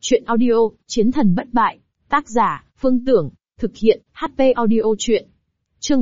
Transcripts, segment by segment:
Chuyện audio, Chiến thần bất bại. Tác giả, Phương Tưởng. Thực hiện, HP Audio Chuyện. Chương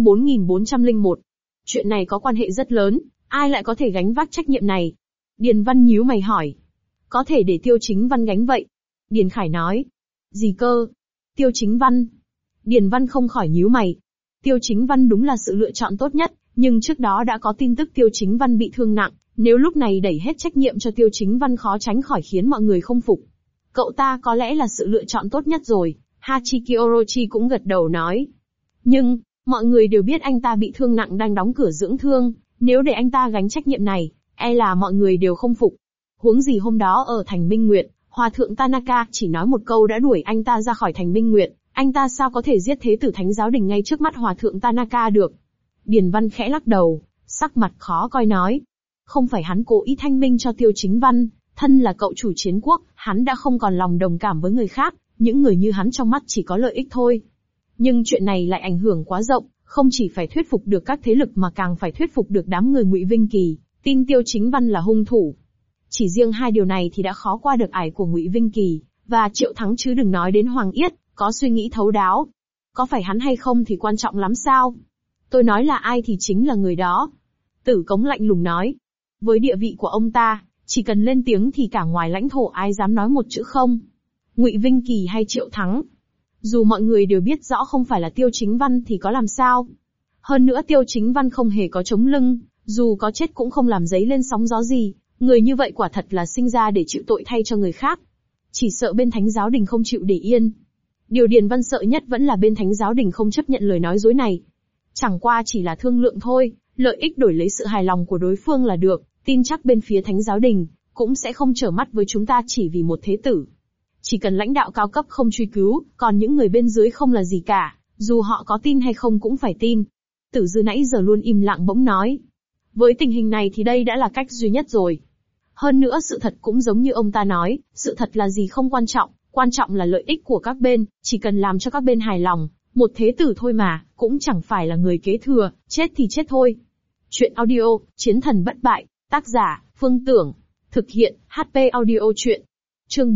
4401. Chuyện này có quan hệ rất lớn, ai lại có thể gánh vác trách nhiệm này? Điền Văn nhíu mày hỏi. Có thể để Tiêu Chính Văn gánh vậy. Điền Khải nói. Gì cơ? Tiêu Chính Văn. Điền Văn không khỏi nhíu mày. Tiêu Chính Văn đúng là sự lựa chọn tốt nhất, nhưng trước đó đã có tin tức Tiêu Chính Văn bị thương nặng, nếu lúc này đẩy hết trách nhiệm cho Tiêu Chính Văn khó tránh khỏi khiến mọi người không phục. Cậu ta có lẽ là sự lựa chọn tốt nhất rồi, Hachiki Orochi cũng gật đầu nói. Nhưng, mọi người đều biết anh ta bị thương nặng đang đóng cửa dưỡng thương, nếu để anh ta gánh trách nhiệm này, e là mọi người đều không phục. Huống gì hôm đó ở thành Minh Nguyệt, Hòa thượng Tanaka chỉ nói một câu đã đuổi anh ta ra khỏi thành Minh Nguyệt, anh ta sao có thể giết Thế tử Thánh Giáo Đình ngay trước mắt Hòa thượng Tanaka được? Điền Văn khẽ lắc đầu, sắc mặt khó coi nói. Không phải hắn cố ý thanh minh cho Tiêu Chính Văn, thân là cậu chủ chiến quốc, hắn đã không còn lòng đồng cảm với người khác, những người như hắn trong mắt chỉ có lợi ích thôi. Nhưng chuyện này lại ảnh hưởng quá rộng, không chỉ phải thuyết phục được các thế lực mà càng phải thuyết phục được đám người Ngụy Vinh Kỳ, tin Tiêu Chính Văn là hung thủ. Chỉ riêng hai điều này thì đã khó qua được ải của Ngụy Vinh Kỳ và Triệu Thắng chứ đừng nói đến Hoàng Yết, có suy nghĩ thấu đáo. Có phải hắn hay không thì quan trọng lắm sao? Tôi nói là ai thì chính là người đó. Tử Cống lạnh lùng nói. Với địa vị của ông ta, chỉ cần lên tiếng thì cả ngoài lãnh thổ ai dám nói một chữ không. Ngụy Vinh Kỳ hay Triệu Thắng. Dù mọi người đều biết rõ không phải là Tiêu Chính Văn thì có làm sao. Hơn nữa Tiêu Chính Văn không hề có chống lưng, dù có chết cũng không làm dấy lên sóng gió gì, người như vậy quả thật là sinh ra để chịu tội thay cho người khác. Chỉ sợ bên Thánh Giáo Đình không chịu để yên. Điều Điền Văn sợ nhất vẫn là bên Thánh Giáo Đình không chấp nhận lời nói dối này. Chẳng qua chỉ là thương lượng thôi, lợi ích đổi lấy sự hài lòng của đối phương là được, tin chắc bên phía Thánh Giáo Đình cũng sẽ không trở mắt với chúng ta chỉ vì một thế tử. Chỉ cần lãnh đạo cao cấp không truy cứu, còn những người bên dưới không là gì cả, dù họ có tin hay không cũng phải tin. Tử Dư nãy giờ luôn im lặng bỗng nói. Với tình hình này thì đây đã là cách duy nhất rồi. Hơn nữa sự thật cũng giống như ông ta nói, sự thật là gì không quan trọng là lợi ích của các bên, chỉ cần làm cho các bên hài lòng, một thế tử thôi mà, cũng chẳng phải là người kế thừa, chết thì chết thôi. Chuyện audio, Chiến thần bất bại, tác giả, Phương Tưởng. Thực hiện, HP Audio Chuyện. Chương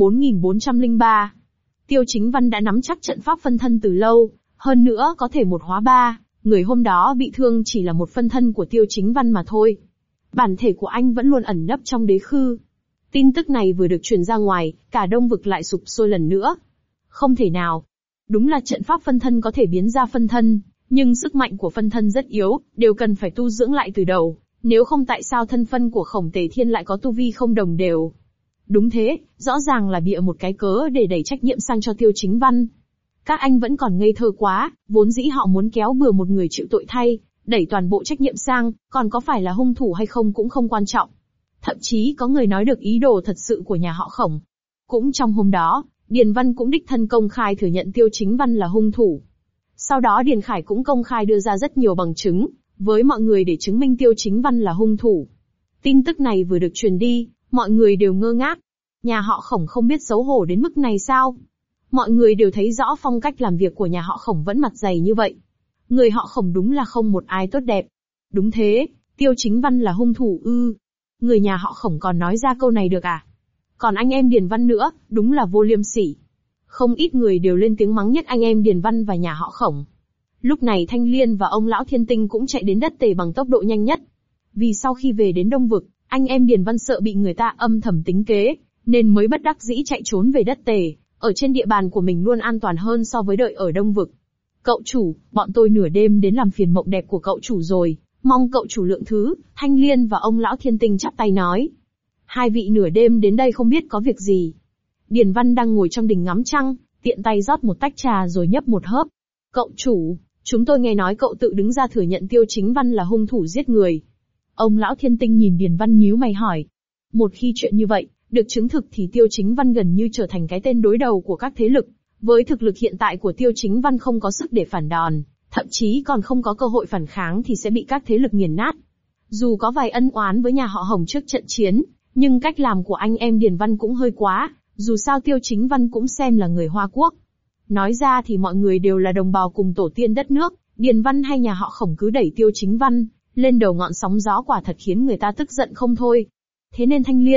4403. Tiêu Chính Văn đã nắm chắc trận pháp phân thân từ lâu, hơn nữa có thể một hóa ba, người hôm đó bị thương chỉ là một phân thân của Tiêu Chính Văn mà thôi. Bản thể của anh vẫn luôn ẩn nấp trong đế khư. Tin tức này vừa được truyền ra ngoài, cả Đông Vực lại sụp sôi lần nữa. Không thể nào. Đúng là trận pháp phân thân có thể biến ra phân thân, nhưng sức mạnh của phân thân rất yếu, đều cần phải tu dưỡng lại từ đầu. Nếu không tại sao thân phân của Khổng Tề Thiên lại có tu vi không đồng đều? Đúng thế, rõ ràng là bịa một cái cớ để đẩy trách nhiệm sang cho Tiêu Chính Văn. Các anh vẫn còn ngây thơ quá, vốn dĩ họ muốn kéo bừa một người chịu tội thay, đẩy toàn bộ trách nhiệm sang, còn có phải là hung thủ hay không cũng không quan trọng. Thậm chí có người nói được ý đồ thật sự của nhà họ Khổng. Cũng trong hôm đó, Điền Văn cũng đích thân công khai thừa nhận Tiêu Chính Văn là hung thủ. Sau đó Điền Khải cũng công khai đưa ra rất nhiều bằng chứng với mọi người để chứng minh Tiêu Chính Văn là hung thủ. Tin tức này vừa được truyền đi, mọi người đều ngơ ngác. Nhà họ Khổng không biết xấu hổ đến mức này sao? Mọi người đều thấy rõ phong cách làm việc của nhà họ Khổng vẫn mặt dày như vậy. Người họ Khổng đúng là không một ai tốt đẹp. Đúng thế, Tiêu Chính Văn là hung thủ ư? Người nhà họ Khổng còn nói ra câu này được à? Còn anh em Điền Văn nữa, đúng là vô liêm sỉ. Không ít người đều lên tiếng mắng nhất anh em Điền Văn và nhà họ Khổng. Lúc này Thanh Liên và ông lão Thiên Tinh cũng chạy đến đất Tề bằng tốc độ nhanh nhất. Vì sau khi về đến Đông Vực, anh em Điền Văn sợ bị người ta âm thầm tính kế, nên mới bất đắc dĩ chạy trốn về đất Tề, ở trên địa bàn của mình luôn an toàn hơn so với đợi ở Đông Vực. Cậu chủ, bọn tôi nửa đêm đến làm phiền mộng đẹp của cậu chủ rồi, mong cậu chủ lượng thứ, Thanh Liên và ông lão Thiên Tinh chắp tay nói. Hai vị nửa đêm đến đây không biết có việc gì. Điền Văn đang ngồi trong đình ngắm trăng, tiện tay rót một tách trà rồi nhấp một hớp. Cậu chủ, chúng tôi nghe nói cậu tự đứng ra thừa nhận Tiêu Chính Văn là hung thủ giết người. Ông lão Thiên Tinh nhìn Điền Văn nhíu mày hỏi. Một khi chuyện như vậy, được chứng thực thì Tiêu Chính Văn gần như trở thành cái tên đối đầu của các thế lực. Với thực lực hiện tại của Tiêu Chính Văn không có sức để phản đòn, thậm chí còn không có cơ hội phản kháng thì sẽ bị các thế lực nghiền nát. Dù có vài ân oán với nhà họ Hồng trước trận chiến, nhưng cách làm của anh em Điền Văn cũng hơi quá, dù sao Tiêu Chính Văn cũng xem là người Hoa Quốc. Nói ra thì mọi người đều là đồng bào cùng tổ tiên đất nước, Điền Văn hay nhà họ Khổng cứ đẩy Tiêu Chính Văn lên đầu ngọn sóng gió quả thật khiến người ta tức giận không thôi. Thế nên Thanh Liên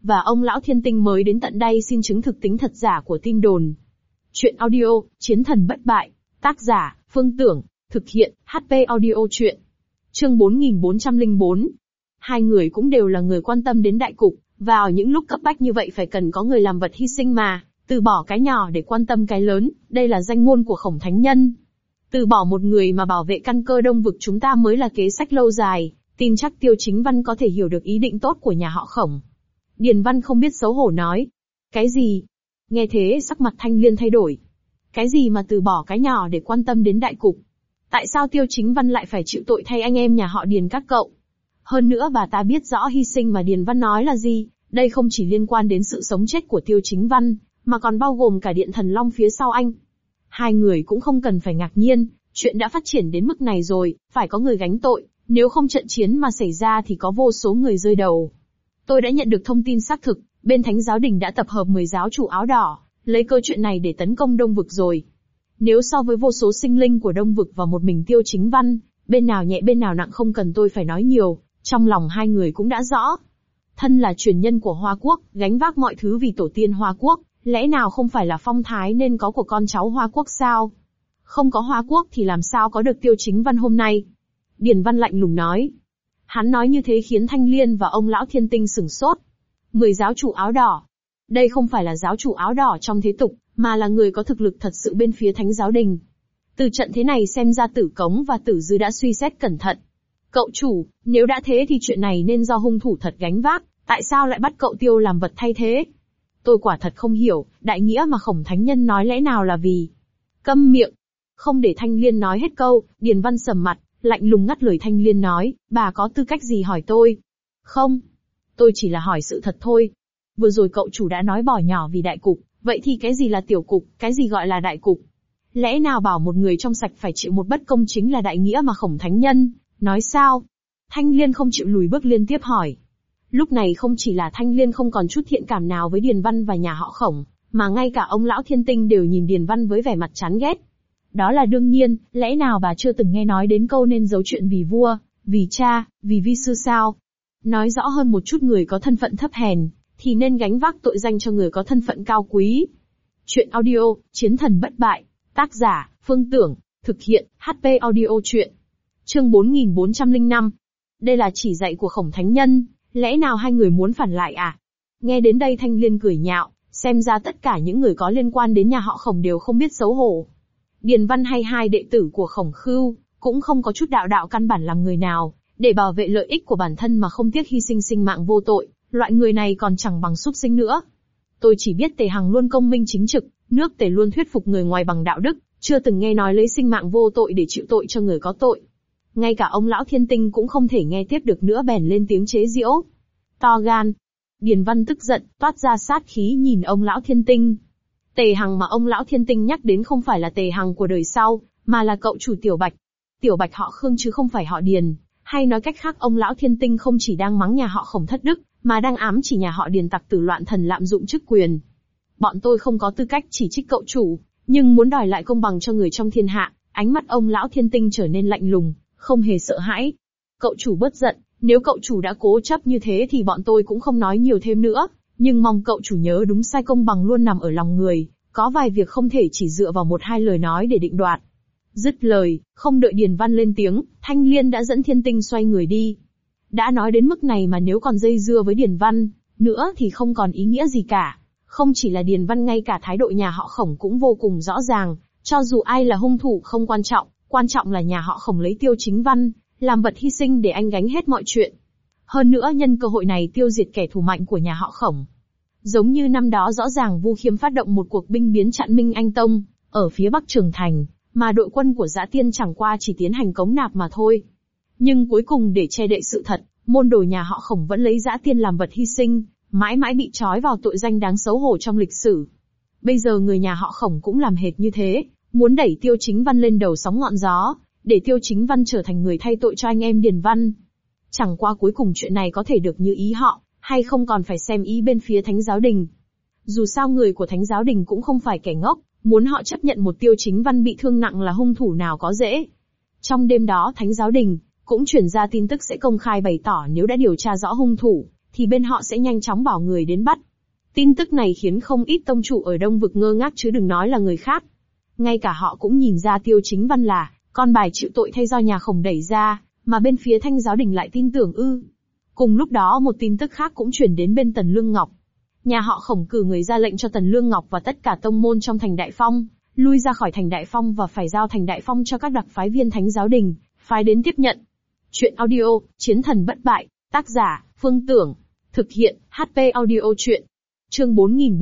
và ông lão thiên tinh mới đến tận đây xin chứng thực tính thật giả của tin đồn. Chuyện audio, Chiến thần bất bại. Tác giả, Phương Tưởng. Thực hiện, HP Audio Chuyện. Chương 4404. Hai người cũng đều là người quan tâm đến đại cục, và ở những lúc cấp bách như vậy phải cần có người làm vật hy sinh mà, từ bỏ cái nhỏ để quan tâm cái lớn, đây là danh ngôn của Khổng Thánh Nhân. Từ bỏ một người mà bảo vệ căn cơ Đông vực chúng ta mới là kế sách lâu dài, tin chắc Tiêu Chính Văn có thể hiểu được ý định tốt của nhà họ Khổng. Điền Văn không biết xấu hổ nói. Cái gì? Nghe thế sắc mặt Thanh Liên thay đổi. Cái gì mà từ bỏ cái nhỏ để quan tâm đến đại cục? Tại sao Tiêu Chính Văn lại phải chịu tội thay anh em nhà họ Điền các cậu? Hơn nữa bà ta biết rõ hy sinh mà Điền Văn nói là gì, đây không chỉ liên quan đến sự sống chết của Tiêu Chính Văn, mà còn bao gồm cả Điện Thần Long phía sau anh. Hai người cũng không cần phải ngạc nhiên, chuyện đã phát triển đến mức này rồi, phải có người gánh tội, nếu không trận chiến mà xảy ra thì có vô số người rơi đầu. Tôi đã nhận được thông tin xác thực, bên Thánh Giáo Đình đã tập hợp 10 giáo chủ áo đỏ, lấy câu chuyện này để tấn công Đông vực rồi. Nếu so với vô số sinh linh của Đông vực và một mình Tiêu Chính Văn, bên nào nhẹ bên nào nặng không cần tôi phải nói nhiều, trong lòng hai người cũng đã rõ. Thân là truyền nhân của Hoa Quốc, gánh vác mọi thứ vì tổ tiên Hoa Quốc, lẽ nào không phải là phong thái nên có của con cháu Hoa Quốc sao? Không có Hoa Quốc thì làm sao có được Tiêu Chính Văn hôm nay? Điền Văn lạnh lùng nói. Hắn nói như thế khiến Thanh Liên và ông lão Thiên Tinh sửng sốt. 10 giáo chủ áo đỏ. Đây không phải là giáo chủ áo đỏ trong thế tục, mà là người có thực lực thật sự bên phía Thánh Giáo Đình. Từ trận thế này xem ra Tử Cống và Tử Dư đã suy xét cẩn thận. Cậu chủ, nếu đã thế thì chuyện này nên do hung thủ thật gánh vác, tại sao lại bắt cậu Tiêu làm vật thay thế? Tôi quả thật không hiểu, đại nghĩa mà Khổng Thánh Nhân nói lẽ nào là vì? Câm miệng! Không để Thanh Liên nói hết câu, Điền Văn sầm mặt, lạnh lùng ngắt lời Thanh Liên nói, bà có tư cách gì hỏi tôi? Không. Tôi chỉ là hỏi sự thật thôi. Vừa rồi cậu chủ đã nói bỏ nhỏ vì đại cục, vậy thì cái gì là tiểu cục, cái gì gọi là đại cục? Lẽ nào bảo một người trong sạch phải chịu một bất công chính là đại nghĩa mà Khổng Thánh Nhân nói sao? Thanh Liên không chịu lùi bước liên tiếp hỏi. Lúc này không chỉ là Thanh Liên không còn chút thiện cảm nào với Điền Văn và nhà họ Khổng, mà ngay cả ông lão Thiên Tinh đều nhìn Điền Văn với vẻ mặt chán ghét. Đó là đương nhiên, lẽ nào bà chưa từng nghe nói đến câu nên giấu chuyện vì vua, vì cha, vì vi sư sao? Nói rõ hơn một chút, người có thân phận thấp hèn, thì nên gánh vác tội danh cho người có thân phận cao quý. Chuyện audio, Chiến thần bất bại. Tác giả, Phương Tưởng. Thực hiện, HP Audio Chuyện. Chương 4405. Đây là chỉ dạy của Khổng Thánh Nhân, lẽ nào hai người muốn phản lại à? Nghe đến đây Thanh Liên cười nhạo, xem ra tất cả những người có liên quan đến nhà họ Khổng đều không biết xấu hổ. Điền Văn hay hai đệ tử của Khổng Khưu, cũng không có chút đạo căn bản làm người nào, để bảo vệ lợi ích của bản thân mà không tiếc hy sinh sinh mạng vô tội, loại người này còn chẳng bằng súc sinh nữa. Tôi chỉ biết Tề Hằng luôn công minh chính trực, nước Tề luôn thuyết phục người ngoài bằng đạo đức, chưa từng nghe nói lấy sinh mạng vô tội để chịu tội cho người có tội. Ngay cả ông lão Thiên Tinh cũng không thể nghe tiếp được nữa bèn lên tiếng chế giễu. To gan. Điền Văn tức giận, toát ra sát khí nhìn ông lão Thiên Tinh. Tề Hằng mà ông lão Thiên Tinh nhắc đến không phải là Tề Hằng của đời sau, mà là cậu chủ Tiểu Bạch. Tiểu Bạch họ Khương chứ không phải họ Điền, hay nói cách khác ông lão Thiên Tinh không chỉ đang mắng nhà họ Khổng thất đức, mà đang ám chỉ nhà họ Điền tặc tử loạn thần lạm dụng chức quyền. Bọn tôi không có tư cách chỉ trích cậu chủ, nhưng muốn đòi lại công bằng cho người trong thiên hạ. Ánh mắt ông lão Thiên Tinh trở nên lạnh lùng, không hề sợ hãi. Cậu chủ bớt giận, nếu cậu chủ đã cố chấp như thế thì bọn tôi cũng không nói nhiều thêm nữa, nhưng mong cậu chủ nhớ đúng sai công bằng luôn nằm ở lòng người, có vài việc không thể chỉ dựa vào một hai lời nói để định đoạt. Dứt lời, không đợi Điền Văn lên tiếng, Thanh Liên đã dẫn Thiên Tinh xoay người đi. Đã nói đến mức này mà nếu còn dây dưa với Điền Văn nữa thì không còn ý nghĩa gì cả. Không chỉ là Điền Văn, ngay cả thái độ nhà họ Khổng cũng vô cùng rõ ràng, cho dù ai là hung thủ không quan trọng là nhà họ Khổng lấy Tiêu Chính Văn làm vật hy sinh để anh gánh hết mọi chuyện. Hơn nữa nhân cơ hội này tiêu diệt kẻ thù mạnh của nhà họ Khổng. Giống như năm đó rõ ràng Vu Khiêm phát động một cuộc binh biến chặn Minh Anh Tông ở phía Bắc Trường Thành, mà đội quân của Dã Tiên chẳng qua chỉ tiến hành cống nạp mà thôi. Nhưng cuối cùng để che đậy sự thật, môn đồ nhà họ Khổng vẫn lấy Dã Tiên làm vật hy sinh, mãi mãi bị trói vào tội danh đáng xấu hổ trong lịch sử. Bây giờ người nhà họ Khổng cũng làm hệt như thế, muốn đẩy Tiêu Chính Văn lên đầu sóng ngọn gió, để Tiêu Chính Văn trở thành người thay tội cho anh em Điền Văn. Chẳng qua cuối cùng chuyện này có thể được như ý họ, hay không còn phải xem ý bên phía Thánh Giáo Đình. Dù sao người của Thánh Giáo Đình cũng không phải kẻ ngốc, muốn họ chấp nhận một Tiêu Chính Văn bị thương nặng là hung thủ nào có dễ. Trong đêm đó Thánh Giáo Đình cũng truyền ra tin tức sẽ công khai bày tỏ nếu đã điều tra rõ hung thủ, thì bên họ sẽ nhanh chóng bảo người đến bắt. Tin tức này khiến không ít tông chủ ở Đông Vực ngơ ngác chứ đừng nói là người khác. Ngay cả họ cũng nhìn ra Tiêu Chính Văn là con bài chịu tội thay do nhà Khổng đẩy ra, mà bên phía Thanh giáo đình lại tin tưởng ư. Cùng lúc đó một tin tức khác cũng truyền đến bên Tần Lương Ngọc. Nhà họ Khổng cử người ra lệnh cho Tần Lương Ngọc và tất cả tông môn trong thành Đại Phong, lui ra khỏi thành Đại Phong và phải giao thành Đại Phong cho các đặc phái viên Thánh giáo đình, phái đến tiếp nhận. Chuyện audio, Chiến thần bất bại, tác giả, Phương Tưởng, thực hiện, HP audio chuyện. Chương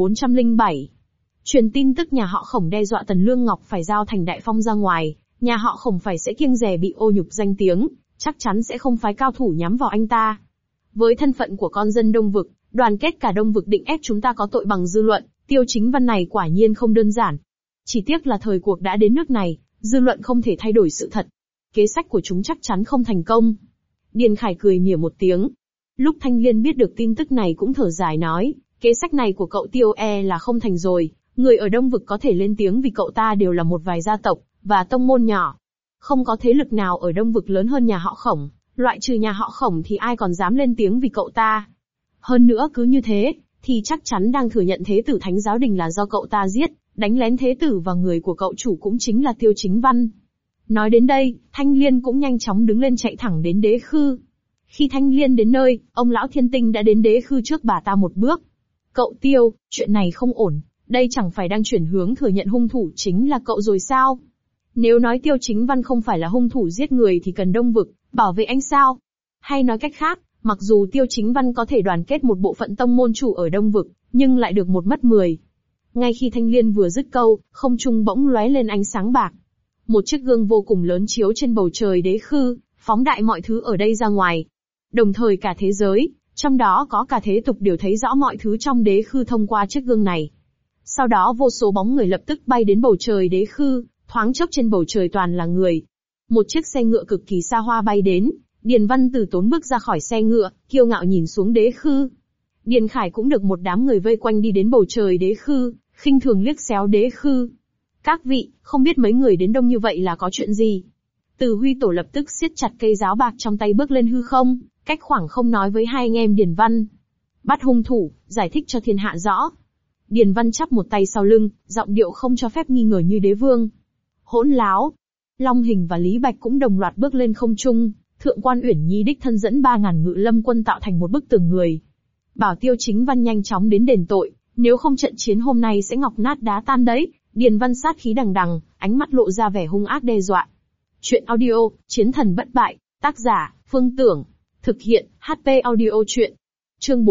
4407. Truyền tin tức nhà họ Khổng đe dọa Tần Lương Ngọc phải giao thành Đại Phong ra ngoài, nhà họ Khổng phải sẽ kiêng dè bị ô nhục danh tiếng, chắc chắn sẽ không phái cao thủ nhắm vào anh ta. Với thân phận của con dân Đông Vực, đoàn kết cả Đông Vực định ép chúng ta có tội bằng dư luận, Tiêu Chính Văn này quả nhiên không đơn giản. Chỉ tiếc là thời cuộc đã đến nước này, dư luận không thể thay đổi sự thật. Kế sách của chúng chắc chắn không thành công. Điền Khải cười mỉa một tiếng. Lúc Thanh Liên biết được tin tức này cũng thở dài nói, kế sách này của cậu Tiêu là không thành rồi, người ở Đông Vực có thể lên tiếng vì cậu ta đều là một vài gia tộc, và tông môn nhỏ. Không có thế lực nào ở Đông Vực lớn hơn nhà họ Khổng, loại trừ nhà họ Khổng thì ai còn dám lên tiếng vì cậu ta. Hơn nữa cứ như thế, thì chắc chắn đang thừa nhận thế tử Thánh giáo đình là do cậu ta giết, đánh lén thế tử và người của cậu chủ cũng chính là Tiêu Chính Văn. Nói đến đây, Thanh Liên cũng nhanh chóng đứng lên chạy thẳng đến Đế Khư. Khi Thanh Liên đến nơi, ông lão Thiên Tinh đã đến Đế Khư trước bà ta một bước. Cậu Tiêu, chuyện này không ổn, đây chẳng phải đang chuyển hướng thừa nhận hung thủ chính là cậu rồi sao? Nếu nói Tiêu Chính Văn không phải là hung thủ giết người thì cần Đông Vực bảo vệ anh sao? Hay nói cách khác, mặc dù Tiêu Chính Văn có thể đoàn kết một bộ phận tông môn chủ ở Đông Vực, nhưng lại được một mất 10. Ngay khi Thanh Liên vừa dứt câu, không trung bỗng lóe lên ánh sáng bạc. Một chiếc gương vô cùng lớn chiếu trên bầu trời Đế Khư, phóng đại mọi thứ ở đây ra ngoài. Đồng thời cả thế giới, trong đó có cả thế tục đều thấy rõ mọi thứ trong Đế Khư thông qua chiếc gương này. Sau đó vô số bóng người lập tức bay đến bầu trời Đế Khư, thoáng chốc trên bầu trời toàn là người. Một chiếc xe ngựa cực kỳ xa hoa bay đến, Điền Văn Tử Tốn bước ra khỏi xe ngựa, kiêu ngạo nhìn xuống Đế Khư. Điền Khải cũng được một đám người vây quanh đi đến bầu trời Đế Khư, khinh thường liếc xéo Đế Khư. Các vị, không biết mấy người đến đông như vậy là có chuyện gì? Từ Huy Tổ lập tức siết chặt cây giáo bạc trong tay bước lên hư không, cách khoảng không nói với hai anh em Điền Văn. Bắt hung thủ, giải thích cho thiên hạ rõ. Điền Văn chắp một tay sau lưng, giọng điệu không cho phép nghi ngờ như đế vương. Hỗn láo. Long Hình và Lý Bạch cũng đồng loạt bước lên không trung, Thượng quan Uyển Nhi đích thân dẫn 3.000 ngự lâm quân tạo thành một bức tường người. Bảo Tiêu Chính Văn nhanh chóng đến đền tội, nếu không trận chiến hôm nay sẽ ngọc nát đá tan đấy. Điền Văn sát khí đằng đằng, ánh mắt lộ ra vẻ hung ác đe dọa. Chuyện audio, Chiến thần bất bại, tác giả, Phương Tưởng, thực hiện, HP audio chuyện. Chương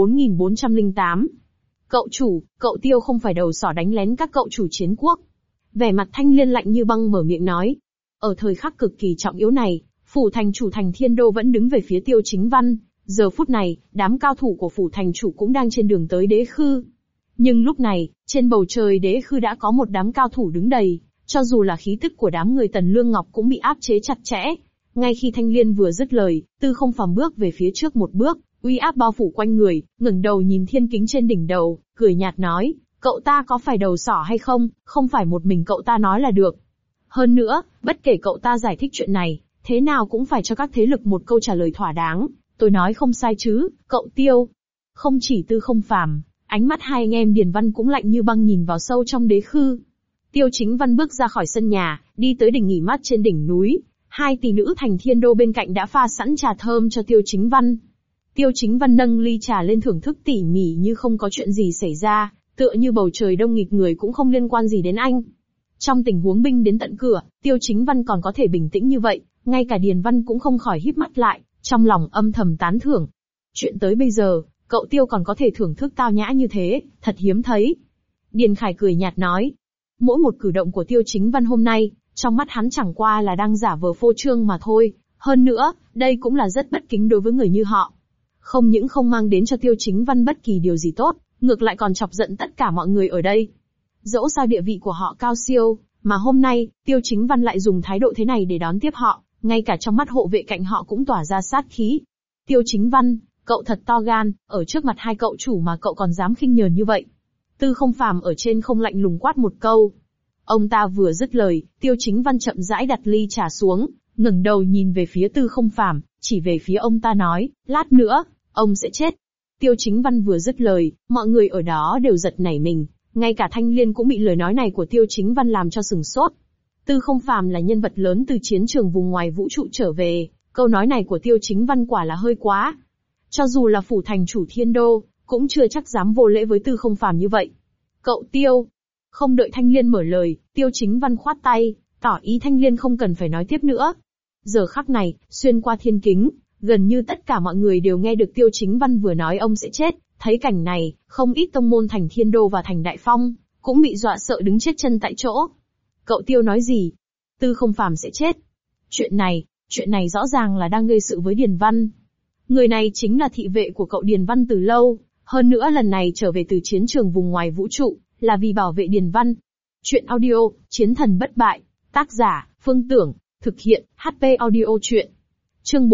4408. Cậu chủ, cậu Tiêu không phải đầu sỏ đánh lén các cậu chủ chiến quốc. Vẻ mặt Thanh Liên lạnh như băng mở miệng nói. Ở thời khắc cực kỳ trọng yếu này, phủ thành chủ thành Thiên Đô vẫn đứng về phía Tiêu Chính Văn. Giờ phút này, đám cao thủ của phủ thành chủ cũng đang trên đường tới Đế Khư. Nhưng lúc này, trên bầu trời Đế Khư đã có một đám cao thủ đứng đầy, cho dù là khí tức của đám người Tần Lương Ngọc cũng bị áp chế chặt chẽ. Ngay khi Thanh Liên vừa dứt lời, Tư Không Phàm bước về phía trước một bước, uy áp bao phủ quanh người, ngẩng đầu nhìn thiên kính trên đỉnh đầu, cười nhạt nói, cậu ta có phải đầu sỏ hay không, không phải một mình cậu ta nói là được. Hơn nữa, bất kể cậu ta giải thích chuyện này, thế nào cũng phải cho các thế lực một câu trả lời thỏa đáng, tôi nói không sai chứ, cậu Tiêu. Không chỉ Tư Không Phàm, ánh mắt hai anh em Điền Văn cũng lạnh như băng nhìn vào sâu trong Đế Khư. Tiêu Chính Văn bước ra khỏi sân nhà, đi tới đỉnh nghỉ mát trên đỉnh núi, hai tỷ nữ thành Thiên Đô bên cạnh đã pha sẵn trà thơm cho Tiêu Chính Văn. Tiêu Chính Văn nâng ly trà lên thưởng thức tỉ mỉ như không có chuyện gì xảy ra, tựa như bầu trời đông nghịt người cũng không liên quan gì đến anh. Trong tình huống binh đến tận cửa, Tiêu Chính Văn còn có thể bình tĩnh như vậy, ngay cả Điền Văn cũng không khỏi híp mắt lại, trong lòng âm thầm tán thưởng. Chuyện tới bây giờ, cậu Tiêu còn có thể thưởng thức tao nhã như thế, thật hiếm thấy. Điền Khải cười nhạt nói. Mỗi một cử động của Tiêu Chính Văn hôm nay, trong mắt hắn chẳng qua là đang giả vờ phô trương mà thôi. Hơn nữa, đây cũng là rất bất kính đối với người như họ. Không những không mang đến cho Tiêu Chính Văn bất kỳ điều gì tốt, ngược lại còn chọc giận tất cả mọi người ở đây. Dẫu sao địa vị của họ cao siêu, mà hôm nay, Tiêu Chính Văn lại dùng thái độ thế này để đón tiếp họ, ngay cả trong mắt hộ vệ cạnh họ cũng tỏa ra sát khí. Tiêu Chính Văn, cậu thật to gan, ở trước mặt hai cậu chủ mà cậu còn dám khinh nhờn như vậy. Tư Không Phàm ở trên không lạnh lùng quát một câu. Ông ta vừa dứt lời, Tiêu Chính Văn chậm rãi đặt ly trà xuống, ngẩng đầu nhìn về phía Tư Không Phàm, chỉ về phía ông ta nói, lát nữa, ông sẽ chết. Tiêu Chính Văn vừa dứt lời, mọi người ở đó đều giật nảy mình, ngay cả Thanh Liên cũng bị lời nói này của Tiêu Chính Văn làm cho sửng sốt. Tư Không Phàm là nhân vật lớn từ chiến trường vùng ngoài vũ trụ trở về, câu nói này của Tiêu Chính Văn quả là hơi quá. Cho dù là phủ thành chủ Thiên Đô, cũng chưa chắc dám vô lễ với Tư Không Phàm như vậy. Cậu Tiêu. Không đợi Thanh Liên mở lời, Tiêu Chính Văn khoát tay, tỏ ý Thanh Liên không cần phải nói tiếp nữa. Giờ khắc này, xuyên qua thiên kính, gần như tất cả mọi người đều nghe được Tiêu Chính Văn vừa nói ông sẽ chết. Thấy cảnh này, không ít tông môn thành Thiên Đô và thành Đại Phong, cũng bị dọa sợ đứng chết chân tại chỗ. Cậu Tiêu nói gì? Tư Không Phàm sẽ chết. Chuyện này rõ ràng là đang gây sự với Điền Văn. Người này chính là thị vệ của cậu Điền Văn từ lâu, hơn nữa lần này trở về từ chiến trường vùng ngoài vũ trụ, là vì bảo vệ Điền Văn. Chuyện audio, Chiến thần bất bại, tác giả, Phương Tưởng, thực hiện, HP audio chuyện. Chương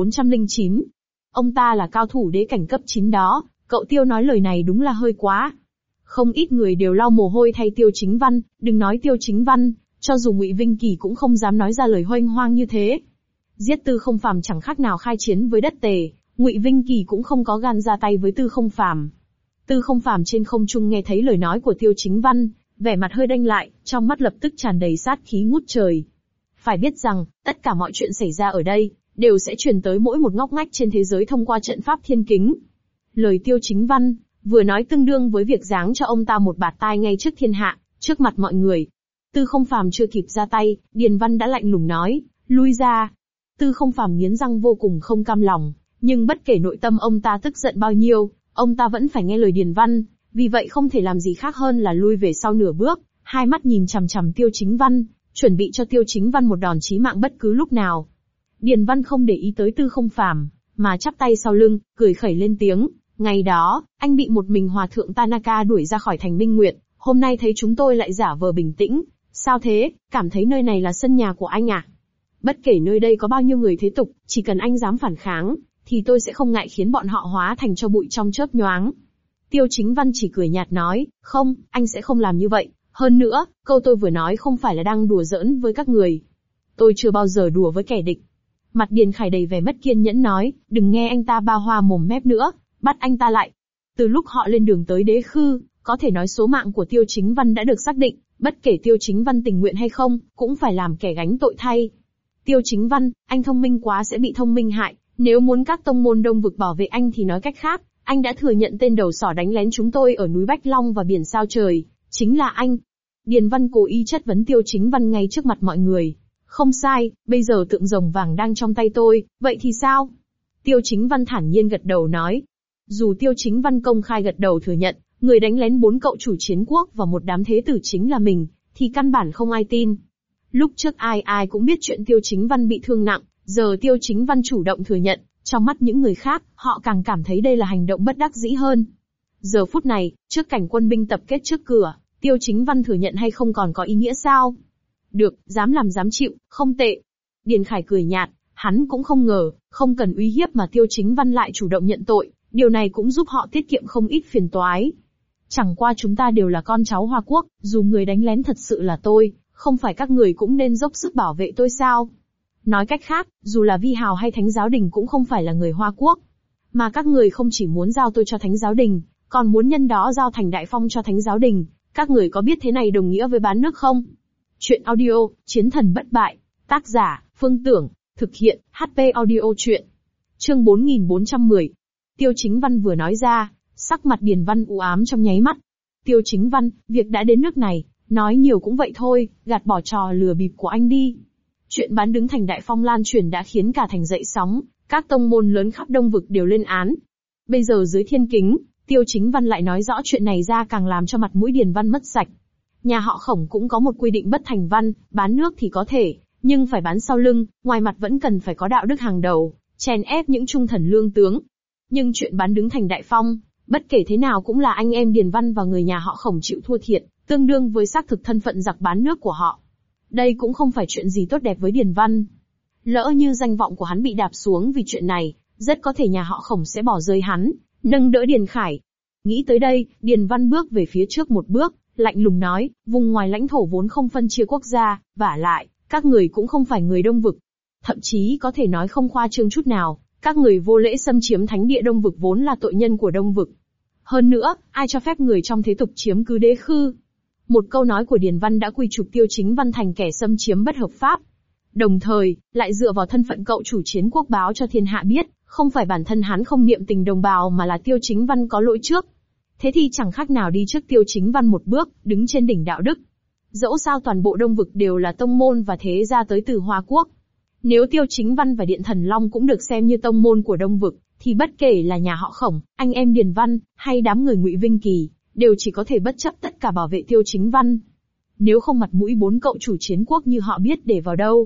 4409. Ông ta là cao thủ đế cảnh cấp 9 đó, cậu Tiêu nói lời này đúng là hơi quá. Không ít người đều lau mồ hôi thay Tiêu Chính Văn, đừng nói Tiêu Chính Văn, cho dù Ngụy Vinh Kỳ cũng không dám nói ra lời hoanh hoang như thế. Giết Tư Không Phàm chẳng khác nào khai chiến với đất Tề, Ngụy Vinh Kỳ cũng không có gan ra tay với Tư Không Phàm. Tư Không Phàm trên không trung nghe thấy lời nói của Tiêu Chính Văn, vẻ mặt hơi đanh lại, trong mắt lập tức tràn đầy sát khí ngút trời. Phải biết rằng, tất cả mọi chuyện xảy ra ở đây, đều sẽ truyền tới mỗi một ngóc ngách trên thế giới thông qua trận pháp thiên kính. Lời Tiêu Chính Văn, vừa nói tương đương với việc giáng cho ông ta một bạt tai ngay trước thiên hạ, trước mặt mọi người. Tư Không Phàm chưa kịp ra tay, Điền Văn đã lạnh lùng nói, lui ra. Tư Không Phàm nghiến răng vô cùng không cam lòng, nhưng bất kể nội tâm ông ta tức giận bao nhiêu, ông ta vẫn phải nghe lời Điền Văn, vì vậy không thể làm gì khác hơn là lui về sau nửa bước, hai mắt nhìn chằm chằm Tiêu Chính Văn, chuẩn bị cho Tiêu Chính Văn một đòn chí mạng bất cứ lúc nào. Điền Văn không để ý tới Tư Không Phàm, mà chắp tay sau lưng, cười khẩy lên tiếng, ngày đó, anh bị một mình hòa thượng Tanaka đuổi ra khỏi thành Minh Nguyệt, hôm nay thấy chúng tôi lại giả vờ bình tĩnh, sao thế, cảm thấy nơi này là sân nhà của anh à? Bất kể nơi đây có bao nhiêu người thế tục, chỉ cần anh dám phản kháng, thì tôi sẽ không ngại khiến bọn họ hóa thành tro bụi trong chớp nhoáng. Tiêu Chính Văn chỉ cười nhạt nói, không, anh sẽ không làm như vậy, hơn nữa, câu tôi vừa nói không phải là đang đùa giỡn với các người. Tôi chưa bao giờ đùa với kẻ địch. Mặt Điền Khải đầy vẻ mất kiên nhẫn nói, đừng nghe anh ta ba hoa mồm mép nữa, bắt anh ta lại. Từ lúc họ lên đường tới Đế Khư, có thể nói số mạng của Tiêu Chính Văn đã được xác định, bất kể Tiêu Chính Văn tình nguyện hay không, cũng phải làm kẻ gánh tội thay. Tiêu Chính Văn, anh thông minh quá sẽ bị thông minh hại, nếu muốn các tông môn Đông Vực bảo vệ anh thì nói cách khác, anh đã thừa nhận tên đầu sỏ đánh lén chúng tôi ở núi Bách Long và biển Sao Trời, chính là anh. Điền Văn cố ý chất vấn Tiêu Chính Văn ngay trước mặt mọi người. Không sai, bây giờ tượng rồng vàng đang trong tay tôi, vậy thì sao? Tiêu Chính Văn thản nhiên gật đầu nói. Dù Tiêu Chính Văn công khai gật đầu thừa nhận, người đánh lén 4 cậu chủ chiến quốc và một đám thế tử chính là mình, thì căn bản không ai tin. Lúc trước ai cũng biết chuyện Tiêu Chính Văn bị thương nặng, giờ Tiêu Chính Văn chủ động thừa nhận, trong mắt những người khác, họ càng cảm thấy đây là hành động bất đắc dĩ hơn. Giờ phút này, trước cảnh quân binh tập kết trước cửa, Tiêu Chính Văn thừa nhận hay không còn có ý nghĩa sao? Được, dám làm dám chịu, không tệ. Điền Khải cười nhạt, hắn cũng không ngờ, không cần uy hiếp mà Tiêu Chính Văn lại chủ động nhận tội, điều này cũng giúp họ tiết kiệm không ít phiền toái. Chẳng qua chúng ta đều là con cháu Hoa Quốc, dù người đánh lén thật sự là tôi, không phải các người cũng nên dốc sức bảo vệ tôi sao? Nói cách khác, dù là Vi Hào hay Thánh Giáo Đình cũng không phải là người Hoa Quốc. Mà các người không chỉ muốn giao tôi cho Thánh Giáo Đình, còn muốn nhân đó giao thành Đại Phong cho Thánh Giáo Đình, các người có biết thế này đồng nghĩa với bán nước không? Chuyện audio, Chiến thần bất bại, tác giả, Phương Tưởng, thực hiện, HP audio chuyện. Chương 4410. Tiêu Chính Văn vừa nói ra, sắc mặt Điền Văn u ám trong nháy mắt. Tiêu Chính Văn, việc đã đến nước này, nói nhiều cũng vậy thôi, gạt bỏ trò lừa bịp của anh đi. Chuyện bán đứng thành Đại Phong lan truyền đã khiến cả thành dậy sóng, các tông môn lớn khắp Đông Vực đều lên án. Bây giờ dưới thiên kính, Tiêu Chính Văn lại nói rõ chuyện này ra càng làm cho mặt mũi Điền Văn mất sạch. Nhà họ Khổng cũng có một quy định bất thành văn, bán nước thì có thể, nhưng phải bán sau lưng, ngoài mặt vẫn cần phải có đạo đức hàng đầu, chèn ép những trung thần lương tướng. Nhưng chuyện bán đứng thành Đại Phong, bất kể thế nào cũng là anh em Điền Văn và người nhà họ Khổng chịu thua thiệt, tương đương với xác thực thân phận giặc bán nước của họ. Đây cũng không phải chuyện gì tốt đẹp với Điền Văn. Lỡ như danh vọng của hắn bị đạp xuống vì chuyện này, rất có thể nhà họ Khổng sẽ bỏ rơi hắn, nâng đỡ Điền Khải. Nghĩ tới đây, Điền Văn bước về phía trước một bước, lạnh lùng nói, vùng ngoài lãnh thổ vốn không phân chia quốc gia, vả lại, các người cũng không phải người Đông Vực. Thậm chí có thể nói không khoa trương chút nào, Các người vô lễ xâm chiếm thánh địa Đông Vực vốn là tội nhân của Đông Vực. Hơn nữa, ai cho phép người trong thế tục chiếm cứ Đế Khư? Một câu nói của Điền Văn đã quy chụp Tiêu Chính Văn thành kẻ xâm chiếm bất hợp pháp. Đồng thời, lại dựa vào thân phận cậu chủ chiến quốc báo cho thiên hạ biết, không phải bản thân hắn không niệm tình đồng bào mà là Tiêu Chính Văn có lỗi trước. Thế thì chẳng khác nào đi trước Tiêu Chính Văn một bước, đứng trên đỉnh đạo đức. Dẫu sao toàn bộ Đông Vực đều là tông môn và thế gia tới từ Hoa Quốc. Nếu Tiêu Chính Văn và Điện Thần Long cũng được xem như tông môn của Đông Vực, thì bất kể là nhà họ Khổng, anh em Điền Văn, hay đám người Ngụy Vinh Kỳ, đều chỉ có thể bất chấp tất cả bảo vệ Tiêu Chính Văn. Nếu không mặt mũi bốn cậu chủ chiến quốc như họ biết để vào đâu.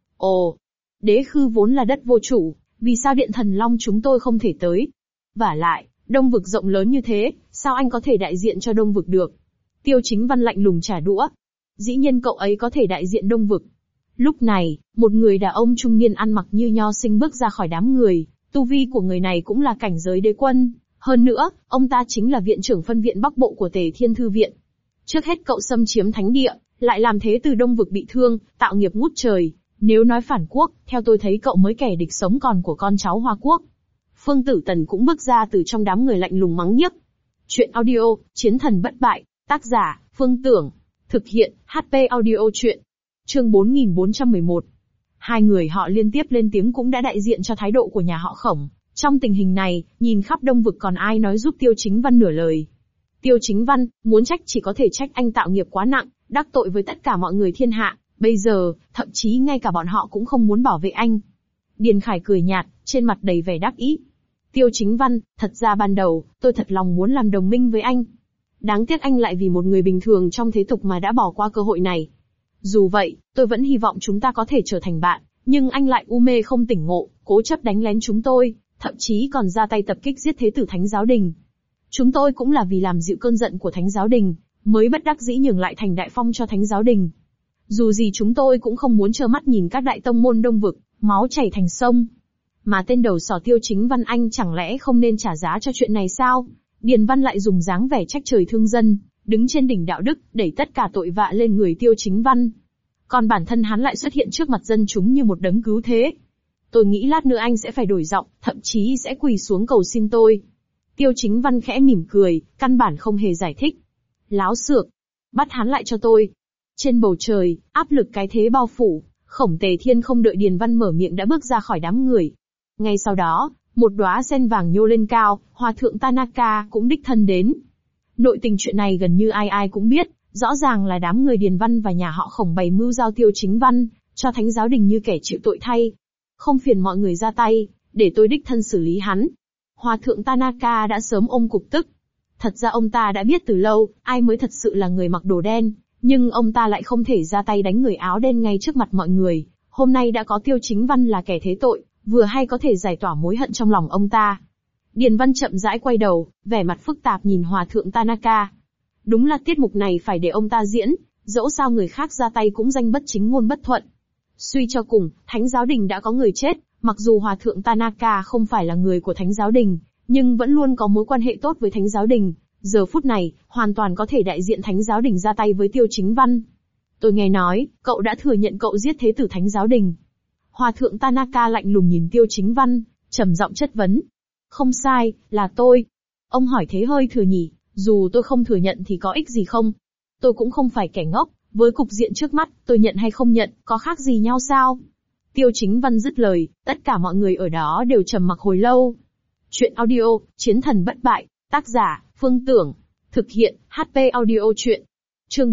Ồ, Đế Khư vốn là đất vô chủ, vì sao Điện Thần Long chúng tôi không thể tới? Vả lại, Đông Vực rộng lớn như thế, sao anh có thể đại diện cho Đông Vực được? Tiêu Chính Văn lạnh lùng trả đũa. Dĩ nhiên cậu ấy có thể đại diện Đông Vực. Lúc này, một người đàn ông trung niên ăn mặc như nho sinh bước ra khỏi đám người, tu vi của người này cũng là cảnh giới đế quân. Hơn nữa, ông ta chính là viện trưởng phân viện Bắc Bộ của Tề Thiên Thư Viện. Trước hết cậu xâm chiếm thánh địa, lại làm thế từ Đông Vực bị thương, tạo nghiệp ngút trời. Nếu nói phản quốc, theo tôi thấy cậu mới kẻ địch sống còn của con cháu Hoa Quốc. Phương Tử Tần cũng bước ra từ trong đám người lạnh lùng mắng nhiếc. Chuyện audio, Chiến thần bất bại, tác giả, Phương Tưởng. Thực hiện, HP audio chuyện. Chương 4411. Hai người họ liên tiếp lên tiếng cũng đã đại diện cho thái độ của nhà họ Khổng. Trong tình hình này, nhìn khắp Đông Vực còn ai nói giúp Tiêu Chính Văn nửa lời. Tiêu Chính Văn, muốn trách chỉ có thể trách anh tạo nghiệp quá nặng, đắc tội với tất cả mọi người thiên hạ. Bây giờ, thậm chí ngay cả bọn họ cũng không muốn bảo vệ anh. Điền Khải cười nhạt, trên mặt đầy vẻ đắc ý. Tiêu Chính Văn, thật ra ban đầu, tôi thật lòng muốn làm đồng minh với anh. Đáng tiếc anh lại vì một người bình thường trong thế tục mà đã bỏ qua cơ hội này. Dù vậy, tôi vẫn hy vọng chúng ta có thể trở thành bạn, nhưng anh lại u mê không tỉnh ngộ, cố chấp đánh lén chúng tôi, thậm chí còn ra tay tập kích giết Thế tử Thánh Giáo Đình. Chúng tôi cũng là vì làm dịu cơn giận của Thánh Giáo Đình, mới bất đắc dĩ nhường lại thành đại phong cho Thánh Giáo Đình. Dù gì chúng tôi cũng không muốn trơ mắt nhìn các đại tông môn Đông Vực, máu chảy thành sông. Mà tên đầu sỏ Tiêu Chính Văn anh chẳng lẽ không nên trả giá cho chuyện này sao? Điền Văn lại dùng dáng vẻ trách trời thương dân, đứng trên đỉnh đạo đức, đẩy tất cả tội vạ lên người Tiêu Chính Văn. Còn bản thân hắn lại xuất hiện trước mặt dân chúng như một đấng cứu thế. Tôi nghĩ lát nữa anh sẽ phải đổi giọng, thậm chí sẽ quỳ xuống cầu xin tôi. Tiêu Chính Văn khẽ mỉm cười, căn bản không hề giải thích. Láo xược, bắt hắn lại cho tôi. Trên bầu trời, áp lực cái thế bao phủ, Khổng Tề Thiên không đợi Điền Văn mở miệng đã bước ra khỏi đám người. Ngay sau đó, một đóa sen vàng nhô lên cao, Hòa thượng Tanaka cũng đích thân đến. Nội tình chuyện này gần như ai ai cũng biết, rõ ràng là đám người Điền Văn và nhà họ Khổng bày mưu giao Tiêu Chính Văn, cho Thánh Giáo Đình như kẻ chịu tội thay. Không phiền mọi người ra tay, để tôi đích thân xử lý hắn. Hòa thượng Tanaka đã sớm ôm cục tức. Thật ra ông ta đã biết từ lâu, ai mới thật sự là người mặc đồ đen, nhưng ông ta lại không thể ra tay đánh người áo đen ngay trước mặt mọi người. Hôm nay đã có Tiêu Chính Văn là kẻ thế tội, vừa hay có thể giải tỏa mối hận trong lòng ông ta. Điền Văn chậm rãi quay đầu, vẻ mặt phức tạp nhìn Hòa thượng Tanaka. Đúng là tiết mục này phải để ông ta diễn, dẫu sao người khác ra tay cũng danh bất chính ngôn bất thuận. Suy cho cùng, Thánh Giáo Đình đã có người chết, mặc dù Hòa thượng Tanaka không phải là người của Thánh Giáo Đình, nhưng vẫn luôn có mối quan hệ tốt với Thánh Giáo Đình. Giờ phút này, hoàn toàn có thể đại diện Thánh Giáo Đình ra tay với Tiêu Chính Văn. Tôi nghe nói, cậu đã thừa nhận cậu giết Thế tử Thánh Giáo Đình. Hòa thượng Tanaka lạnh lùng nhìn Tiêu Chính Văn, trầm giọng chất vấn. Không sai, là tôi. Ông hỏi thế hơi thừa nhỉ, dù tôi không thừa nhận thì có ích gì không? Tôi cũng không phải kẻ ngốc, với cục diện trước mắt, tôi nhận hay không nhận, có khác gì nhau sao? Tiêu Chính Văn dứt lời, tất cả mọi người ở đó đều trầm mặc hồi lâu. Chuyện audio, Chiến thần bất bại, tác giả, Phương Tưởng. Thực hiện, HP audio chuyện. Chương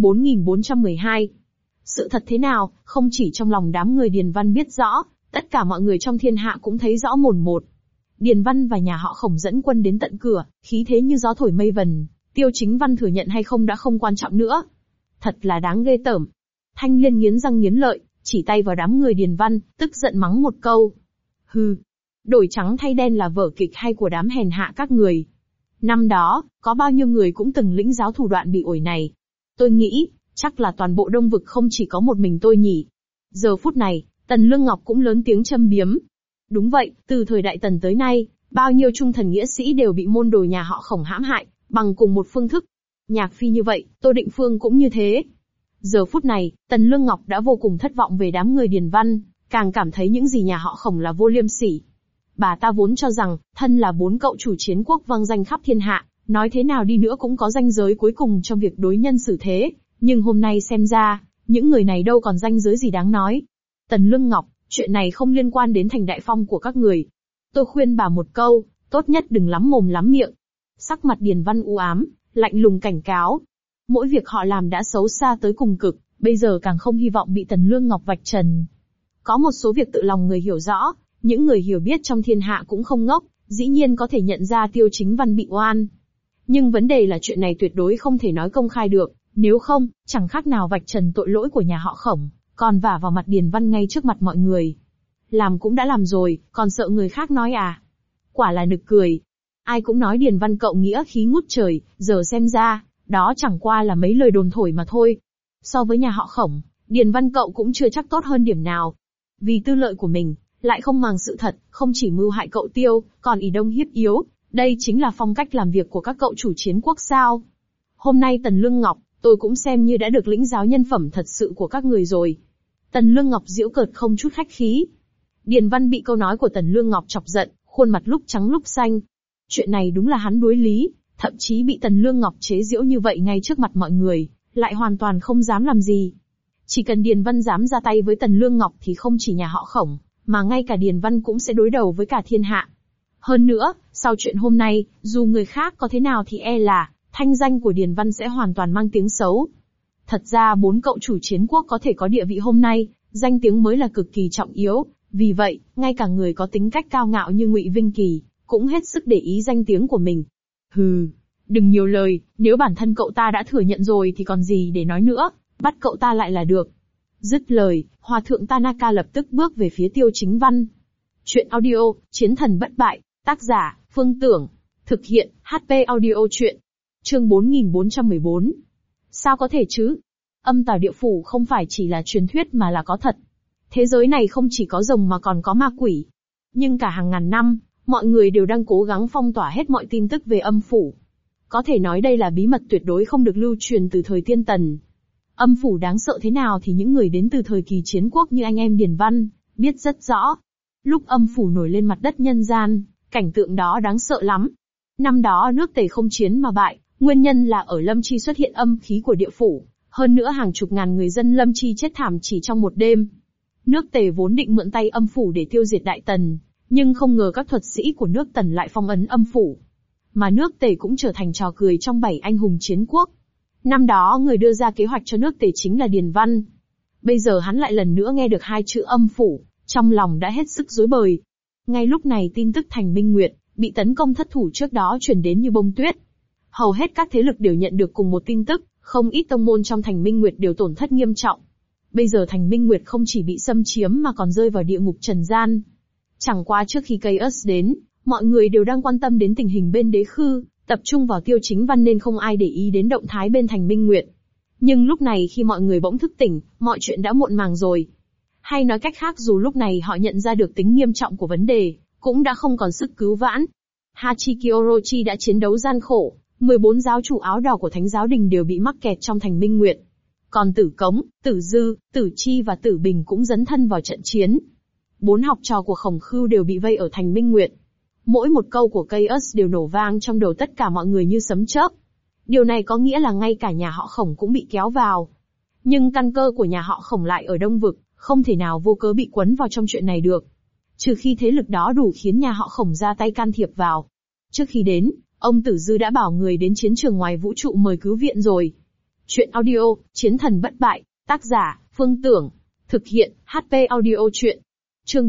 4412. Sự thật thế nào, không chỉ trong lòng đám người Điền Văn biết rõ, tất cả mọi người trong thiên hạ cũng thấy rõ mồn một. Điền Văn và nhà họ Khổng dẫn quân đến tận cửa, khí thế như gió thổi mây vần, Tiêu Chính Văn thừa nhận hay không đã không quan trọng nữa. Thật là đáng ghê tởm. Thanh Liên nghiến răng nghiến lợi, chỉ tay vào đám người Điền Văn, tức giận mắng một câu. Hừ, đổi trắng thay đen là vở kịch hay của đám hèn hạ các người. Năm đó, có bao nhiêu người cũng từng lĩnh giáo thủ đoạn bị ổi này. Tôi nghĩ, chắc là toàn bộ Đông Vực không chỉ có một mình tôi nhỉ. Giờ phút này, Tần Lương Ngọc cũng lớn tiếng châm biếm. Đúng vậy, từ thời Đại Tần tới nay, bao nhiêu trung thần nghĩa sĩ đều bị môn đồ nhà họ Khổng hãm hại, bằng cùng một phương thức. Nhạc Phi như vậy, Tô Định Phương cũng như thế. Giờ phút này, Tần Lương Ngọc đã vô cùng thất vọng về đám người Điền Văn, càng cảm thấy những gì nhà họ Khổng là vô liêm sỉ. Bà ta vốn cho rằng, thân là 4 cậu chủ chiến quốc vang danh khắp thiên hạ, nói thế nào đi nữa cũng có ranh giới cuối cùng trong việc đối nhân xử thế, nhưng hôm nay xem ra, những người này đâu còn ranh giới gì đáng nói. Tần Lương Ngọc, chuyện này không liên quan đến thành đại phong của các người. Tôi khuyên bà một câu, tốt nhất đừng lắm mồm lắm miệng. Sắc mặt Điền Văn u ám, lạnh lùng cảnh cáo. Mỗi việc họ làm đã xấu xa tới cùng cực, bây giờ càng không hy vọng bị Tần Lương Ngọc vạch trần. Có một số việc tự lòng người hiểu rõ, những người hiểu biết trong thiên hạ cũng không ngốc, dĩ nhiên có thể nhận ra Tiêu Chính Văn bị oan. Nhưng vấn đề là chuyện này tuyệt đối không thể nói công khai được, nếu không, chẳng khác nào vạch trần tội lỗi của nhà họ Khổng, còn vả vào mặt Điền Văn ngay trước mặt mọi người. Làm cũng đã làm rồi, còn sợ người khác nói à? Quả là nực cười. Ai cũng nói Điền Văn cậu nghĩa khí ngút trời, giờ xem ra, đó chẳng qua là mấy lời đồn thổi mà thôi. So với nhà họ Khổng, Điền Văn cậu cũng chưa chắc tốt hơn điểm nào. Vì tư lợi của mình, lại không màng sự thật, không chỉ mưu hại cậu Tiêu, còn ỷ đông hiếp yếu. Đây chính là phong cách làm việc của các cậu chủ chiến quốc sao. Hôm nay Tần Lương Ngọc, tôi cũng xem như đã được lĩnh giáo nhân phẩm thật sự của các người rồi. Tần Lương Ngọc giễu cợt không chút khách khí. Điền Văn bị câu nói của Tần Lương Ngọc chọc giận, khuôn mặt lúc trắng lúc xanh. Chuyện này đúng là hắn đuối lý, thậm chí bị Tần Lương Ngọc chế giễu như vậy ngay trước mặt mọi người, lại hoàn toàn không dám làm gì. Chỉ cần Điền Văn dám ra tay với Tần Lương Ngọc thì không chỉ nhà họ Khổng, mà ngay cả Điền Văn cũng sẽ đối đầu với cả thiên hạ. Hơn nữa, sau chuyện hôm nay, dù người khác có thế nào thì e là, thanh danh của Điền Văn sẽ hoàn toàn mang tiếng xấu. Thật ra 4 cậu chủ chiến quốc có thể có địa vị hôm nay, danh tiếng mới là cực kỳ trọng yếu, vì vậy, ngay cả người có tính cách cao ngạo như Ngụy Vinh Kỳ, cũng hết sức để ý danh tiếng của mình. Hừ, đừng nhiều lời, nếu bản thân cậu ta đã thừa nhận rồi thì còn gì để nói nữa, bắt cậu ta lại là được. Dứt lời, Hòa thượng Tanaka lập tức bước về phía Tiêu Chính Văn. Chuyện audio, Chiến thần bất bại, tác giả, Phương Tưởng. Thực hiện, HP audio chuyện. Chương 4414. Sao có thể chứ? Âm tào địa phủ không phải chỉ là truyền thuyết mà là có thật. Thế giới này không chỉ có rồng mà còn có ma quỷ. Nhưng cả hàng ngàn năm, mọi người đều đang cố gắng phong tỏa hết mọi tin tức về âm phủ. Có thể nói đây là bí mật tuyệt đối không được lưu truyền từ thời Tiên Tần. Âm phủ đáng sợ thế nào thì những người đến từ thời kỳ chiến quốc như anh em Điền Văn, biết rất rõ. Lúc âm phủ nổi lên mặt đất nhân gian, cảnh tượng đó đáng sợ lắm. Năm đó nước Tề không chiến mà bại, nguyên nhân là ở Lâm Chi xuất hiện âm khí của địa phủ, hơn nữa hàng chục ngàn người dân Lâm Chi chết thảm chỉ trong một đêm. Nước Tề vốn định mượn tay âm phủ để tiêu diệt Đại Tần, nhưng không ngờ các thuật sĩ của nước Tần lại phong ấn âm phủ. Mà nước Tề cũng trở thành trò cười trong 7 anh hùng chiến quốc. Năm đó người đưa ra kế hoạch cho nước Tề chính là Điền Văn. Bây giờ hắn lại lần nữa nghe được 2 chữ âm phủ, trong lòng đã hết sức rối bời. Ngay lúc này tin tức Thành Minh Nguyệt bị tấn công thất thủ trước đó truyền đến như bông tuyết. Hầu hết các thế lực đều nhận được cùng một tin tức, không ít tông môn trong Thành Minh Nguyệt đều tổn thất nghiêm trọng. Bây giờ Thành Minh Nguyệt không chỉ bị xâm chiếm mà còn rơi vào địa ngục trần gian. Chẳng qua trước khi Chaos đến, mọi người đều đang quan tâm đến tình hình bên Đế Khư, tập trung vào Tiêu Chính Văn nên không ai để ý đến động thái bên Thành Minh Nguyệt. Nhưng lúc này khi mọi người bỗng thức tỉnh, mọi chuyện đã muộn màng rồi. Hay nói cách khác dù lúc này họ nhận ra được tính nghiêm trọng của vấn đề, cũng đã không còn sức cứu vãn. Hachiki Orochi đã chiến đấu gian khổ, 14 giáo chủ áo đỏ của Thánh giáo đình đều bị mắc kẹt trong Thành Minh Nguyệt. Còn Tử Cống, Tử Dư, Tử Chi và Tử Bình cũng dấn thân vào trận chiến. 4 học trò của Khổng Khưu đều bị vây ở Thành Minh Nguyệt. Mỗi một câu của Chaos đều nổ vang trong đầu tất cả mọi người như sấm chớp. Điều này có nghĩa là ngay cả nhà họ Khổng cũng bị kéo vào. Nhưng căn cơ của nhà họ Khổng lại ở Đông Vực, không thể nào vô cớ bị quấn vào trong chuyện này được. Trừ khi thế lực đó đủ khiến nhà họ Khổng ra tay can thiệp vào. Trước khi đến, ông Tử Dư đã bảo người đến chiến trường ngoài vũ trụ mời cứu viện rồi. Chuyện audio, Chiến thần bất bại, tác giả, Phương Tưởng. Thực hiện, HP audio chuyện. Chương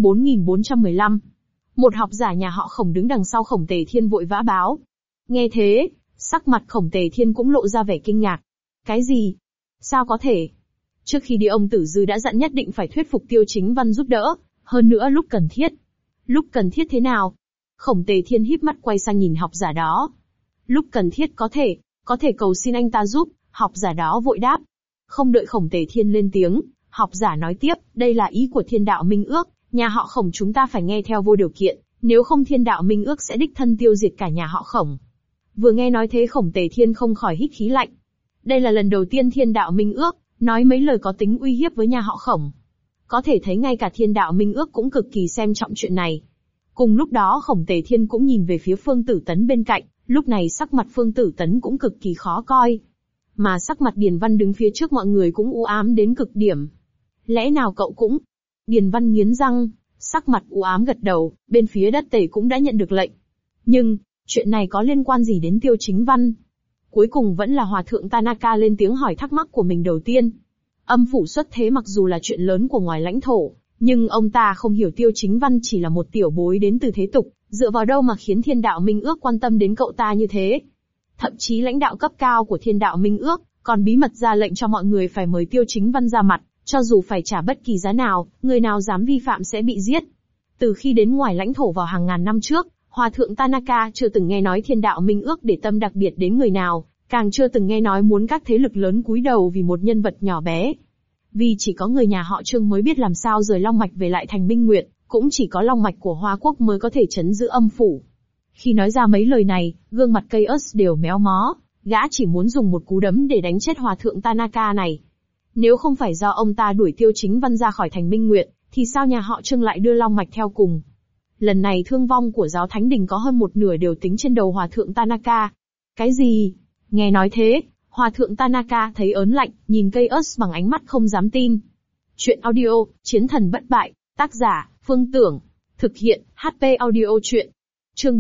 4415. Một học giả nhà họ Khổng đứng đằng sau Khổng Tề Thiên vội vã báo. Nghe thế, sắc mặt Khổng Tề Thiên cũng lộ ra vẻ kinh ngạc. Cái gì? Sao có thể? Trước khi đi ông Tử Dư đã dặn nhất định phải thuyết phục Tiêu Chính Văn giúp đỡ, hơn nữa lúc cần thiết. Lúc cần thiết thế nào? Khổng Tề Thiên híp mắt quay sang nhìn học giả đó. Lúc cần thiết có thể cầu xin anh ta giúp, học giả đó vội đáp. Không đợi Khổng Tề Thiên lên tiếng, học giả nói tiếp, đây là ý của Thiên Đạo Minh Ước, nhà họ Khổng chúng ta phải nghe theo vô điều kiện, nếu không Thiên Đạo Minh Ước sẽ đích thân tiêu diệt cả nhà họ Khổng. Vừa nghe nói thế Khổng Tề Thiên không khỏi hít khí lạnh. Đây là lần đầu tiên Thiên Đạo Minh Ước nói mấy lời có tính uy hiếp với nhà họ Khổng. Có thể thấy ngay cả Thiên Đạo Minh Ước cũng cực kỳ xem trọng chuyện này. Cùng lúc đó Khổng Tề Thiên cũng nhìn về phía Phương Tử Tấn bên cạnh, lúc này sắc mặt Phương Tử Tấn cũng cực kỳ khó coi. Mà sắc mặt Điền Văn đứng phía trước mọi người cũng u ám đến cực điểm. Lẽ nào cậu cũng... Điền Văn nghiến răng, sắc mặt u ám gật đầu, bên phía Đất Tề cũng đã nhận được lệnh. Nhưng, chuyện này có liên quan gì đến Tiêu Chính Văn? Cuối cùng vẫn là Hòa thượng Tanaka lên tiếng hỏi thắc mắc của mình đầu tiên. Âm phủ xuất thế mặc dù là chuyện lớn của ngoài lãnh thổ, nhưng ông ta không hiểu Tiêu Chính Văn chỉ là một tiểu bối đến từ thế tục, dựa vào đâu mà khiến Thiên Đạo Minh Ước quan tâm đến cậu ta như thế. Thậm chí lãnh đạo cấp cao của Thiên Đạo Minh Ước còn bí mật ra lệnh cho mọi người phải mời Tiêu Chính Văn ra mặt, cho dù phải trả bất kỳ giá nào, người nào dám vi phạm sẽ bị giết. Từ khi đến ngoài lãnh thổ vào hàng ngàn năm trước, Hòa thượng Tanaka chưa từng nghe nói Thiên Đạo Minh Ước để tâm đặc biệt đến người nào, càng chưa từng nghe nói muốn các thế lực lớn cúi đầu vì một nhân vật nhỏ bé. Vì chỉ có người nhà họ Trương mới biết làm sao rời Long Mạch về lại thành Minh Nguyệt, cũng chỉ có Long Mạch của Hoa Quốc mới có thể trấn giữ âm phủ. Khi nói ra mấy lời này, gương mặt Chaos đều méo mó, gã chỉ muốn dùng một cú đấm để đánh chết Hòa thượng Tanaka này. Nếu không phải do ông ta đuổi Tiêu Chính Văn ra khỏi thành Minh Nguyệt, thì sao nhà họ Trương lại đưa Long Mạch theo cùng? Lần này thương vong của giáo thánh đình có hơn một nửa đều tính trên đầu Hòa thượng Tanaka. Cái gì? Nghe nói thế, Hòa thượng Tanaka thấy ớn lạnh, nhìn Chaos bằng ánh mắt không dám tin. Chuyện audio, Chiến thần bất bại, tác giả, Phương Tưởng. Thực hiện, HP audio chuyện. Chương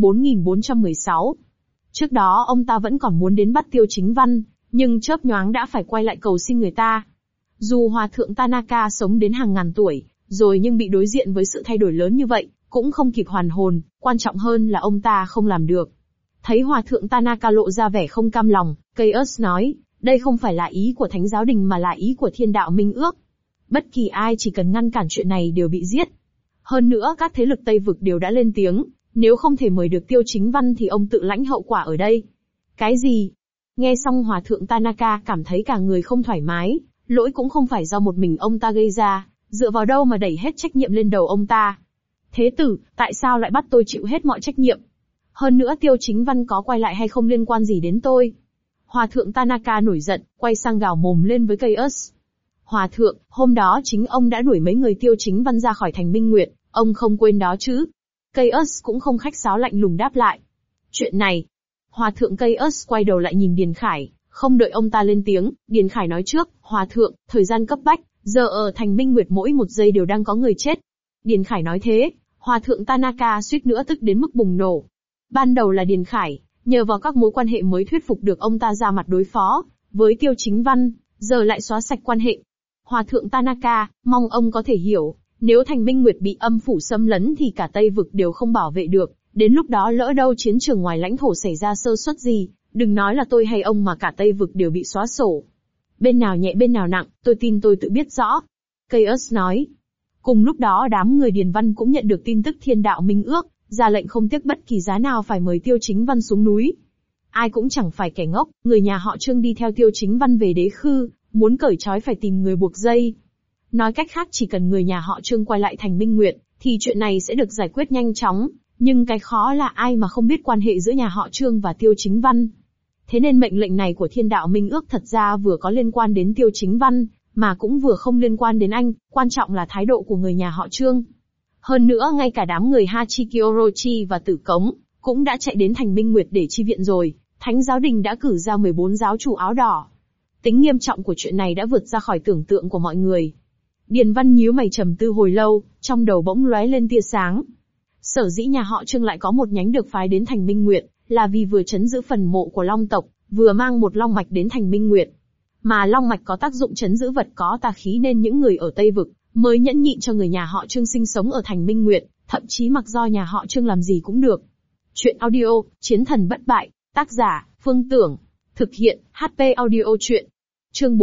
4416. Trước đó ông ta vẫn còn muốn đến bắt Tiêu Chính Văn, nhưng chớp nhoáng đã phải quay lại cầu xin người ta. Dù Hòa thượng Tanaka sống đến hàng ngàn tuổi, rồi nhưng bị đối diện với sự thay đổi lớn như vậy, cũng không kịp hoàn hồn, quan trọng hơn là ông ta không làm được. Thấy Hòa thượng Tanaka lộ ra vẻ không cam lòng, Chaos nói, đây không phải là ý của Thánh giáo đình mà là ý của Thiên Đạo Minh Ước. Bất kỳ ai chỉ cần ngăn cản chuyện này đều bị giết. Hơn nữa các thế lực Tây Vực đều đã lên tiếng, nếu không thể mời được Tiêu Chính Văn thì ông tự lãnh hậu quả ở đây. Cái gì? Nghe xong Hòa thượng Tanaka cảm thấy cả người không thoải mái, lỗi cũng không phải do một mình ông ta gây ra, dựa vào đâu mà đẩy hết trách nhiệm lên đầu ông ta. Thế tử, tại sao lại bắt tôi chịu hết mọi trách nhiệm? Hơn nữa Tiêu Chính Văn có quay lại hay không liên quan gì đến tôi? Hòa thượng Tanaka nổi giận, quay sang gào mồm lên với Chaos. Hòa thượng, hôm đó chính ông đã đuổi mấy người Tiêu Chính Văn ra khỏi thành Minh Nguyệt, ông không quên đó chứ? Chaos cũng không khách sáo lạnh lùng đáp lại. Chuyện này. Hòa thượng Chaos quay đầu lại nhìn Điền Khải, không đợi ông ta lên tiếng, Điền Khải nói trước, Hòa thượng, thời gian cấp bách, giờ ở thành Minh Nguyệt mỗi một giây đều đang có người chết. Điền Khải nói thế, Hòa thượng Tanaka suýt nữa tức đến mức bùng nổ. Ban đầu là Điền Khải, nhờ vào các mối quan hệ mới thuyết phục được ông ta ra mặt đối phó với Tiêu Chính Văn, giờ lại xóa sạch quan hệ. Hòa thượng Tanaka, mong ông có thể hiểu, nếu thành Minh Nguyệt bị âm phủ xâm lấn thì cả Tây Vực đều không bảo vệ được, đến lúc đó lỡ đâu chiến trường ngoài lãnh thổ xảy ra sơ suất gì, đừng nói là tôi hay ông mà cả Tây Vực đều bị xóa sổ. Bên nào nhẹ bên nào nặng, tôi tin tôi tự biết rõ. Chaos nói. Cùng lúc đó đám người Điền Văn cũng nhận được tin tức Thiên Đạo Minh Ước, ra lệnh không tiếc bất kỳ giá nào phải mời Tiêu Chính Văn xuống núi. Ai cũng chẳng phải kẻ ngốc, người nhà họ Trương đi theo Tiêu Chính Văn về Đế Khư, muốn cởi trói phải tìm người buộc dây. Nói cách khác chỉ cần người nhà họ Trương quay lại thành Minh Nguyệt, thì chuyện này sẽ được giải quyết nhanh chóng, nhưng cái khó là ai mà không biết quan hệ giữa nhà họ Trương và Tiêu Chính Văn. Thế nên mệnh lệnh này của Thiên Đạo Minh Ước thật ra vừa có liên quan đến Tiêu Chính Văn, mà cũng vừa không liên quan đến anh, quan trọng là thái độ của người nhà họ Trương. Hơn nữa ngay cả đám người Hachiki Orochi và Tử Cống, cũng đã chạy đến thành Minh Nguyệt để chi viện rồi, Thánh giáo đình đã cử ra 14 giáo chủ áo đỏ. Tính nghiêm trọng của chuyện này đã vượt ra khỏi tưởng tượng của mọi người. Điền Văn nhíu mày trầm tư hồi lâu, trong đầu bỗng lóe lên tia sáng. Sở dĩ nhà họ Trương lại có một nhánh được phái đến thành Minh Nguyệt, là vì vừa trấn giữ phần mộ của Long tộc, vừa mang một long mạch đến thành Minh Nguyệt. Mà long mạch có tác dụng trấn giữ vật có tà khí nên những người ở Tây Vực mới nhẫn nhịn cho người nhà họ Trương sinh sống ở thành Minh Nguyệt, thậm chí mặc do nhà họ Trương làm gì cũng được. Chuyện audio, Chiến thần bất bại, tác giả, Phương Tưởng. Thực hiện, HP audio chuyện. Chương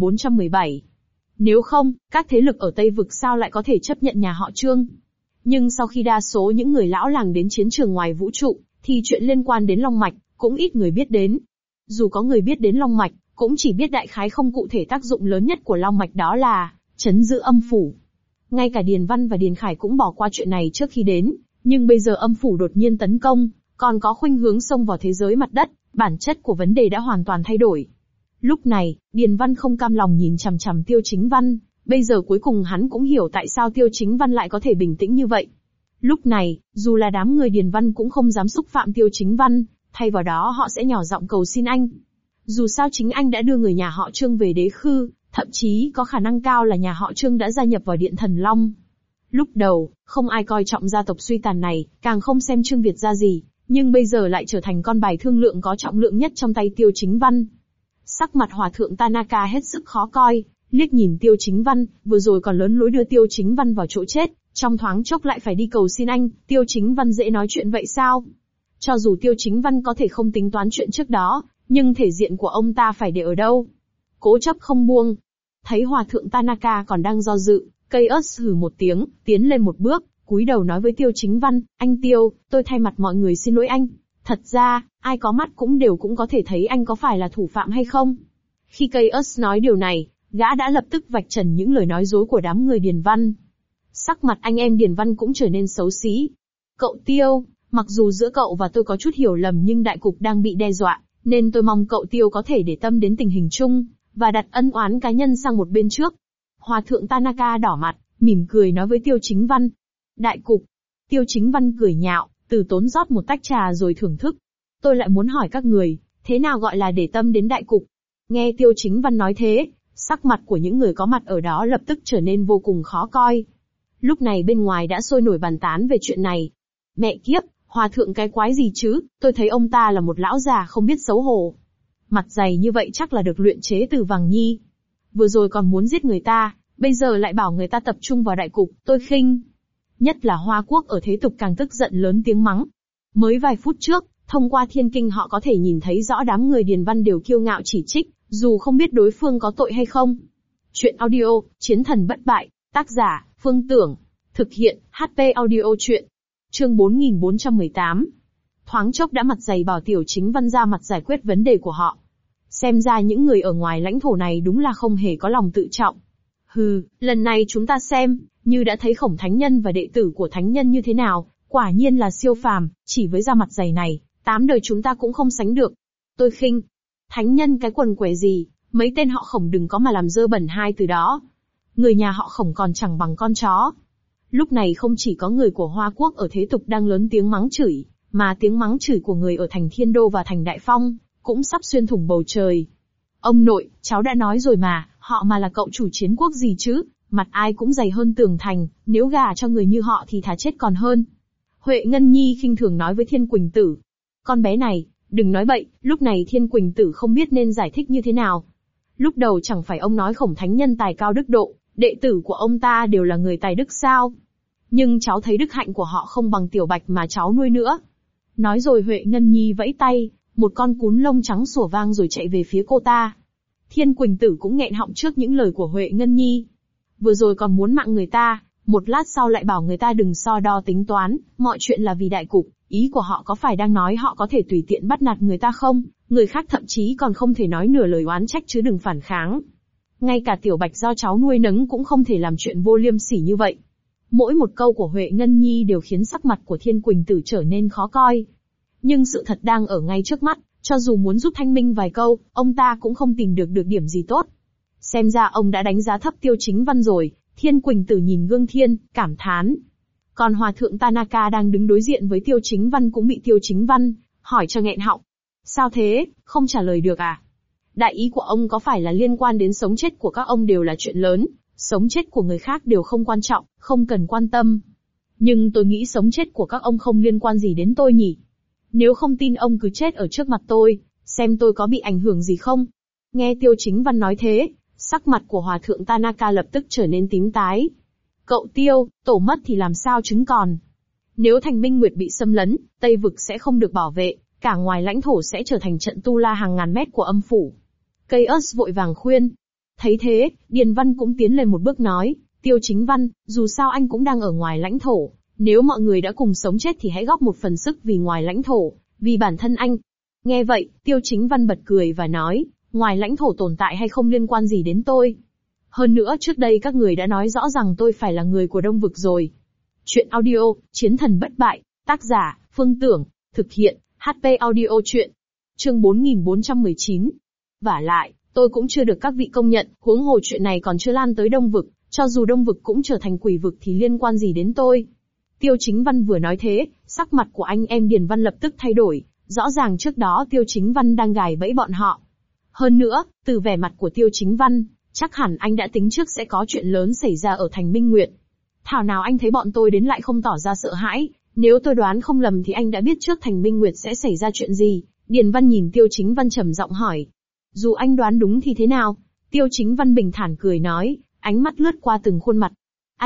4417. Nếu không, các thế lực ở Tây Vực sao lại có thể chấp nhận nhà họ Trương? Nhưng sau khi đa số những người lão làng đến chiến trường ngoài vũ trụ, thì chuyện liên quan đến Long Mạch, cũng ít người biết đến. Dù có người biết đến Long Mạch, cũng chỉ biết đại khái không cụ thể tác dụng lớn nhất của Long Mạch đó là trấn giữ âm phủ. Ngay cả Điền Văn và Điền Khải cũng bỏ qua chuyện này trước khi đến, nhưng bây giờ âm phủ đột nhiên tấn công, còn có khuynh hướng xông vào thế giới mặt đất, bản chất của vấn đề đã hoàn toàn thay đổi. Lúc này, Điền Văn không cam lòng nhìn chằm chằm Tiêu Chính Văn, bây giờ cuối cùng hắn cũng hiểu tại sao Tiêu Chính Văn lại có thể bình tĩnh như vậy. Lúc này, dù là đám người Điền Văn cũng không dám xúc phạm Tiêu Chính Văn, thay vào đó họ sẽ nhỏ giọng cầu xin anh. Dù sao chính anh đã đưa người nhà họ Trương về đế khư, thậm chí có khả năng cao là nhà họ Trương đã gia nhập vào Điện Thần Long. Lúc đầu, không ai coi trọng gia tộc suy tàn này, càng không xem Trương Việt ra gì, nhưng bây giờ lại trở thành con bài thương lượng có trọng lượng nhất trong tay Tiêu Chính Văn. Sắc mặt Hòa thượng Tanaka hết sức khó coi, liếc nhìn Tiêu Chính Văn, vừa rồi còn lớn lối đưa Tiêu Chính Văn vào chỗ chết, trong thoáng chốc lại phải đi cầu xin anh, Tiêu Chính Văn dễ nói chuyện vậy sao? Cho dù Tiêu Chính Văn có thể không tính toán chuyện trước đó, nhưng thể diện của ông ta phải để ở đâu? Cố chấp không buông. Thấy Hòa thượng Tanaka còn đang do dự, cây ớt hừ một tiếng, tiến lên một bước, cúi đầu nói với Tiêu Chính Văn, anh Tiêu, tôi thay mặt mọi người xin lỗi anh. Thật ra, ai có mắt cũng có thể thấy anh có phải là thủ phạm hay không. Khi cây ớt nói điều này, gã đã lập tức vạch trần những lời nói dối của đám người Điền Văn. Sắc mặt anh em Điền Văn cũng trở nên xấu xí. Cậu Tiêu, mặc dù giữa cậu và tôi có chút hiểu lầm nhưng đại cục đang bị đe dọa, nên tôi mong cậu Tiêu có thể để tâm đến tình hình chung, và đặt ân oán cá nhân sang một bên trước. Hòa thượng Tanaka đỏ mặt, mỉm cười nói với Tiêu Chính Văn. Đại cục. Tiêu Chính Văn cười nhạo, từ tốn rót một tách trà rồi thưởng thức. Tôi lại muốn hỏi các người, thế nào gọi là để tâm đến đại cục? Nghe Tiêu Chính Văn nói thế, sắc mặt của những người có mặt ở đó lập tức trở nên vô cùng khó coi. Lúc này bên ngoài đã sôi nổi bàn tán về chuyện này. Mẹ kiếp, hòa thượng cái quái gì chứ, tôi thấy ông ta là một lão già không biết xấu hổ. Mặt dày như vậy chắc là được luyện chế từ vàng nhi. Vừa rồi còn muốn giết người ta, bây giờ lại bảo người ta tập trung vào đại cục, tôi khinh. Nhất là Hoa Quốc ở thế tục càng tức giận lớn tiếng mắng. Mới vài phút trước, thông qua thiên kinh họ có thể nhìn thấy rõ đám người Điền Văn đều kiêu ngạo chỉ trích, dù không biết đối phương có tội hay không. Chuyện audio, Chiến thần bất bại, tác giả, Phương Tưởng. Thực hiện, HP audio chuyện. Chương 4418. Thoáng chốc đã mặt dày bảo Tiểu Chính Văn ra mặt giải quyết vấn đề của họ. Xem ra những người ở ngoài lãnh thổ này đúng là không hề có lòng tự trọng. Hừ, lần này chúng ta xem, như đã thấy Khổng Thánh Nhân và đệ tử của Thánh Nhân như thế nào, quả nhiên là siêu phàm, chỉ với da mặt dày này, 8 đời chúng ta cũng không sánh được. Tôi khinh. Thánh Nhân cái quần què gì, mấy tên họ Khổng đừng có mà làm dơ bẩn hai từ đó. Người nhà họ Khổng còn chẳng bằng con chó. Lúc này không chỉ có người của Hoa Quốc ở thế tục đang lớn tiếng mắng chửi, mà tiếng mắng chửi của người ở thành Thiên Đô và thành Đại Phong, cũng sắp xuyên thủng bầu trời. Ông nội, cháu đã nói rồi mà, họ mà là cậu chủ chiến quốc gì chứ, mặt ai cũng dày hơn tường thành, nếu gả cho người như họ thì thà chết còn hơn. Huệ Ngân Nhi khinh thường nói với Thiên Quỳnh Tử. Con bé này, đừng nói bậy, lúc này Thiên Quỳnh Tử không biết nên giải thích như thế nào. Lúc đầu chẳng phải ông nói Khổng Thánh Nhân tài cao đức độ, đệ tử của ông ta đều là người tài đức sao? Nhưng cháu thấy đức hạnh của họ không bằng Tiểu Bạch mà cháu nuôi nữa. Nói rồi Huệ Ngân Nhi vẫy tay, một con cún lông trắng sủa vang rồi chạy về phía cô ta. Thiên Quỳnh Tử cũng nghẹn họng trước những lời của Huệ Ngân Nhi. Vừa rồi còn muốn mạng người ta, một lát sau lại bảo người ta đừng so đo tính toán, mọi chuyện là vì đại cục, ý của họ có phải đang nói họ có thể tùy tiện bắt nạt người ta không? Người khác thậm chí còn không thể nói nửa lời oán trách chứ đừng phản kháng. Ngay cả Tiểu Bạch do cháu nuôi nấng cũng không thể làm chuyện vô liêm sỉ như vậy. Mỗi một câu của Huệ Ngân Nhi đều khiến sắc mặt của Thiên Quỳnh Tử trở nên khó coi. Nhưng sự thật đang ở ngay trước mắt, cho dù muốn giúp thanh minh vài câu, ông ta cũng không tìm được điểm gì tốt. Xem ra ông đã đánh giá thấp Tiêu Chính Văn rồi, Thiên Quỳnh Tử nhìn Gương Thiên, cảm thán. Còn Hòa thượng Tanaka đang đứng đối diện với Tiêu Chính Văn cũng bị Tiêu Chính Văn hỏi cho nghẹn họng. Sao thế, không trả lời được à? Đại ý của ông có phải là liên quan đến sống chết của các ông đều là chuyện lớn, sống chết của người khác đều không quan trọng, không cần quan tâm. Nhưng tôi nghĩ sống chết của các ông không liên quan gì đến tôi nhỉ? Nếu không tin ông cứ chết ở trước mặt tôi, xem tôi có bị ảnh hưởng gì không? Nghe Tiêu Chính Văn nói thế, sắc mặt của Hòa thượng Tanaka lập tức trở nên tím tái. Cậu Tiêu, tổ mất thì làm sao trứng còn? Nếu thành Minh Nguyệt bị xâm lấn, Tây Vực sẽ không được bảo vệ, cả ngoài lãnh thổ sẽ trở thành trận tu la hàng ngàn mét của âm phủ. Cây ớt vội vàng khuyên. Thấy thế, Điền Văn cũng tiến lên một bước nói, Tiêu Chính Văn, dù sao anh cũng đang ở ngoài lãnh thổ, nếu mọi người đã cùng sống chết thì hãy góp một phần sức vì ngoài lãnh thổ, vì bản thân anh. Nghe vậy, Tiêu Chính Văn bật cười và nói, ngoài lãnh thổ tồn tại hay không liên quan gì đến tôi. Hơn nữa trước đây các người đã nói rõ rằng tôi phải là người của Đông Vực rồi. Chuyện audio, Chiến thần bất bại, tác giả, Phương Tưởng, thực hiện, HP audio chuyện. Chương 4419. Vả lại, tôi cũng chưa được các vị công nhận, huống hồ chuyện này còn chưa lan tới Đông Vực, cho dù Đông Vực cũng trở thành quỷ vực thì liên quan gì đến tôi. Tiêu Chính Văn vừa nói thế, sắc mặt của anh em Điền Văn lập tức thay đổi, rõ ràng trước đó Tiêu Chính Văn đang gài bẫy bọn họ. Hơn nữa, từ vẻ mặt của Tiêu Chính Văn, chắc hẳn anh đã tính trước sẽ có chuyện lớn xảy ra ở thành Minh Nguyệt. Thảo nào anh thấy bọn tôi đến lại không tỏ ra sợ hãi, nếu tôi đoán không lầm thì anh đã biết trước thành Minh Nguyệt sẽ xảy ra chuyện gì. Điền Văn nhìn Tiêu Chính Văn trầm giọng hỏi. Dù anh đoán đúng thì thế nào? Tiêu Chính Văn bình thản cười nói, ánh mắt lướt qua từng khuôn mặt.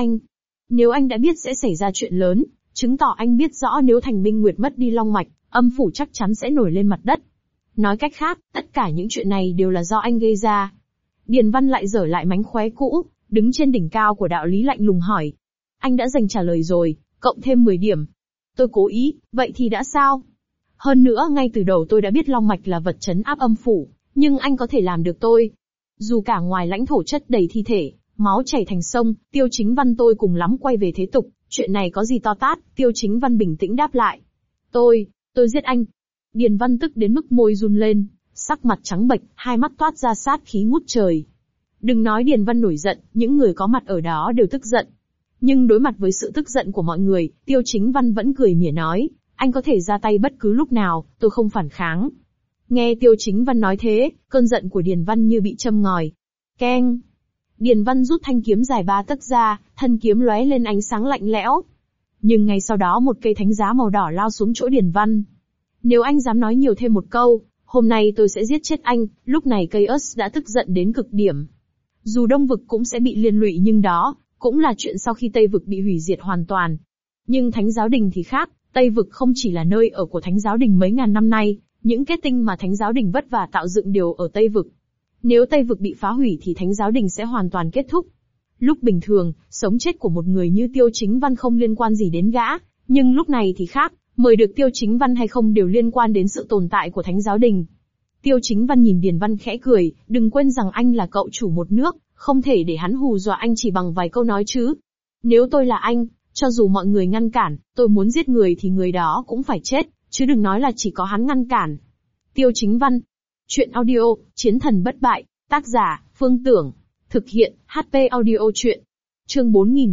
Nếu anh đã biết sẽ xảy ra chuyện lớn, chứng tỏ anh biết rõ nếu thành Minh Nguyệt mất đi long mạch, âm phủ chắc chắn sẽ nổi lên mặt đất. Nói cách khác, tất cả những chuyện này đều là do anh gây ra. Điền Văn lại dở lại mánh khóe cũ, đứng trên đỉnh cao của đạo lý lạnh lùng hỏi. Anh đã dành trả lời rồi, cộng thêm 10 điểm. Tôi cố ý, vậy thì đã sao? Hơn nữa ngay từ đầu tôi đã biết long mạch là vật trấn áp âm phủ, nhưng anh có thể làm được tôi. Dù cả ngoài lãnh thổ chất đầy thi thể, máu chảy thành sông, Tiêu Chính Văn tôi cùng lắm quay về thế tục, chuyện này có gì to tát, Tiêu Chính Văn bình tĩnh đáp lại. Tôi giết anh. Điền Văn tức đến mức môi run lên, sắc mặt trắng bệch, hai mắt toát ra sát khí ngút trời. Đừng nói Điền Văn nổi giận, những người có mặt ở đó đều tức giận. Nhưng đối mặt với sự tức giận của mọi người, Tiêu Chính Văn vẫn cười mỉa nói, anh có thể ra tay bất cứ lúc nào, tôi không phản kháng. Nghe Tiêu Chính Văn nói thế, cơn giận của Điền Văn như bị châm ngòi. Keng! Điền Văn rút thanh kiếm dài 3 tấc ra, thân kiếm lóe lên ánh sáng lạnh lẽo. Nhưng ngay sau đó một cây thánh giá màu đỏ lao xuống chỗ Điền Văn. Nếu anh dám nói nhiều thêm một câu, hôm nay tôi sẽ giết chết anh. Lúc này cây ớt đã tức giận đến cực điểm. Dù Đông Vực cũng sẽ bị liên lụy nhưng đó cũng là chuyện sau khi Tây Vực bị hủy diệt hoàn toàn. Nhưng Thánh Giáo Đình thì khác, Tây Vực không chỉ là nơi ở của Thánh Giáo Đình mấy ngàn năm nay, những kết tinh mà Thánh Giáo Đình vất vả tạo dựng đều ở Tây Vực. Nếu Tây Vực bị phá hủy thì Thánh Giáo Đình sẽ hoàn toàn kết thúc. Lúc bình thường, sống chết của một người như Tiêu Chính Văn không liên quan gì đến gã, nhưng lúc này thì khác, mời được Tiêu Chính Văn hay không đều liên quan đến sự tồn tại của Thánh Giáo Đình. Tiêu Chính Văn nhìn Điền Văn khẽ cười, đừng quên rằng anh là cậu chủ một nước, không thể để hắn hù dọa anh chỉ bằng vài câu nói chứ. Nếu tôi là anh, cho dù mọi người ngăn cản, tôi muốn giết người thì người đó cũng phải chết, chứ đừng nói là chỉ có hắn ngăn cản. Tiêu Chính Văn. Chuyện audio, Chiến thần bất bại, tác giả, Phương Tưởng. Thực hiện, HP audio chuyện. Chương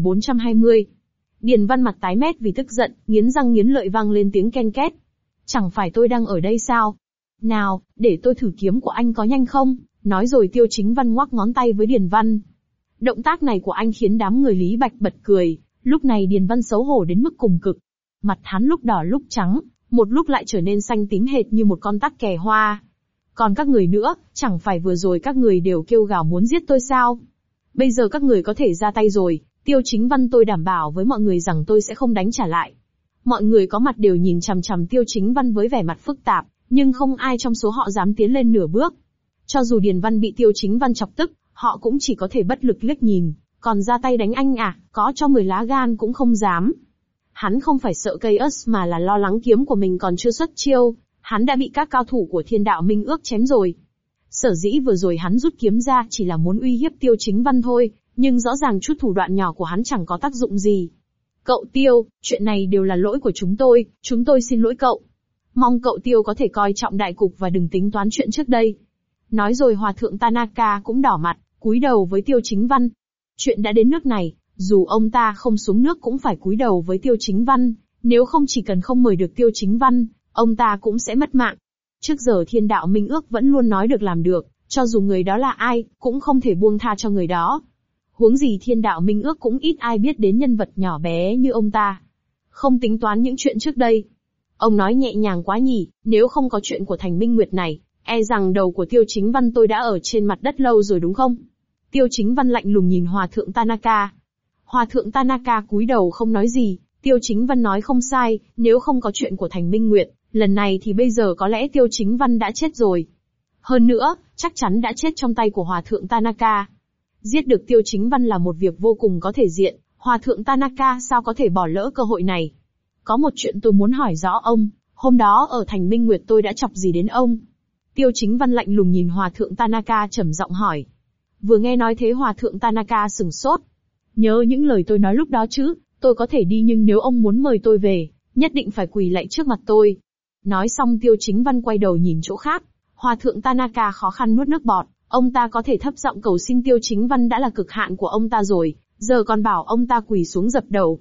4420. Điền Văn mặt tái mét vì tức giận, nghiến răng nghiến lợi vang lên tiếng ken két. Chẳng phải tôi đang ở đây sao? Nào, để tôi thử kiếm của anh có nhanh không? Nói rồi Tiêu Chính Văn ngoắc ngón tay với Điền Văn. Động tác này của anh khiến đám người Lý Bạch bật cười, lúc này Điền Văn xấu hổ đến mức cùng cực. Mặt hắn lúc đỏ lúc trắng, một lúc lại trở nên xanh tím hệt như một con tắc kè hoa. Còn các người nữa, chẳng phải vừa rồi các người đều kêu gào muốn giết tôi sao? Bây giờ các người có thể ra tay rồi, Tiêu Chính Văn tôi đảm bảo với mọi người rằng tôi sẽ không đánh trả lại. Mọi người có mặt đều nhìn chằm chằm Tiêu Chính Văn với vẻ mặt phức tạp, nhưng không ai trong số họ dám tiến lên nửa bước. Cho dù Điền Văn bị Tiêu Chính Văn chọc tức, họ cũng chỉ có thể bất lực liếc nhìn, còn ra tay đánh anh à, có cho 10 lá gan cũng không dám. Hắn không phải sợ cây ớt mà là lo lắng kiếm của mình còn chưa xuất chiêu, hắn đã bị các cao thủ của Thiên Đạo Minh Ước chém rồi. Sở dĩ vừa rồi hắn rút kiếm ra chỉ là muốn uy hiếp Tiêu Chính Văn thôi, nhưng rõ ràng chút thủ đoạn nhỏ của hắn chẳng có tác dụng gì. Cậu Tiêu, chuyện này đều là lỗi của chúng tôi xin lỗi cậu. Mong cậu Tiêu có thể coi trọng đại cục và đừng tính toán chuyện trước đây. Nói rồi Hòa thượng Tanaka cũng đỏ mặt, cúi đầu với Tiêu Chính Văn. Chuyện đã đến nước này, dù ông ta không xuống nước cũng phải cúi đầu với Tiêu Chính Văn, nếu không chỉ cần không mời được Tiêu Chính Văn, ông ta cũng sẽ mất mạng. Trước giờ Thiên Đạo Minh Ước vẫn luôn nói được làm được, cho dù người đó là ai, cũng không thể buông tha cho người đó. Huống gì Thiên Đạo Minh Ước cũng ít ai biết đến nhân vật nhỏ bé như ông ta. Không tính toán những chuyện trước đây. Ông nói nhẹ nhàng quá nhỉ, nếu không có chuyện của thành Minh Nguyệt này, e rằng đầu của Tiêu Chính Văn tôi đã ở trên mặt đất lâu rồi đúng không? Tiêu Chính Văn lạnh lùng nhìn Hòa thượng Tanaka. Hòa thượng Tanaka cúi đầu không nói gì, Tiêu Chính Văn nói không sai, nếu không có chuyện của thành Minh Nguyệt, lần này thì bây giờ có lẽ Tiêu Chính Văn đã chết rồi. Hơn nữa, chắc chắn đã chết trong tay của Hòa thượng Tanaka. Giết được Tiêu Chính Văn là một việc vô cùng có thể diện, Hòa thượng Tanaka sao có thể bỏ lỡ cơ hội này? Có một chuyện tôi muốn hỏi rõ ông, hôm đó ở thành Minh Nguyệt tôi đã chọc gì đến ông? Tiêu Chính Văn lạnh lùng nhìn Hòa thượng Tanaka trầm giọng hỏi. Vừa nghe nói thế Hòa thượng Tanaka sửng sốt. Nhớ những lời tôi nói lúc đó chứ, tôi có thể đi nhưng nếu ông muốn mời tôi về, nhất định phải quỳ lạy trước mặt tôi. Nói xong Tiêu Chính Văn quay đầu nhìn chỗ khác, Hòa thượng Tanaka khó khăn nuốt nước bọt, ông ta có thể thấp giọng cầu xin Tiêu Chính Văn đã là cực hạn của ông ta rồi, giờ còn bảo ông ta quỳ xuống dập đầu.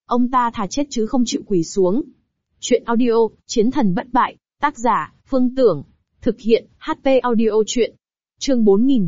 Ông ta thà chết chứ không chịu quỳ xuống. Chuyện audio, Chiến thần bất bại, tác giả, Phương Tưởng. Thực hiện, HP Audio Chuyện. Chương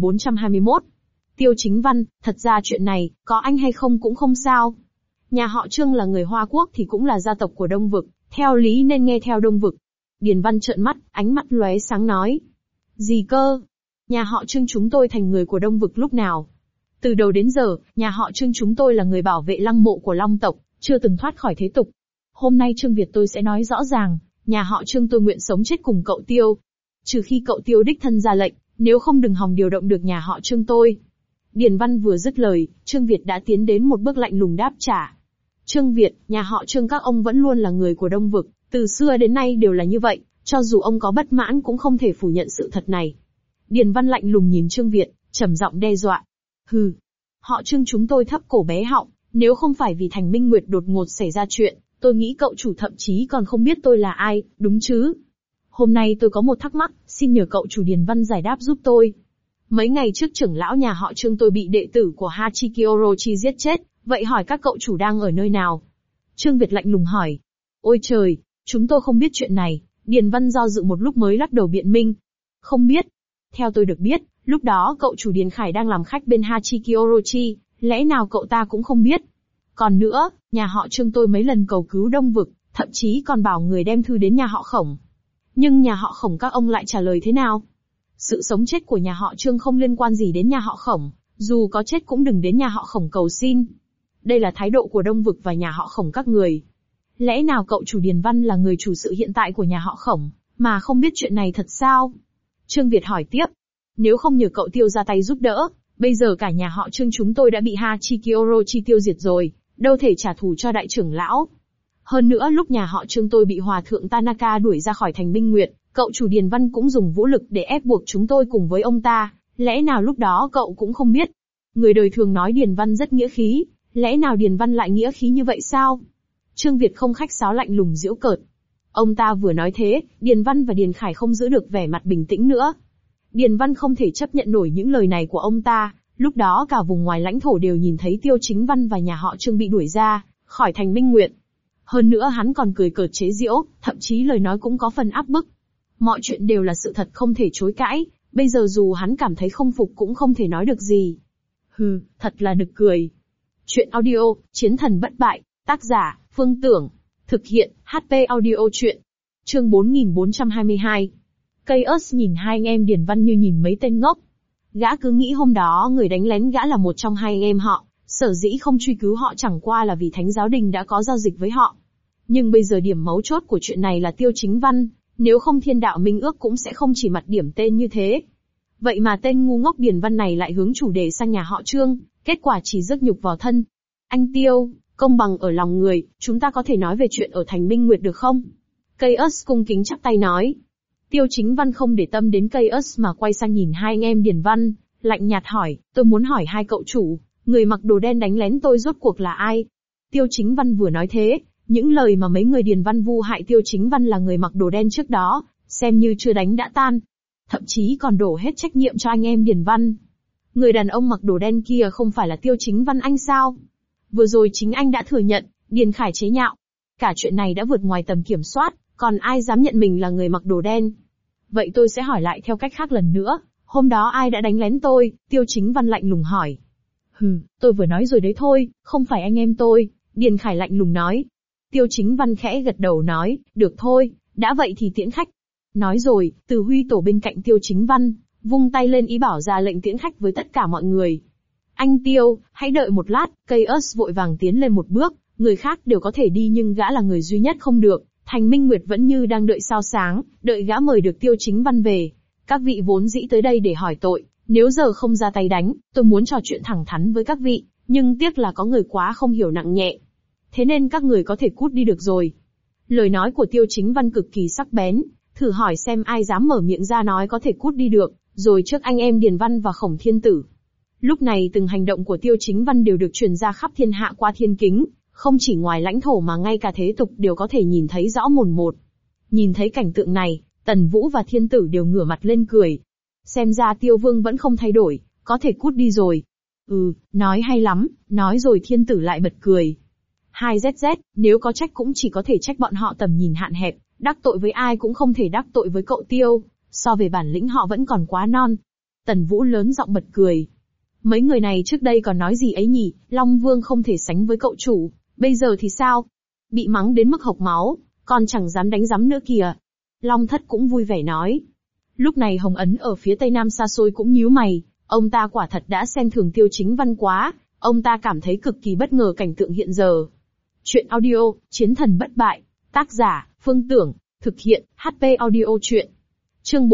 4421. Tiêu Chính Văn, thật ra chuyện này, có anh hay không cũng không sao. Nhà họ Trương là người Hoa Quốc thì cũng là gia tộc của Đông Vực, theo lý nên nghe theo Đông Vực. Điền Văn trợn mắt, ánh mắt lóe sáng nói. Gì cơ? Nhà họ Trương chúng tôi thành người của Đông Vực lúc nào? Từ đầu đến giờ, nhà họ Trương chúng tôi là người bảo vệ lăng mộ của Long tộc, chưa từng thoát khỏi thế tục. Hôm nay Trương Việt tôi sẽ nói rõ ràng, nhà họ Trương tôi nguyện sống chết cùng cậu Tiêu. Trừ khi cậu Tiêu đích thân ra lệnh, nếu không đừng hòng điều động được nhà họ Trương tôi. Điền Văn vừa dứt lời, Trương Việt đã tiến đến một bước lạnh lùng đáp trả. Trương Việt, nhà họ Trương các ông vẫn luôn là người của Đông Vực, từ xưa đến nay đều là như vậy, cho dù ông có bất mãn cũng không thể phủ nhận sự thật này. Điền Văn lạnh lùng nhìn Trương Việt, trầm giọng đe dọa. Hừ, họ Trương chúng tôi thấp cổ bé họng, nếu không phải vì Thành Minh Nguyệt đột ngột xảy ra chuyện, tôi nghĩ cậu chủ thậm chí còn không biết tôi là ai, đúng chứ? Hôm nay tôi có một thắc mắc, xin nhờ cậu chủ Điền Văn giải đáp giúp tôi. Mấy ngày trước trưởng lão nhà họ Trương tôi bị đệ tử của Hachiki Orochi giết chết, vậy hỏi các cậu chủ đang ở nơi nào? Trương Việt lạnh lùng hỏi. Ôi trời, chúng tôi không biết chuyện này. Điền Văn do dự một lúc mới lắc đầu biện minh. Không biết. Theo tôi được biết, lúc đó cậu chủ Điền Khải đang làm khách bên Hachiki Orochi, lẽ nào cậu ta cũng không biết? Còn nữa, nhà họ Trương tôi mấy lần cầu cứu Đông Vực, thậm chí còn bảo người đem thư đến nhà họ Khổng. Nhưng nhà họ Khổng các ông lại trả lời thế nào? Sự sống chết của nhà họ Trương không liên quan gì đến nhà họ Khổng, dù có chết cũng đừng đến nhà họ Khổng cầu xin. Đây là thái độ của Đông Vực và nhà họ Khổng các người. Lẽ nào cậu chủ Điền Văn là người chủ sự hiện tại của nhà họ Khổng, mà không biết chuyện này thật sao? Trương Việt hỏi tiếp. Nếu không nhờ cậu Tiêu ra tay giúp đỡ, bây giờ cả nhà họ Trương chúng tôi đã bị Hachiki Orochi tiêu diệt rồi, đâu thể trả thù cho đại trưởng lão. Hơn nữa lúc nhà họ Trương tôi bị Hòa thượng Tanaka đuổi ra khỏi Thành Minh Nguyệt, cậu chủ Điền Văn cũng dùng vũ lực để ép buộc chúng tôi cùng với ông ta, lẽ nào lúc đó cậu cũng không biết? Người đời thường nói Điền Văn rất nghĩa khí, lẽ nào Điền Văn lại nghĩa khí như vậy sao? Trương Việt không khách sáo lạnh lùng giễu cợt. Ông ta vừa nói thế, Điền Văn và Điền Khải không giữ được vẻ mặt bình tĩnh nữa. Điền Văn không thể chấp nhận nổi những lời này của ông ta, lúc đó cả vùng ngoài lãnh thổ đều nhìn thấy Tiêu Chính Văn và nhà họ Trương bị đuổi ra khỏi Thành Minh Nguyệt. Hơn nữa hắn còn cười cợt chế giễu, thậm chí lời nói cũng có phần áp bức. Mọi chuyện đều là sự thật không thể chối cãi, bây giờ dù hắn cảm thấy không phục cũng không thể nói được gì. Hừ, thật là nực cười. Chuyện audio, Chiến thần bất bại, tác giả, Phương Tưởng. Thực hiện, HP Audio Chuyện. Chương 4422. Cây ớt nhìn hai anh em Điền Văn như nhìn mấy tên ngốc. Gã cứ nghĩ hôm đó người đánh lén gã là một trong hai anh em họ, sở dĩ không truy cứu họ chẳng qua là vì Thánh Giáo Đình đã có giao dịch với họ. Nhưng bây giờ điểm mấu chốt của chuyện này là Tiêu Chính Văn, nếu không Thiên Đạo Minh Ước cũng sẽ không chỉ mặt điểm tên như thế. Vậy mà tên ngu ngốc Điền Văn này lại hướng chủ đề sang nhà họ Trương, kết quả chỉ rước nhục vào thân. Anh Tiêu, công bằng ở lòng người, chúng ta có thể nói về chuyện ở Thành Minh Nguyệt được không? Cây ớt cung kính chắp tay nói. Tiêu Chính Văn không để tâm đến cây ớt mà quay sang nhìn hai anh em Điền Văn, lạnh nhạt hỏi, tôi muốn hỏi hai cậu chủ, người mặc đồ đen đánh lén tôi rốt cuộc là ai? Tiêu Chính Văn vừa nói thế, những lời mà mấy người Điền Văn vu hại Tiêu Chính Văn là người mặc đồ đen trước đó, xem như chưa đánh đã tan. Thậm chí còn đổ hết trách nhiệm cho anh em Điền Văn. Người đàn ông mặc đồ đen kia không phải là Tiêu Chính Văn anh sao? Vừa rồi chính anh đã thừa nhận, Điền Khải chế nhạo. Cả chuyện này đã vượt ngoài tầm kiểm soát, còn ai dám nhận mình là người mặc đồ đen? Vậy tôi sẽ hỏi lại theo cách khác lần nữa, hôm đó ai đã đánh lén tôi? Tiêu Chính Văn lạnh lùng hỏi. Hừ, tôi vừa nói rồi đấy thôi, không phải anh em tôi, Điền Khải lạnh lùng nói. Tiêu Chính Văn khẽ gật đầu nói, được thôi, đã vậy thì tiễn khách. Nói rồi, Từ Huy Tổ bên cạnh Tiêu Chính Văn, vung tay lên ý bảo ra lệnh tiễn khách với tất cả mọi người. Anh Tiêu, hãy đợi một lát, cây ớt vội vàng tiến lên một bước, người khác đều có thể đi nhưng gã là người duy nhất không được. Thành Minh Nguyệt vẫn như đang đợi sao sáng, đợi gã mời được Tiêu Chính Văn về. Các vị vốn dĩ tới đây để hỏi tội, nếu giờ không ra tay đánh, tôi muốn trò chuyện thẳng thắn với các vị, nhưng tiếc là có người quá không hiểu nặng nhẹ. Thế nên các người có thể cút đi được rồi. Lời nói của Tiêu Chính Văn cực kỳ sắc bén, thử hỏi xem ai dám mở miệng ra nói có thể cút đi được, rồi trước anh em Điền Văn và Khổng Thiên Tử. Lúc này từng hành động của Tiêu Chính Văn đều được truyền ra khắp thiên hạ qua thiên kính, không chỉ ngoài lãnh thổ mà ngay cả thế tục đều có thể nhìn thấy rõ mồn một. Nhìn thấy cảnh tượng này, Tần Vũ và Thiên Tử đều ngửa mặt lên cười. Xem ra Tiêu Vương vẫn không thay đổi, có thể cút đi rồi. Nói hay lắm, nói rồi Thiên Tử lại bật cười. 2ZZ, nếu có trách cũng chỉ có thể trách bọn họ tầm nhìn hạn hẹp, đắc tội với ai cũng không thể đắc tội với cậu Tiêu, so về bản lĩnh họ vẫn còn quá non. Tần Vũ lớn giọng bật cười. Mấy người này trước đây còn nói gì ấy nhỉ, Long Vương không thể sánh với cậu chủ, bây giờ thì sao? Bị mắng đến mức hộc máu, còn chẳng dám đánh giấm nữa kìa. Long Thất cũng vui vẻ nói. Lúc này Hồng Ấn ở phía tây nam xa xôi cũng nhíu mày, ông ta quả thật đã xem thường Tiêu Chính Văn quá, ông ta cảm thấy cực kỳ bất ngờ cảnh tượng hiện giờ. Chuyện audio, Chiến thần bất bại, tác giả, Phương Tưởng, thực hiện, HP audio chuyện. Chương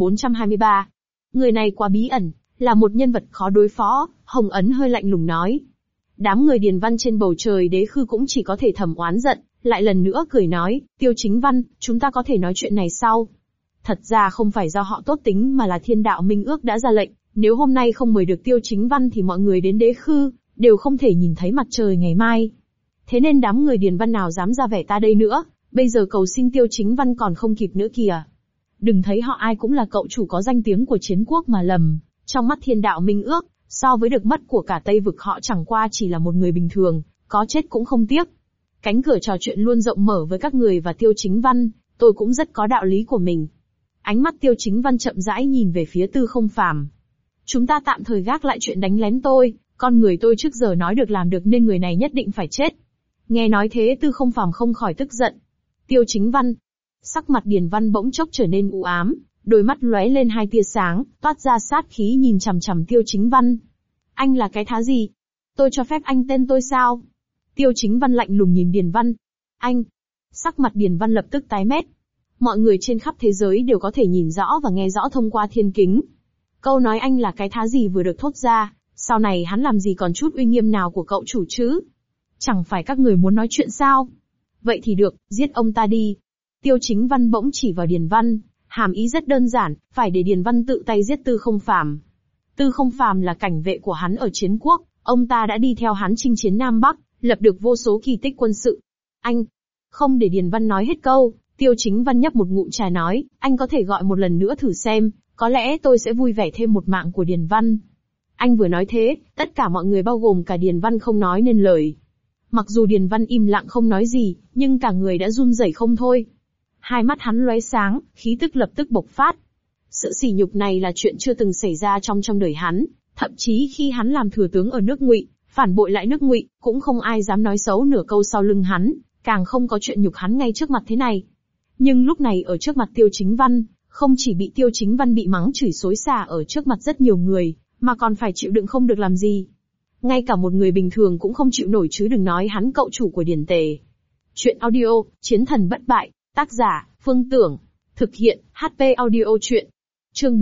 4423. Người này quá bí ẩn, là một nhân vật khó đối phó, Hồng Ấn hơi lạnh lùng nói. Đám người Điền Văn trên bầu trời đế khư cũng chỉ có thể thầm oán giận, lại lần nữa cười nói, Tiêu Chính Văn, chúng ta có thể nói chuyện này sau. Thật ra không phải do họ tốt tính mà là thiên đạo minh ước đã ra lệnh, nếu hôm nay không mời được Tiêu Chính Văn thì mọi người đến đế khư, đều không thể nhìn thấy mặt trời ngày mai. Thế nên đám người Điền Văn nào dám ra vẻ ta đây nữa, bây giờ cầu xin Tiêu Chính Văn còn không kịp nữa kìa. Đừng thấy họ ai cũng là cậu chủ có danh tiếng của chiến quốc mà lầm, trong mắt thiên đạo minh ước, so với được mất của cả Tây vực họ chẳng qua chỉ là một người bình thường, có chết cũng không tiếc. Cánh cửa trò chuyện luôn rộng mở với các người và Tiêu Chính Văn, tôi cũng rất có đạo lý của mình. Ánh mắt Tiêu Chính Văn chậm rãi nhìn về phía Tư Không Phàm. Chúng ta tạm thời gác lại chuyện đánh lén tôi, con người tôi trước giờ nói được làm được nên người này nhất định phải chết. Nghe nói thế Tư Không Phàm không khỏi tức giận. Tiêu Chính Văn. Sắc mặt Điền Văn bỗng chốc trở nên u ám, đôi mắt lóe lên hai tia sáng, toát ra sát khí nhìn chằm chằm Tiêu Chính Văn. Anh là cái thá gì? Tôi cho phép anh tên tôi sao? Tiêu Chính Văn lạnh lùng nhìn Điền Văn. Anh. Sắc mặt Điền Văn lập tức tái mét. Mọi người trên khắp thế giới đều có thể nhìn rõ và nghe rõ thông qua thiên kính. Câu nói anh là cái thá gì vừa được thốt ra, sau này hắn làm gì còn chút uy nghiêm nào của cậu chủ chứ? Chẳng phải các người muốn nói chuyện sao? Vậy thì được, giết ông ta đi. Tiêu Chính Văn bỗng chỉ vào Điền Văn, hàm ý rất đơn giản, phải để Điền Văn tự tay giết Tư Không Phàm. Tư Không Phàm là cảnh vệ của hắn ở chiến quốc, ông ta đã đi theo hắn chinh chiến Nam Bắc, lập được vô số kỳ tích quân sự. Anh, không để Điền Văn nói hết câu, Tiêu Chính Văn nhấp một ngụm trà nói, anh có thể gọi một lần nữa thử xem, có lẽ tôi sẽ vui vẻ thêm một mạng của Điền Văn. Anh vừa nói thế, tất cả mọi người bao gồm cả Điền Văn không nói nên lời. Mặc dù Điền Văn im lặng không nói gì, nhưng cả người đã run rẩy không thôi. Hai mắt hắn lóe sáng, khí tức lập tức bộc phát. Sự sỉ nhục này là chuyện chưa từng xảy ra trong đời hắn, thậm chí khi hắn làm thừa tướng ở nước Ngụy, phản bội lại nước Ngụy, cũng không ai dám nói xấu nửa câu sau lưng hắn, càng không có chuyện nhục hắn ngay trước mặt thế này. Nhưng lúc này ở trước mặt Tiêu Chính Văn, không chỉ bị Tiêu Chính Văn bị mắng chửi xối xả ở trước mặt rất nhiều người, mà còn phải chịu đựng không được làm gì. Ngay cả một người bình thường cũng không chịu nổi chứ đừng nói hắn cậu chủ của Điền Tề. Chuyện audio, Chiến thần bất bại, tác giả, Phương Tưởng, thực hiện, HP audio chuyện. Chương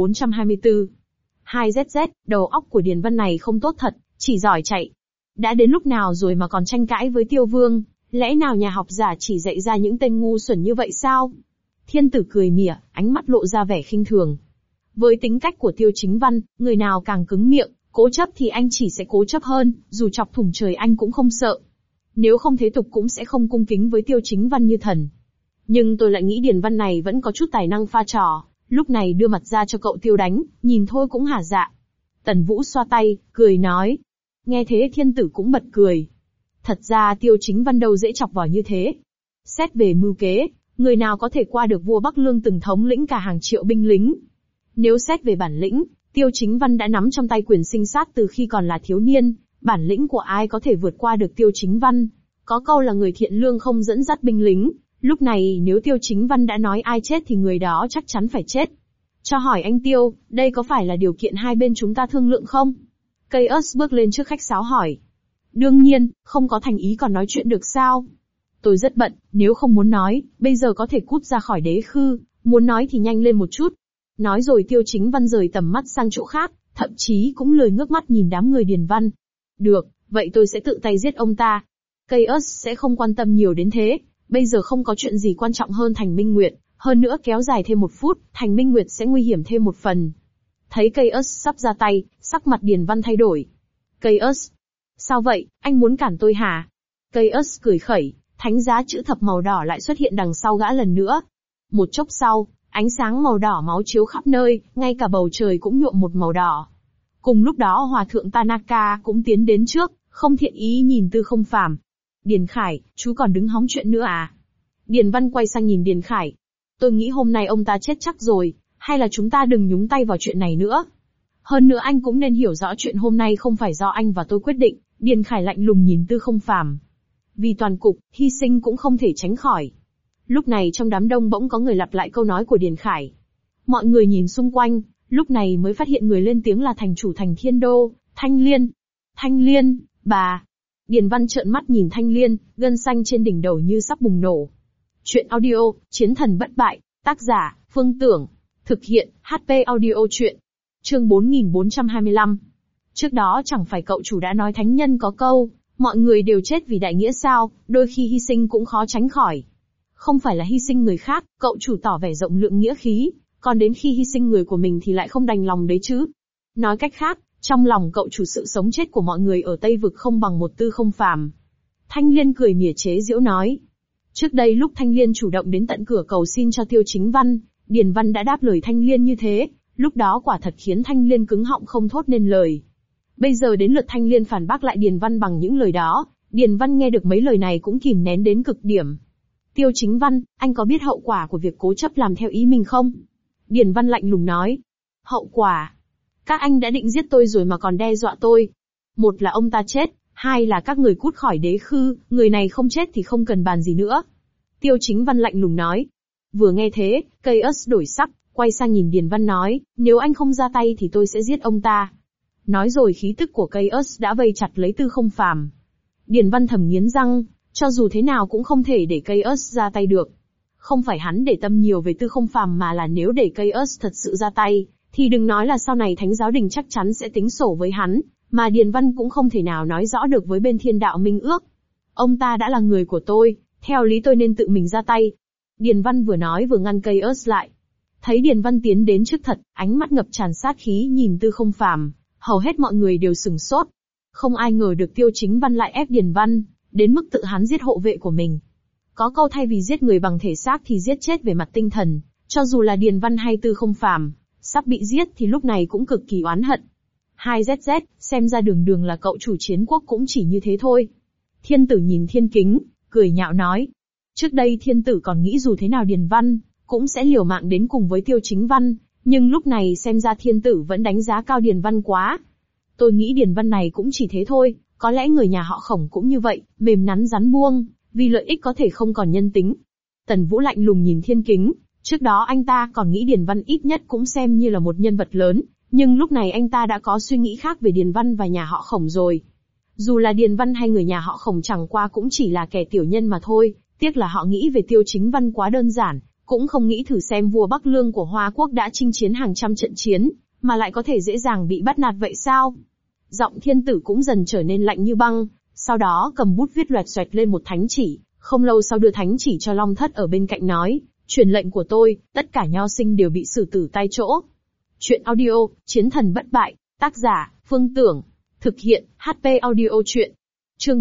4424. 2ZZ, đầu óc của Điền Văn này không tốt thật, chỉ giỏi chạy. Đã đến lúc nào rồi mà còn tranh cãi với Tiêu Vương, lẽ nào nhà học giả chỉ dạy ra những tên ngu xuẩn như vậy sao? Thiên tử cười mỉa, ánh mắt lộ ra vẻ khinh thường. Với tính cách của Tiêu Chính Văn, người nào càng cứng miệng, cố chấp thì anh chỉ sẽ cố chấp hơn, dù chọc thủng trời anh cũng không sợ. Nếu không thế tục cũng sẽ không cung kính với Tiêu Chính Văn như thần. Nhưng tôi lại nghĩ Điền Văn này vẫn có chút tài năng pha trò, lúc này đưa mặt ra cho cậu Tiêu đánh, nhìn thôi cũng hả dạ. Tần Vũ xoa tay, cười nói. Nghe thế thiên tử cũng bật cười. Thật ra Tiêu Chính Văn đâu dễ chọc vào như thế. Xét về mưu kế, người nào có thể qua được vua Bắc Lương từng thống lĩnh cả hàng triệu binh lính. Nếu xét về bản lĩnh, Tiêu Chính Văn đã nắm trong tay quyền sinh sát từ khi còn là thiếu niên, bản lĩnh của ai có thể vượt qua được Tiêu Chính Văn. Có câu là người thiện lương không dẫn dắt binh lính, lúc này nếu Tiêu Chính Văn đã nói ai chết thì người đó chắc chắn phải chết. Cho hỏi anh Tiêu, đây có phải là điều kiện hai bên chúng ta thương lượng không? Caius bước lên trước khách sáo hỏi. Đương nhiên, không có thành ý còn nói chuyện được sao? Tôi rất bận, nếu không muốn nói, bây giờ có thể cút ra khỏi đế khư, muốn nói thì nhanh lên một chút. Nói rồi Tiêu Chính Văn rời tầm mắt sang chỗ khác, thậm chí cũng lười ngước mắt nhìn đám người Điền Văn. Được, vậy tôi sẽ tự tay giết ông ta. Caius sẽ không quan tâm nhiều đến thế, bây giờ không có chuyện gì quan trọng hơn Thành Minh Nguyệt, hơn nữa kéo dài thêm 1 phút, Thành Minh Nguyệt sẽ nguy hiểm thêm một phần. Thấy Caius sắp ra tay, sắc mặt Điền Văn thay đổi. Caius, sao vậy, anh muốn cản tôi hả? Caius cười khẩy, thánh giá chữ thập màu đỏ lại xuất hiện đằng sau gã lần nữa. Một chốc sau, ánh sáng màu đỏ máu chiếu khắp nơi, ngay cả bầu trời cũng nhuộm một màu đỏ. Cùng lúc đó Hòa thượng Tanaka cũng tiến đến trước, không thiện ý nhìn Tư Không Phàm. Điền Khải, chú còn đứng hóng chuyện nữa à? Điền Văn quay sang nhìn Điền Khải. Tôi nghĩ hôm nay ông ta chết chắc rồi, hay là chúng ta đừng nhúng tay vào chuyện này nữa. Hơn nữa anh cũng nên hiểu rõ chuyện hôm nay không phải do anh và tôi quyết định. Điền Khải lạnh lùng nhìn Tư Không Phàm. Vì toàn cục, hy sinh cũng không thể tránh khỏi. Lúc này trong đám đông bỗng có người lặp lại câu nói của Điền Khải. Mọi người nhìn xung quanh, lúc này mới phát hiện người lên tiếng là thành chủ thành Thiên Đô, Thanh Liên. Thanh Liên, bà. Điền Văn trợn mắt nhìn Thanh Liên, gân xanh trên đỉnh đầu như sắp bùng nổ. Chuyện audio, Chiến thần bất bại, tác giả, Phương Tưởng. Thực hiện, HP audio chuyện. Chương 4425. Trước đó chẳng phải cậu chủ đã nói thánh nhân có câu, mọi người đều chết vì đại nghĩa sao, đôi khi hy sinh cũng khó tránh khỏi. Không phải là hy sinh người khác, cậu chủ tỏ vẻ rộng lượng nghĩa khí, còn đến khi hy sinh người của mình thì lại không đành lòng đấy chứ. Nói cách khác, trong lòng cậu chủ sự sống chết của mọi người ở Tây Vực không bằng một Tư Không Phàm. Thanh Liên cười mỉa chế giễu nói. Trước đây lúc Thanh Liên chủ động đến tận cửa cầu xin cho Tiêu Chính Văn, Điền Văn đã đáp lời Thanh Liên như thế, lúc đó quả thật khiến Thanh Liên cứng họng không thốt nên lời. Bây giờ đến lượt Thanh Liên phản bác lại Điền Văn bằng những lời đó, Điền Văn nghe được mấy lời này cũng kìm nén đến cực điểm. Tiêu Chính Văn, anh có biết hậu quả của việc cố chấp làm theo ý mình không? Điền Văn lạnh lùng nói. Hậu quả? Các anh đã định giết tôi rồi mà còn đe dọa tôi. Một là ông ta chết, hai là các người cút khỏi đế khư, người này không chết thì không cần bàn gì nữa. Tiêu Chính Văn lạnh lùng nói. Vừa nghe thế, Caius đổi sắc, quay sang nhìn Điền Văn nói, nếu anh không ra tay thì tôi sẽ giết ông ta. Nói rồi khí tức của Caius đã vây chặt lấy Tư Không Phàm. Điền Văn thầm nghiến răng, cho dù thế nào cũng không thể để Caius ra tay được. Không phải hắn để tâm nhiều về Tư Không Phàm mà là nếu để Caius thật sự ra tay, thì đừng nói là sau này Thánh giáo đình chắc chắn sẽ tính sổ với hắn, mà Điền Văn cũng không thể nào nói rõ được với bên Thiên Đạo Minh Ước. Ông ta đã là người của tôi, theo lý tôi nên tự mình ra tay. Điền Văn vừa nói vừa ngăn Caius lại. Thấy Điền Văn tiến đến trước thật, ánh mắt ngập tràn sát khí nhìn Tư Không Phàm, hầu hết mọi người đều sửng sốt. Không ai ngờ được Tiêu Chính Văn lại ép Điền Văn, đến mức tự hắn giết hộ vệ của mình. Có câu thay vì giết người bằng thể xác thì giết chết về mặt tinh thần, cho dù là Điền Văn hay Tư Không Phàm, sắp bị giết thì lúc này cũng cực kỳ oán hận. 2ZZ, xem ra đường đường là cậu chủ chiến quốc cũng chỉ như thế thôi. Thiên tử nhìn Thiên Kính, cười nhạo nói. Trước đây thiên tử còn nghĩ dù thế nào Điền Văn cũng sẽ liều mạng đến cùng với Tiêu Chính Văn, nhưng lúc này xem ra thiên tử vẫn đánh giá cao Điền Văn quá. Tôi nghĩ Điền Văn này cũng chỉ thế thôi, có lẽ người nhà họ Khổng cũng như vậy, mềm nắn rắn buông, vì lợi ích có thể không còn nhân tính. Tần Vũ lạnh lùng nhìn Thiên Kính, trước đó anh ta còn nghĩ Điền Văn ít nhất cũng xem như là một nhân vật lớn, nhưng lúc này anh ta đã có suy nghĩ khác về Điền Văn và nhà họ Khổng rồi. Dù là Điền Văn hay người nhà họ Khổng chẳng qua cũng chỉ là kẻ tiểu nhân mà thôi, tiếc là họ nghĩ về Tiêu Chính Văn quá đơn giản, cũng không nghĩ thử xem vua Bắc Lương của Hoa Quốc đã chinh chiến hàng trăm trận chiến, mà lại có thể dễ dàng bị bắt nạt vậy sao? Giọng thiên tử cũng dần trở nên lạnh như băng, sau đó cầm bút viết loẹt xoẹt lên một thánh chỉ, không lâu sau đưa thánh chỉ cho Long Thất ở bên cạnh nói, truyền lệnh của tôi, tất cả nho sinh đều bị xử tử tại chỗ. Chuyện audio, Chiến thần bất bại, tác giả, Phương Tưởng. Thực hiện, HP audio chuyện. Chương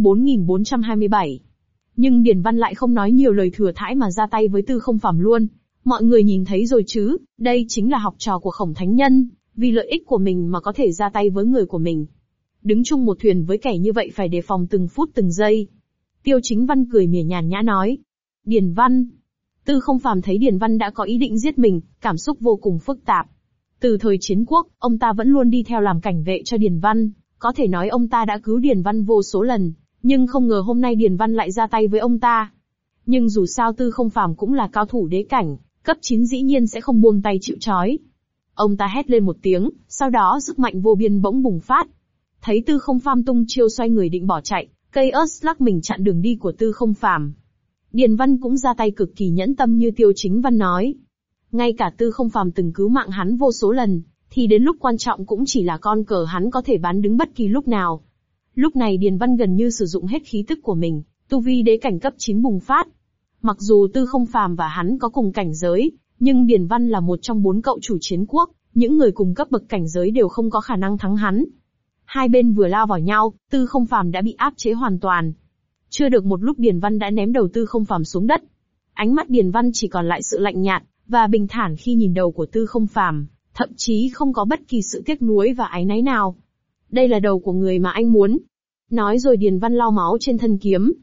4427. Nhưng Điền Văn lại không nói nhiều lời thừa thãi mà ra tay với Tư Không Phàm luôn. Mọi người nhìn thấy rồi chứ, đây chính là học trò của Khổng Thánh Nhân, vì lợi ích của mình mà có thể ra tay với người của mình. Đứng chung một thuyền với kẻ như vậy phải đề phòng từng phút từng giây. Tiêu Chính Văn cười mỉa nhàn nhã nói. Điền Văn. Tư Không Phàm thấy Điền Văn đã có ý định giết mình, cảm xúc vô cùng phức tạp. Từ thời chiến quốc, ông ta vẫn luôn đi theo làm cảnh vệ cho Điền Văn, có thể nói ông ta đã cứu Điền Văn vô số lần, nhưng không ngờ hôm nay Điền Văn lại ra tay với ông ta. Nhưng dù sao Tư Không Phàm cũng là cao thủ đế cảnh, cấp 9 dĩ nhiên sẽ không buông tay chịu trói. Ông ta hét lên một tiếng, sau đó sức mạnh vô biên bỗng bùng phát. Thấy Tư Không Phàm tung chiêu xoay người định bỏ chạy, Caius lắc mình chặn đường đi của Tư Không Phàm. Điền Văn cũng ra tay cực kỳ nhẫn tâm như Tiêu Chính Văn nói. Ngay cả Tư Không Phàm từng cứu mạng hắn vô số lần, thì đến lúc quan trọng cũng chỉ là con cờ hắn có thể bán đứng bất kỳ lúc nào. Lúc này Điền Văn gần như sử dụng hết khí tức của mình, tu vi đế cảnh cấp 9 bùng phát. Mặc dù Tư Không Phàm và hắn có cùng cảnh giới, nhưng Điền Văn là một trong 4 cậu chủ chiến quốc, những người cùng cấp bậc cảnh giới đều không có khả năng thắng hắn. Hai bên vừa lao vào nhau, Tư Không Phàm đã bị áp chế hoàn toàn. Chưa được một lúc Điền Văn đã ném đầu Tư Không Phàm xuống đất. Ánh mắt Điền Văn chỉ còn lại sự lạnh nhạt và bình thản khi nhìn đầu của Tư Không Phàm, thậm chí không có bất kỳ sự tiếc nuối và áy náy nào. Đây là đầu của người mà anh muốn. Nói rồi Điền Văn lau máu trên thân kiếm.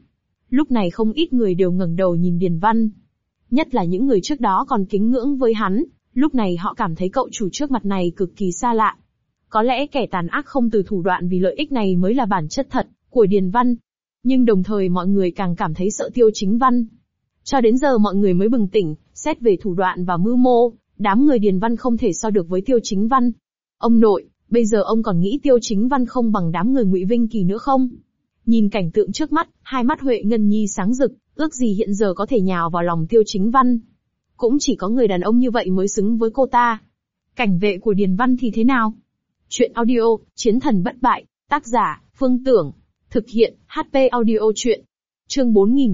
Lúc này không ít người đều ngẩng đầu nhìn Điền Văn. Nhất là những người trước đó còn kính ngưỡng với hắn, lúc này họ cảm thấy cậu chủ trước mặt này cực kỳ xa lạ. Có lẽ kẻ tàn ác không từ thủ đoạn vì lợi ích này mới là bản chất thật của Điền Văn. Nhưng đồng thời mọi người càng cảm thấy sợ Tiêu Chính Văn. Cho đến giờ mọi người mới bừng tỉnh, xét về thủ đoạn và mưu mô, đám người Điền Văn không thể so được với Tiêu Chính Văn. Ông nội, bây giờ ông còn nghĩ Tiêu Chính Văn không bằng đám người Ngụy Vinh Kỳ nữa không? Nhìn cảnh tượng trước mắt, hai mắt Huệ Ngân Nhi sáng rực, ước gì hiện giờ có thể nhào vào lòng Tiêu Chính Văn. Cũng chỉ có người đàn ông như vậy mới xứng với cô ta. Cảnh vệ của Điền Văn thì thế nào? Chuyện audio, Chiến thần bất bại, tác giả, Phương Tưởng. Thực hiện, HP audio chuyện. Chương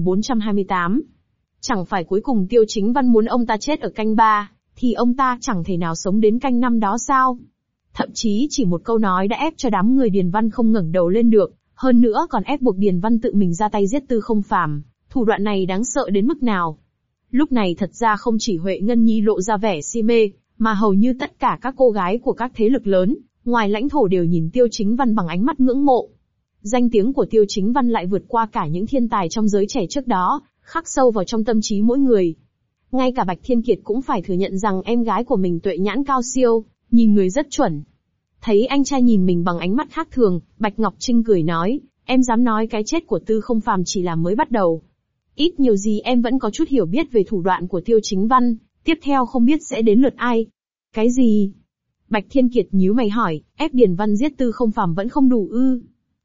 4428. Chẳng phải cuối cùng Tiêu Chính Văn muốn ông ta chết ở canh 3, thì ông ta chẳng thể nào sống đến canh 5 đó sao? Thậm chí chỉ một câu nói đã ép cho đám người Điền Văn không ngẩng đầu lên được, hơn nữa còn ép buộc Điền Văn tự mình ra tay giết Tư Không Phàm. Thủ đoạn này đáng sợ đến mức nào? Lúc này thật ra không chỉ Huệ Ngân Nhi lộ ra vẻ si mê, mà hầu như tất cả các cô gái của các thế lực lớn, ngoài lãnh thổ đều nhìn Tiêu Chính Văn bằng ánh mắt ngưỡng mộ. Danh tiếng của Tiêu Chính Văn lại vượt qua cả những thiên tài trong giới trẻ trước đó, khắc sâu vào trong tâm trí mỗi người. Ngay cả Bạch Thiên Kiệt cũng phải thừa nhận rằng em gái của mình tuệ nhãn cao siêu, nhìn người rất chuẩn. Thấy anh trai nhìn mình bằng ánh mắt khác thường, Bạch Ngọc Trinh cười nói, em dám nói cái chết của Tư Không Phàm chỉ là mới bắt đầu. Ít nhiều gì em vẫn có chút hiểu biết về thủ đoạn của Tiêu Chính Văn, tiếp theo không biết sẽ đến lượt ai. Cái gì? Bạch Thiên Kiệt nhíu mày hỏi, ép Điền Văn giết Tư Không Phàm vẫn không đủ ư?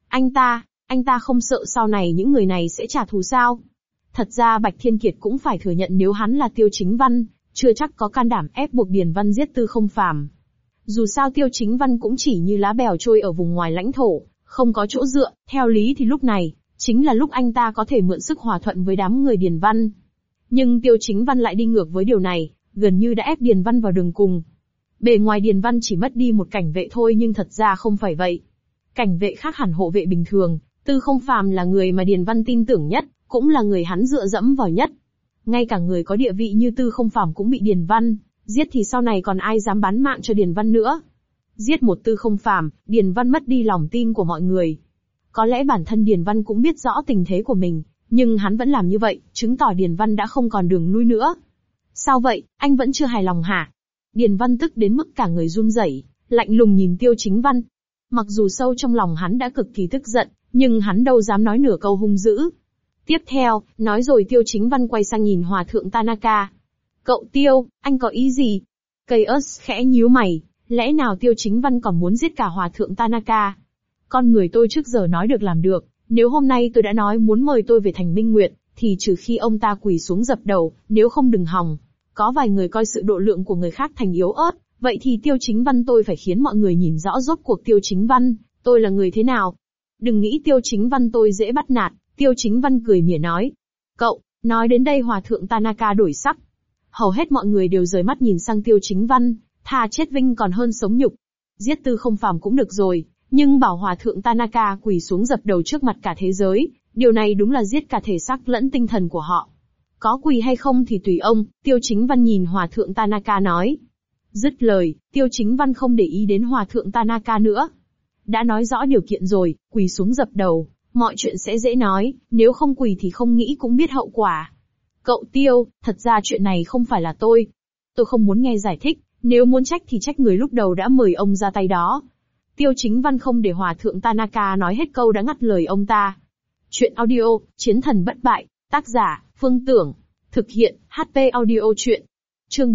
Anh ta không sợ sau này những người này sẽ trả thù sao? Thật ra Bạch Thiên Kiệt cũng phải thừa nhận nếu hắn là Tiêu Chính Văn, chưa chắc có can đảm ép buộc Điền Văn giết Tư Không Phàm. Dù sao Tiêu Chính Văn cũng chỉ như lá bèo trôi ở vùng ngoài lãnh thổ, không có chỗ dựa, theo lý thì lúc này, chính là lúc anh ta có thể mượn sức hòa thuận với đám người Điền Văn. Nhưng Tiêu Chính Văn lại đi ngược với điều này, gần như đã ép Điền Văn vào đường cùng. Bề ngoài Điền Văn chỉ mất đi một cảnh vệ thôi nhưng thật ra không phải vậy. Cảnh vệ khác hẳn hộ vệ bình thường, Tư Không Phàm là người mà Điền Văn tin tưởng nhất, cũng là người hắn dựa dẫm vào nhất. Ngay cả người có địa vị như Tư Không Phàm cũng bị Điền Văn giết thì sau này còn ai dám bán mạng cho Điền Văn nữa. Giết một Tư Không Phàm, Điền Văn mất đi lòng tin của mọi người. Có lẽ bản thân Điền Văn cũng biết rõ tình thế của mình, nhưng hắn vẫn làm như vậy, chứng tỏ Điền Văn đã không còn đường lui nữa. Sao vậy, anh vẫn chưa hài lòng hả? Điền Văn tức đến mức cả người run rẩy, lạnh lùng nhìn Tiêu Chính Văn. Mặc dù sâu trong lòng hắn đã cực kỳ tức giận, nhưng hắn đâu dám nói nửa câu hung dữ. Tiếp theo, nói rồi Tiêu Chính Văn quay sang nhìn Hòa thượng Tanaka. Cậu Tiêu, anh có ý gì? Chaos khẽ nhíu mày, lẽ nào Tiêu Chính Văn còn muốn giết cả Hòa thượng Tanaka? Con người tôi trước giờ nói được làm được, nếu hôm nay tôi đã nói muốn mời tôi về thành Minh Nguyệt, thì trừ khi ông ta quỳ xuống dập đầu, nếu không đừng hòng. Có vài người coi sự độ lượng của người khác thành yếu ớt, vậy thì Tiêu Chính Văn tôi phải khiến mọi người nhìn rõ rốt cuộc Tiêu Chính Văn, tôi là người thế nào. Đừng nghĩ Tiêu Chính Văn tôi dễ bắt nạt, Tiêu Chính Văn cười mỉa nói. Cậu, nói đến đây Hòa thượng Tanaka đổi sắc. Hầu hết mọi người đều rời mắt nhìn sang Tiêu Chính Văn, thà chết vinh còn hơn sống nhục. Giết Tư Không Phàm cũng được rồi, nhưng bảo Hòa thượng Tanaka quỳ xuống dập đầu trước mặt cả thế giới, điều này đúng là giết cả thể xác lẫn tinh thần của họ. Có quỳ hay không thì tùy ông, Tiêu Chính Văn nhìn Hòa thượng Tanaka nói. Dứt lời, Tiêu Chính Văn không để ý đến Hòa thượng Tanaka nữa. Đã nói rõ điều kiện rồi, quỳ xuống dập đầu, mọi chuyện sẽ dễ nói, nếu không quỳ thì không nghĩ cũng biết hậu quả. Cậu Tiêu, thật ra chuyện này không phải là tôi. Tôi không muốn nghe giải thích, nếu muốn trách thì trách người lúc đầu đã mời ông ra tay đó. Tiêu Chính Văn không để Hòa thượng Tanaka nói hết câu đã ngắt lời ông ta. Chuyện audio, Chiến thần bất bại, tác giả, Phương Tưởng. Thực hiện, HP audio chuyện. Chương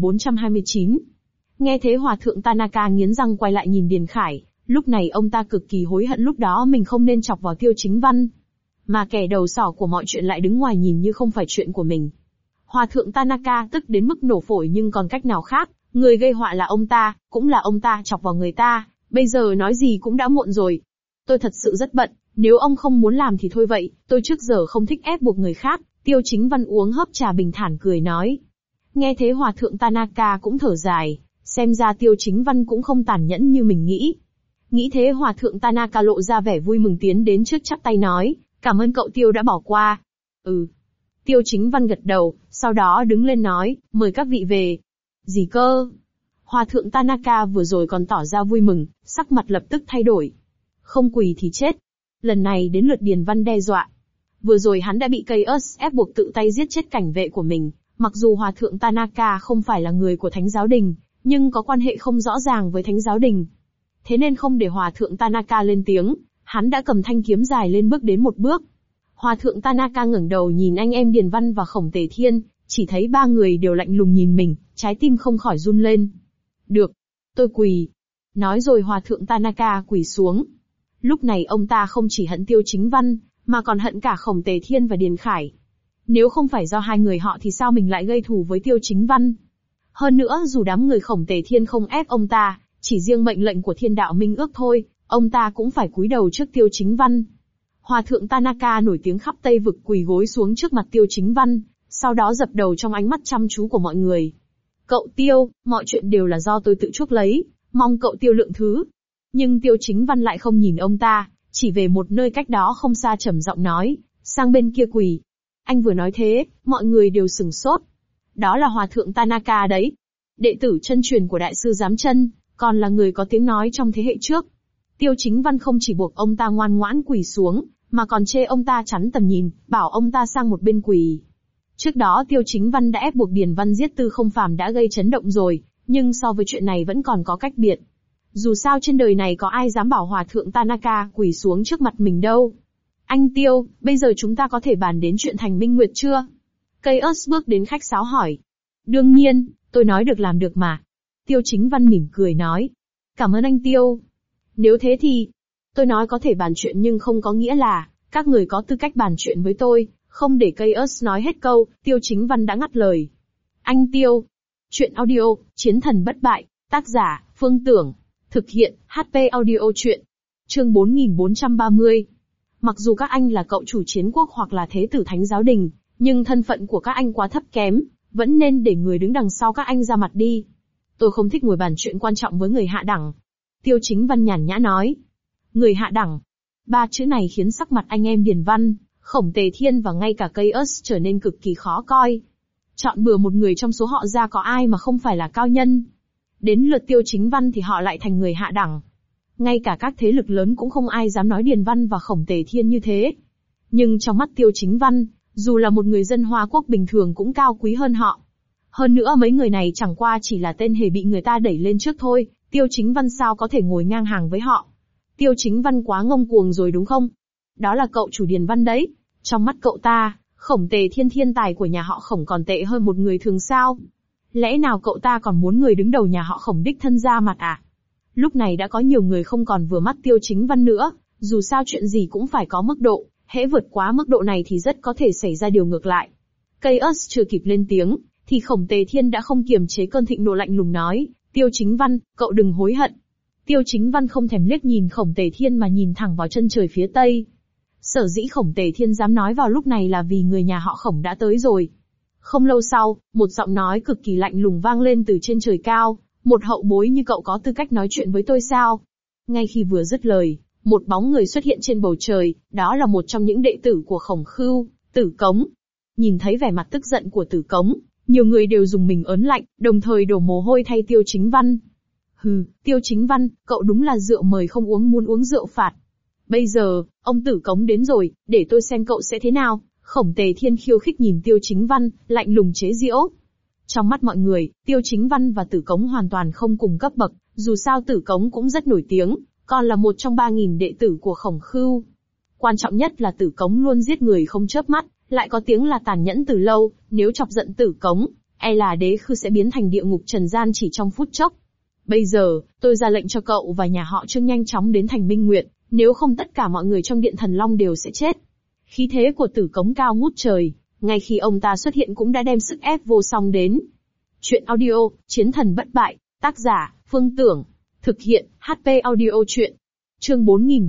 4429. Nghe thế Hòa thượng Tanaka nghiến răng quay lại nhìn Điền Khải, lúc này ông ta cực kỳ hối hận lúc đó mình không nên chọc vào Tiêu Chính Văn. Mà kẻ đầu sỏ của mọi chuyện lại đứng ngoài nhìn như không phải chuyện của mình. Hòa thượng Tanaka tức đến mức nổ phổi nhưng còn cách nào khác, người gây họa là ông ta, cũng là ông ta chọc vào người ta, bây giờ nói gì cũng đã muộn rồi. Tôi thật sự rất bận, nếu ông không muốn làm thì thôi vậy, tôi trước giờ không thích ép buộc người khác. Tiêu Chính Văn uống hớp trà bình thản cười nói. Nghe thế Hòa thượng Tanaka cũng thở dài, xem ra Tiêu Chính Văn cũng không tàn nhẫn như mình nghĩ. Nghĩ thế Hòa thượng Tanaka lộ ra vẻ vui mừng tiến đến trước chắp tay nói, cảm ơn cậu Tiêu đã bỏ qua. Tiêu Chính Văn gật đầu, sau đó đứng lên nói, mời các vị về. Gì cơ? Hòa thượng Tanaka vừa rồi còn tỏ ra vui mừng, sắc mặt lập tức thay đổi. Không quỳ thì chết. Lần này đến lượt Điền Văn đe dọa. Vừa rồi hắn đã bị Chaos ép buộc tự tay giết chết cảnh vệ của mình, mặc dù Hòa thượng Tanaka không phải là người của Thánh giáo đình, nhưng có quan hệ không rõ ràng với Thánh giáo đình. Thế nên không để Hòa thượng Tanaka lên tiếng, hắn đã cầm thanh kiếm dài lên bước đến một bước. Hòa thượng Tanaka ngẩng đầu nhìn anh em Điền Văn và Khổng Tề Thiên, chỉ thấy ba người đều lạnh lùng nhìn mình, trái tim không khỏi run lên. Được, tôi quỳ. Nói rồi Hòa thượng Tanaka quỳ xuống. Lúc này ông ta không chỉ hận Tiêu Chính Văn, mà còn hận cả Khổng Tề Thiên và Điền Khải. Nếu không phải do hai người họ thì sao mình lại gây thù với Tiêu Chính Văn? Hơn nữa dù đám người Khổng Tề Thiên không ép ông ta, chỉ riêng mệnh lệnh của Thiên Đạo Minh Ước thôi, ông ta cũng phải cúi đầu trước Tiêu Chính Văn. Hòa thượng Tanaka nổi tiếng khắp Tây Vực quỳ gối xuống trước mặt Tiêu Chính Văn, sau đó dập đầu trong ánh mắt chăm chú của mọi người. Cậu Tiêu, mọi chuyện đều là do tôi tự chuốc lấy, mong cậu Tiêu lượng thứ. Nhưng Tiêu Chính Văn lại không nhìn ông ta, chỉ về một nơi cách đó không xa trầm giọng nói, sang bên kia quỳ. Anh vừa nói thế, mọi người đều sửng sốt. Đó là Hòa thượng Tanaka đấy. Đệ tử chân truyền của Đại sư Giám Chân, còn là người có tiếng nói trong thế hệ trước. Tiêu Chính Văn không chỉ buộc ông ta ngoan ngoãn quỳ xuống, mà còn chê ông ta chắn tầm nhìn, bảo ông ta sang một bên quỳ. Trước đó Tiêu Chính Văn đã ép buộc Điền Văn giết Tư Không Phàm đã gây chấn động rồi, nhưng so với chuyện này vẫn còn có cách biệt. Dù sao trên đời này có ai dám bảo Hòa thượng Tanaka quỳ xuống trước mặt mình đâu. Anh Tiêu, bây giờ chúng ta có thể bàn đến chuyện thành minh nguyệt chưa? Chaos bước đến khách sáo hỏi. Đương nhiên, tôi nói được làm được mà. Tiêu Chính Văn mỉm cười nói. Cảm ơn anh Tiêu. Nếu thế thì, tôi nói có thể bàn chuyện nhưng không có nghĩa là, các người có tư cách bàn chuyện với tôi, không để Chaos nói hết câu, Tiêu Chính Văn đã ngắt lời. Anh Tiêu. Chuyện audio, Chiến thần bất bại, tác giả, Phương Tưởng. Thực hiện, HP audio chuyện. Chương 4430. Mặc dù các anh là cậu chủ chiến quốc hoặc là thế tử Thánh giáo đình, nhưng thân phận của các anh quá thấp kém, vẫn nên để người đứng đằng sau các anh ra mặt đi. Tôi không thích ngồi bàn chuyện quan trọng với người hạ đẳng. Tiêu Chính Văn nhàn nhã nói. Người hạ đẳng. Ba chữ này khiến sắc mặt anh em Điền Văn, Khổng Tề Thiên và ngay cả Chaos trở nên cực kỳ khó coi. Chọn bừa một người trong số họ ra có ai mà không phải là cao nhân. Đến lượt Tiêu Chính Văn thì họ lại thành người hạ đẳng. Ngay cả các thế lực lớn cũng không ai dám nói Điền Văn và Khổng Tề Thiên như thế. Nhưng trong mắt Tiêu Chính Văn, dù là một người dân Hoa Quốc bình thường cũng cao quý hơn họ. Hơn nữa mấy người này chẳng qua chỉ là tên hề bị người ta đẩy lên trước thôi, Tiêu Chính Văn sao có thể ngồi ngang hàng với họ. Tiêu Chính Văn quá ngông cuồng rồi đúng không? Đó là cậu chủ Điền Văn đấy. Trong mắt cậu ta, Khổng Tề Thiên thiên tài của nhà họ Khổng còn tệ hơn một người thường sao? Lẽ nào cậu ta còn muốn người đứng đầu nhà họ Khổng đích thân ra mặt à? Lúc này đã có nhiều người không còn vừa mắt Tiêu Chính Văn nữa, dù sao chuyện gì cũng phải có mức độ, hễ vượt quá mức độ này thì rất có thể xảy ra điều ngược lại. Chaos chưa kịp lên tiếng, thì Khổng Tề Thiên đã không kiềm chế cơn thịnh nộ lạnh lùng nói, Tiêu Chính Văn, cậu đừng hối hận. Tiêu Chính Văn không thèm liếc nhìn Khổng Tề Thiên mà nhìn thẳng vào chân trời phía tây. Sở dĩ Khổng Tề Thiên dám nói vào lúc này là vì người nhà họ Khổng đã tới rồi. Không lâu sau, một giọng nói cực kỳ lạnh lùng vang lên từ trên trời cao, một hậu bối như cậu có tư cách nói chuyện với tôi sao? Ngay khi vừa dứt lời, một bóng người xuất hiện trên bầu trời, đó là một trong những đệ tử của Khổng Khưu, Tử Cống. Nhìn thấy vẻ mặt tức giận của Tử Cống, nhiều người đều dùng mình ớn lạnh, đồng thời đổ mồ hôi thay Tiêu Chính Văn. Hừ, Tiêu Chính Văn, cậu đúng là rượu mời không uống muốn uống rượu phạt. Bây giờ, ông Tử Cống đến rồi, để tôi xem cậu sẽ thế nào. Khổng Tề Thiên khiêu khích nhìn Tiêu Chính Văn, lạnh lùng chế giễu. Trong mắt mọi người, Tiêu Chính Văn và Tử Cống hoàn toàn không cùng cấp bậc, dù sao Tử Cống cũng rất nổi tiếng, còn là một trong 3.000 đệ tử của Khổng Khưu. Quan trọng nhất là Tử Cống luôn giết người không chớp mắt, lại có tiếng là tàn nhẫn từ lâu, nếu chọc giận Tử Cống, e là Đế Khư sẽ biến thành địa ngục trần gian chỉ trong phút chốc. Bây giờ, tôi ra lệnh cho cậu và nhà họ Trương nhanh chóng đến thành Minh Nguyệt, nếu không tất cả mọi người trong Điện Thần Long đều sẽ chết. Khí thế của Tử Cống cao ngút trời, ngay khi ông ta xuất hiện cũng đã đem sức ép vô song đến. Chuyện audio, Chiến thần bất bại, tác giả, Phương Tưởng. Thực hiện, HP audio chuyện. Chương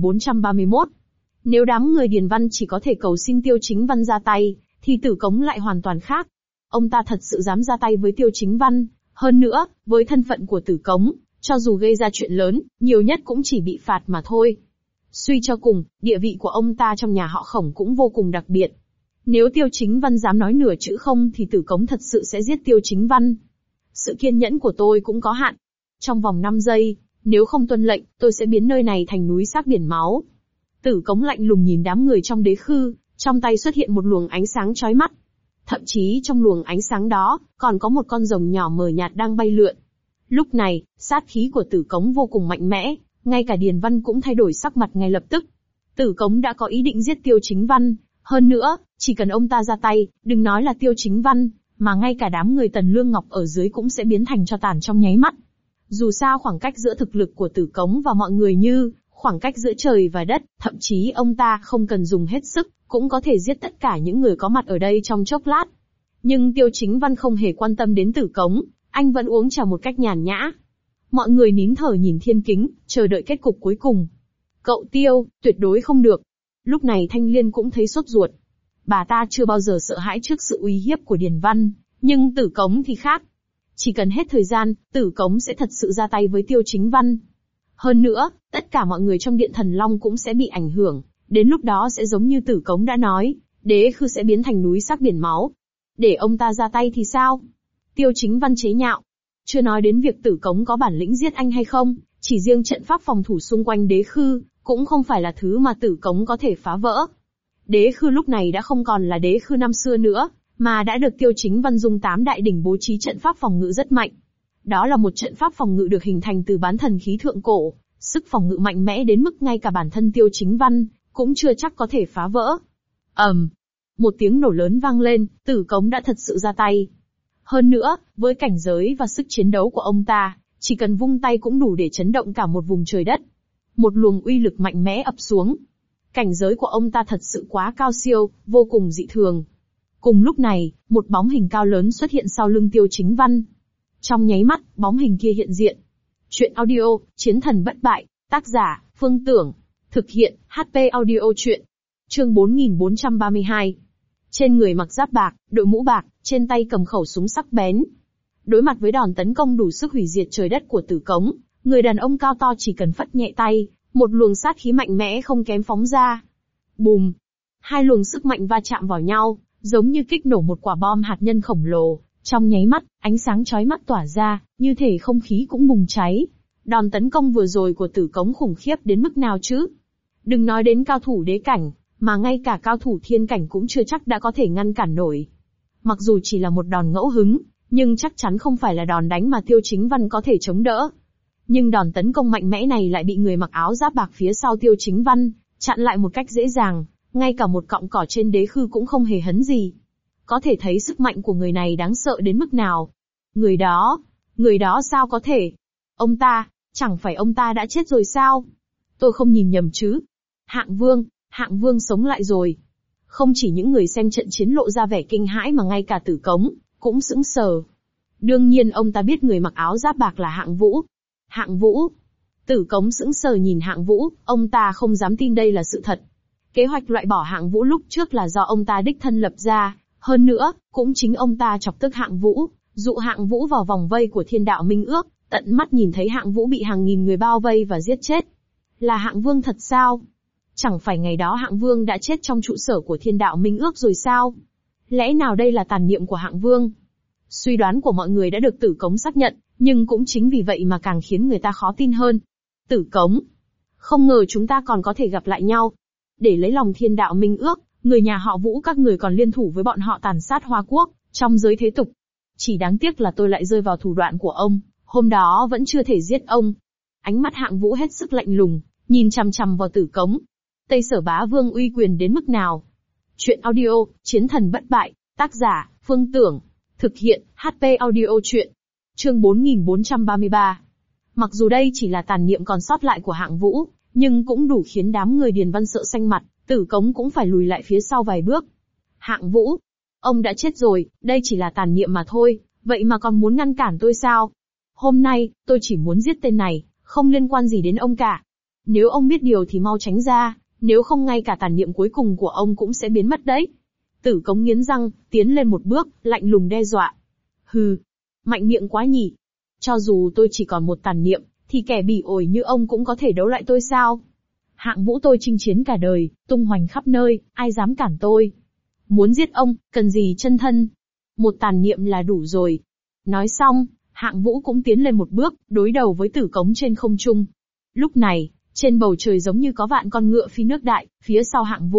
4431. Nếu đám người Điền Văn chỉ có thể cầu xin Tiêu Chính Văn ra tay, thì Tử Cống lại hoàn toàn khác. Ông ta thật sự dám ra tay với Tiêu Chính Văn. Hơn nữa, với thân phận của Tử Cống, cho dù gây ra chuyện lớn, nhiều nhất cũng chỉ bị phạt mà thôi. Suy cho cùng, địa vị của ông ta trong nhà họ Khổng cũng vô cùng đặc biệt. Nếu Tiêu Chính Văn dám nói nửa chữ không thì Tử Cống thật sự sẽ giết Tiêu Chính Văn. Sự kiên nhẫn của tôi cũng có hạn. Trong vòng 5 giây, nếu không tuân lệnh, tôi sẽ biến nơi này thành núi xác biển máu. Tử Cống lạnh lùng nhìn đám người trong Đế Khư, Trong tay xuất hiện một luồng ánh sáng chói mắt. Thậm chí trong luồng ánh sáng đó, còn có một con rồng nhỏ mờ nhạt đang bay lượn. Lúc này, sát khí của Tử Cống vô cùng mạnh mẽ, ngay cả Điền Văn cũng thay đổi sắc mặt ngay lập tức. Tử Cống đã có ý định giết Tiêu Chính Văn, hơn nữa, chỉ cần ông ta ra tay, đừng nói là Tiêu Chính Văn, mà ngay cả đám người Tần Lương Ngọc ở dưới cũng sẽ biến thành tro tàn trong nháy mắt. Dù sao khoảng cách giữa thực lực của Tử Cống và mọi người như khoảng cách giữa trời và đất, thậm chí ông ta không cần dùng hết sức, cũng có thể giết tất cả những người có mặt ở đây trong chốc lát. Nhưng Tiêu Chính Văn không hề quan tâm đến Tử Cống, anh vẫn uống trà một cách nhàn nhã. Mọi người nín thở nhìn Thiên Kính, chờ đợi kết cục cuối cùng. Cậu Tiêu, tuyệt đối không được. Lúc này Thanh Liên cũng thấy sốt ruột. Bà ta chưa bao giờ sợ hãi trước sự uy hiếp của Điền Văn, nhưng Tử Cống thì khác. Chỉ cần hết thời gian, Tử Cống sẽ thật sự ra tay với Tiêu Chính Văn. Hơn nữa, tất cả mọi người trong Điện Thần Long cũng sẽ bị ảnh hưởng, đến lúc đó sẽ giống như Tử Cống đã nói, Đế Khư sẽ biến thành núi sắc biển máu. Để ông ta ra tay thì sao? Tiêu Chính Văn chế nhạo. Chưa nói đến việc Tử Cống có bản lĩnh giết anh hay không, chỉ riêng trận pháp phòng thủ xung quanh Đế Khư, cũng không phải là thứ mà Tử Cống có thể phá vỡ. Đế Khư lúc này đã không còn là Đế Khư năm xưa nữa, mà đã được Tiêu Chính Văn dùng 8 đại đỉnh bố trí trận pháp phòng ngự rất mạnh. Đó là một trận pháp phòng ngự được hình thành từ bán thần khí thượng cổ, sức phòng ngự mạnh mẽ đến mức ngay cả bản thân Tiêu Chính Văn cũng chưa chắc có thể phá vỡ. Một tiếng nổ lớn vang lên, Tử Cống đã thật sự ra tay. Hơn nữa, với cảnh giới và sức chiến đấu của ông ta, chỉ cần vung tay cũng đủ để chấn động cả một vùng trời đất. Một luồng uy lực mạnh mẽ ập xuống. Cảnh giới của ông ta thật sự quá cao siêu, vô cùng dị thường. Cùng lúc này, một bóng hình cao lớn xuất hiện sau lưng Tiêu Chính Văn. Trong nháy mắt, bóng hình kia hiện diện. Chuyện audio, Chiến thần bất bại, tác giả, Phương Tưởng. Thực hiện, HP audio chuyện. Chương 4432. Trên người mặc giáp bạc, đội mũ bạc, trên tay cầm khẩu súng sắc bén. Đối mặt với đòn tấn công đủ sức hủy diệt trời đất của Tử Cống, người đàn ông cao to chỉ cần phất nhẹ tay, một luồng sát khí mạnh mẽ không kém phóng ra. Bùm! Hai luồng sức mạnh va chạm vào nhau, giống như kích nổ một quả bom hạt nhân khổng lồ. Trong nháy mắt, ánh sáng chói mắt tỏa ra, như thể không khí cũng bùng cháy. Đòn tấn công vừa rồi của Tử Cống khủng khiếp đến mức nào chứ? Đừng nói đến cao thủ đế cảnh, mà ngay cả cao thủ thiên cảnh cũng chưa chắc đã có thể ngăn cản nổi. Mặc dù chỉ là một đòn ngẫu hứng, nhưng chắc chắn không phải là đòn đánh mà Tiêu Chính Văn có thể chống đỡ. Nhưng đòn tấn công mạnh mẽ này lại bị người mặc áo giáp bạc phía sau Tiêu Chính Văn chặn lại một cách dễ dàng, ngay cả một cọng cỏ trên Đế Khư cũng không hề hấn gì. Có thể thấy sức mạnh của người này đáng sợ đến mức nào. Người đó sao có thể? Ông ta, chẳng phải ông ta đã chết rồi sao? Tôi không nhìn nhầm chứ? Hạng Vương sống lại rồi. Không chỉ những người xem trận chiến lộ ra vẻ kinh hãi mà ngay cả Tử Cống cũng sững sờ. Đương nhiên ông ta biết người mặc áo giáp bạc là Hạng Vũ. Hạng Vũ? Tử Cống sững sờ nhìn Hạng Vũ, ông ta không dám tin đây là sự thật. Kế hoạch loại bỏ Hạng Vũ lúc trước là do ông ta đích thân lập ra, hơn nữa, cũng chính ông ta chọc tức Hạng Vũ, dụ Hạng Vũ vào vòng vây của Thiên Đạo Minh Ước, tận mắt nhìn thấy Hạng Vũ bị hàng nghìn người bao vây và giết chết. Là Hạng Vương thật sao? Chẳng phải ngày đó Hạng Vương đã chết trong trụ sở của Thiên Đạo Minh Ước rồi sao? Lẽ nào đây là tàn niệm của Hạng Vương? Suy đoán của mọi người đã được Tử Cống xác nhận, nhưng cũng chính vì vậy mà càng khiến người ta khó tin hơn. Tử Cống, không ngờ chúng ta còn có thể gặp lại nhau. Để lấy lòng Thiên Đạo Minh Ước, người nhà họ Vũ các người còn liên thủ với bọn họ tàn sát Hoa Quốc, trong giới thế tục. Chỉ đáng tiếc là tôi lại rơi vào thủ đoạn của ông, hôm đó vẫn chưa thể giết ông. Ánh mắt Hạng Vũ hết sức lạnh lùng, nhìn chằm chằm vào Tử Cống. Tây Sở Bá Vương uy quyền đến mức nào? Chuyện audio, Chiến thần bất bại, tác giả, Phương Tưởng. Thực hiện, HP audio chuyện. Chương 4433. Mặc dù đây chỉ là tàn niệm còn sót lại của Hạng Vũ, nhưng cũng đủ khiến đám người Điền Văn sợ xanh mặt, Tử Cống cũng phải lùi lại phía sau vài bước. Hạng Vũ, ông đã chết rồi, đây chỉ là tàn niệm mà thôi, vậy mà còn muốn ngăn cản tôi sao? Hôm nay, tôi chỉ muốn giết tên này, không liên quan gì đến ông cả. Nếu ông biết điều thì mau tránh ra, nếu không ngay cả tàn niệm cuối cùng của ông cũng sẽ biến mất đấy. Tử Cống nghiến răng, tiến lên một bước, lạnh lùng đe dọa. Hừ, mạnh miệng quá nhỉ. Cho dù tôi chỉ còn một tàn niệm, thì kẻ bỉ ổi như ông cũng có thể đấu lại tôi sao? Hạng Vũ tôi chinh chiến cả đời, tung hoành khắp nơi, ai dám cản tôi? Muốn giết ông, cần gì chân thân? Một tàn niệm là đủ rồi. Nói xong, Hạng Vũ cũng tiến lên một bước, đối đầu với Tử Cống trên không trung. Lúc này, trên bầu trời giống như có vạn con ngựa phi nước đại, phía sau Hạng Vũ,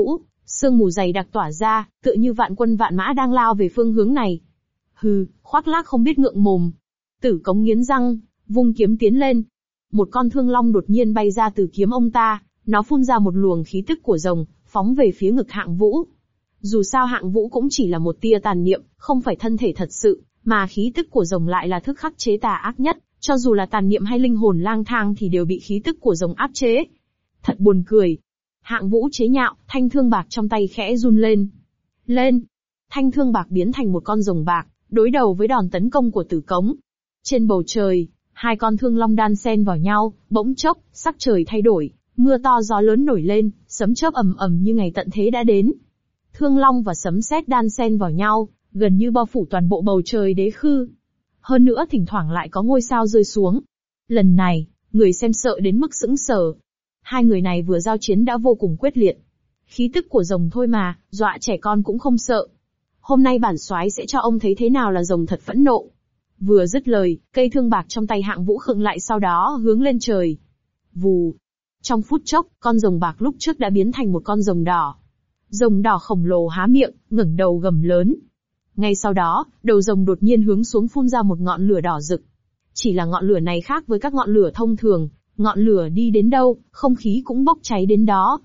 Sương mù dày đặc tỏa ra, tựa như vạn quân vạn mã đang lao về phương hướng này. Hừ, khoác lác không biết ngượng mồm. Tử Cống nghiến răng, vung kiếm tiến lên. Một con thương long đột nhiên bay ra từ kiếm ông ta, nó phun ra một luồng khí tức của rồng, phóng về phía ngực Hạng Vũ. Dù sao Hạng Vũ cũng chỉ là một tia tàn niệm, không phải thân thể thật sự, mà khí tức của rồng lại là thức khắc chế tà ác nhất, cho dù là tàn niệm hay linh hồn lang thang thì đều bị khí tức của rồng áp chế. Thật buồn cười. Hạng Vũ chế nhạo, thanh thương bạc trong tay khẽ run lên. Lên! Thanh thương bạc biến thành một con rồng bạc, đối đầu với đòn tấn công của Tử Cống. Trên bầu trời, hai con thương long đan xen vào nhau, bỗng chốc, sắc trời thay đổi, mưa to gió lớn nổi lên, sấm chớp ầm ầm như ngày tận thế đã đến. Thương long và sấm sét đan xen vào nhau, gần như bao phủ toàn bộ bầu trời đế khư. Hơn nữa thỉnh thoảng lại có ngôi sao rơi xuống. Lần này, người xem sợ đến mức sững sờ. Hai người này vừa giao chiến đã vô cùng quyết liệt. Khí tức của rồng thôi mà, dọa trẻ con cũng không sợ. Hôm nay bản soái sẽ cho ông thấy thế nào là rồng thật phẫn nộ. Vừa dứt lời, cây thương bạc trong tay Hạng Vũ khựng lại, sau đó hướng lên trời. Vù. Trong phút chốc, con rồng bạc lúc trước đã biến thành một con rồng đỏ. Rồng đỏ khổng lồ há miệng, ngẩng đầu gầm lớn. Ngay sau đó, đầu rồng đột nhiên hướng xuống phun ra một ngọn lửa đỏ rực. Chỉ là ngọn lửa này khác với các ngọn lửa thông thường, ngọn lửa đi đến đâu, không khí cũng bốc cháy đến đó.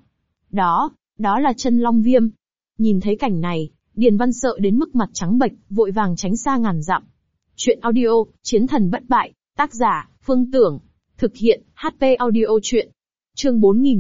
Đó là chân long viêm. Nhìn thấy cảnh này, Điền Văn sợ đến mức mặt trắng bệch, vội vàng tránh xa ngàn dặm. Chuyện audio, Chiến thần bất bại, tác giả, Phương Tưởng. Thực hiện, HP audio chuyện. Chương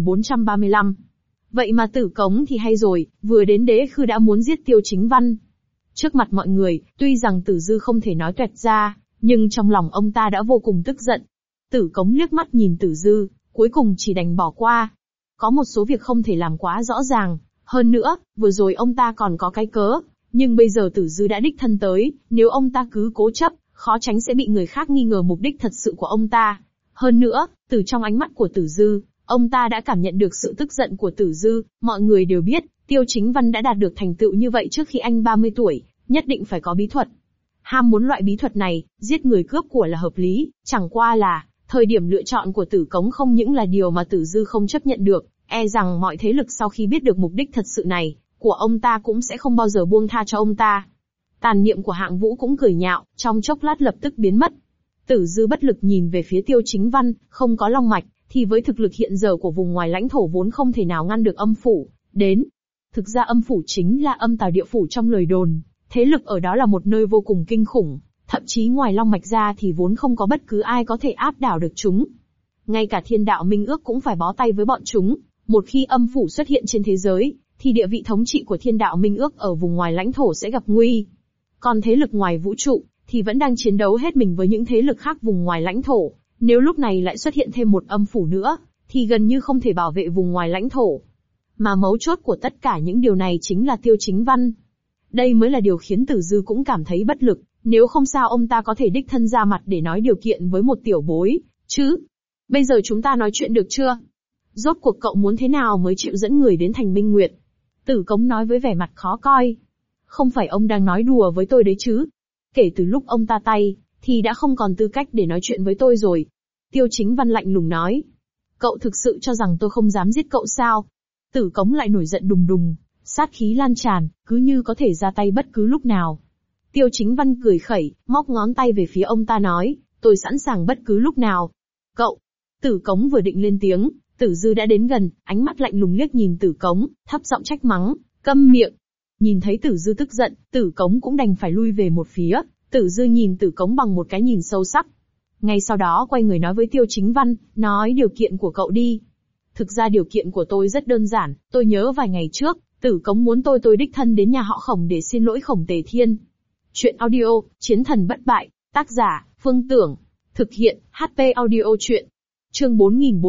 4435. Vậy mà Tử Cống thì hay rồi, vừa đến đế khư đã muốn giết Tiêu Chính Văn. Trước mặt mọi người, tuy rằng Tử Dư không thể nói toẹt ra, nhưng trong lòng ông ta đã vô cùng tức giận. Tử Cống liếc mắt nhìn Tử Dư, cuối cùng chỉ đành bỏ qua. Có một số việc không thể làm quá rõ ràng, hơn nữa, vừa rồi ông ta còn có cái cớ, nhưng bây giờ Tử Dư đã đích thân tới, nếu ông ta cứ cố chấp, khó tránh sẽ bị người khác nghi ngờ mục đích thật sự của ông ta. Hơn nữa, từ trong ánh mắt của Tử Dư, ông ta đã cảm nhận được sự tức giận của Tử Dư. Mọi người đều biết, Tiêu Chính Văn đã đạt được thành tựu như vậy trước khi anh 30 tuổi, nhất định phải có bí thuật. Ham muốn loại bí thuật này, giết người cướp của là hợp lý, chẳng qua là, thời điểm lựa chọn của Tử Cống không những là điều mà Tử Dư không chấp nhận được, e rằng mọi thế lực sau khi biết được mục đích thật sự này, của ông ta cũng sẽ không bao giờ buông tha cho ông ta. Tàn niệm của Hạng Vũ cũng cười nhạo, trong chốc lát lập tức biến mất. Tử Dư bất lực nhìn về phía Tiêu Chính Văn, không có long mạch, thì với thực lực hiện giờ của vùng ngoài lãnh thổ vốn không thể nào ngăn được âm phủ, đến. Thực ra âm phủ chính là âm tào địa phủ trong lời đồn, thế lực ở đó là một nơi vô cùng kinh khủng, thậm chí ngoài long mạch ra thì vốn không có bất cứ ai có thể áp đảo được chúng. Ngay cả Thiên Đạo Minh Ước cũng phải bó tay với bọn chúng, một khi âm phủ xuất hiện trên thế giới, thì địa vị thống trị của Thiên Đạo Minh Ước ở vùng ngoài lãnh thổ sẽ gặp nguy. Còn thế lực ngoài vũ trụ, thì vẫn đang chiến đấu hết mình với những thế lực khác vùng ngoài lãnh thổ. Nếu lúc này lại xuất hiện thêm một âm phủ nữa, thì gần như không thể bảo vệ vùng ngoài lãnh thổ. Mà mấu chốt của tất cả những điều này chính là Tiêu Chính Văn. Đây mới là điều khiến Tử Dư cũng cảm thấy bất lực, nếu không sao ông ta có thể đích thân ra mặt để nói điều kiện với một tiểu bối, chứ. Bây giờ chúng ta nói chuyện được chưa? Rốt cuộc cậu muốn thế nào mới chịu dẫn người đến thành Minh Nguyệt? Tử Cống nói với vẻ mặt khó coi. Không phải ông đang nói đùa với tôi đấy chứ? Kể từ lúc ông ta tay, thì đã không còn tư cách để nói chuyện với tôi rồi. Tiêu Chính Văn lạnh lùng nói. Cậu thực sự cho rằng tôi không dám giết cậu sao? Tử Cống lại nổi giận đùng đùng, sát khí lan tràn, cứ như có thể ra tay bất cứ lúc nào. Tiêu Chính Văn cười khẩy, móc ngón tay về phía ông ta nói, tôi sẵn sàng bất cứ lúc nào. Cậu! Tử Cống vừa định lên tiếng, Tử Dư đã đến gần, ánh mắt lạnh lùng liếc nhìn Tử Cống, thấp giọng trách mắng, câm miệng. Nhìn thấy Tử Dư tức giận, Tử Cống cũng đành phải lui về một phía. Tử Dư nhìn Tử Cống bằng một cái nhìn sâu sắc. Ngay sau đó quay người nói với Tiêu Chính Văn, nói điều kiện của cậu đi. Thực ra điều kiện của tôi rất đơn giản, tôi nhớ vài ngày trước, Tử Cống muốn tôi đích thân đến nhà họ Khổng để xin lỗi Khổng Tề Thiên. Chuyện audio, Chiến thần bất bại, tác giả, Phương Tưởng. Thực hiện, HP audio chuyện. Chương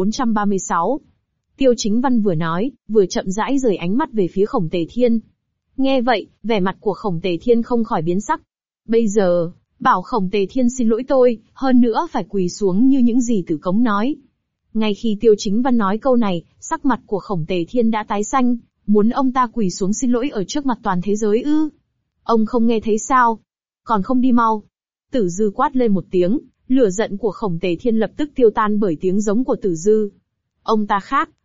4436. Tiêu Chính Văn vừa nói, vừa chậm rãi rời ánh mắt về phía Khổng Tề Thiên. Nghe vậy, vẻ mặt của Khổng Tề Thiên không khỏi biến sắc. Bây giờ, bảo Khổng Tề Thiên xin lỗi tôi, hơn nữa phải quỳ xuống như những gì Tử Cống nói. Ngay khi Tiêu Chính Văn nói câu này, sắc mặt của Khổng Tề Thiên đã tái xanh, muốn ông ta quỳ xuống xin lỗi ở trước mặt toàn thế giới ư? Ông không nghe thấy sao? Còn không đi mau. Tử Dư quát lên một tiếng, lửa giận của Khổng Tề Thiên lập tức tiêu tan bởi tiếng giống của Tử Dư. Ông ta khác,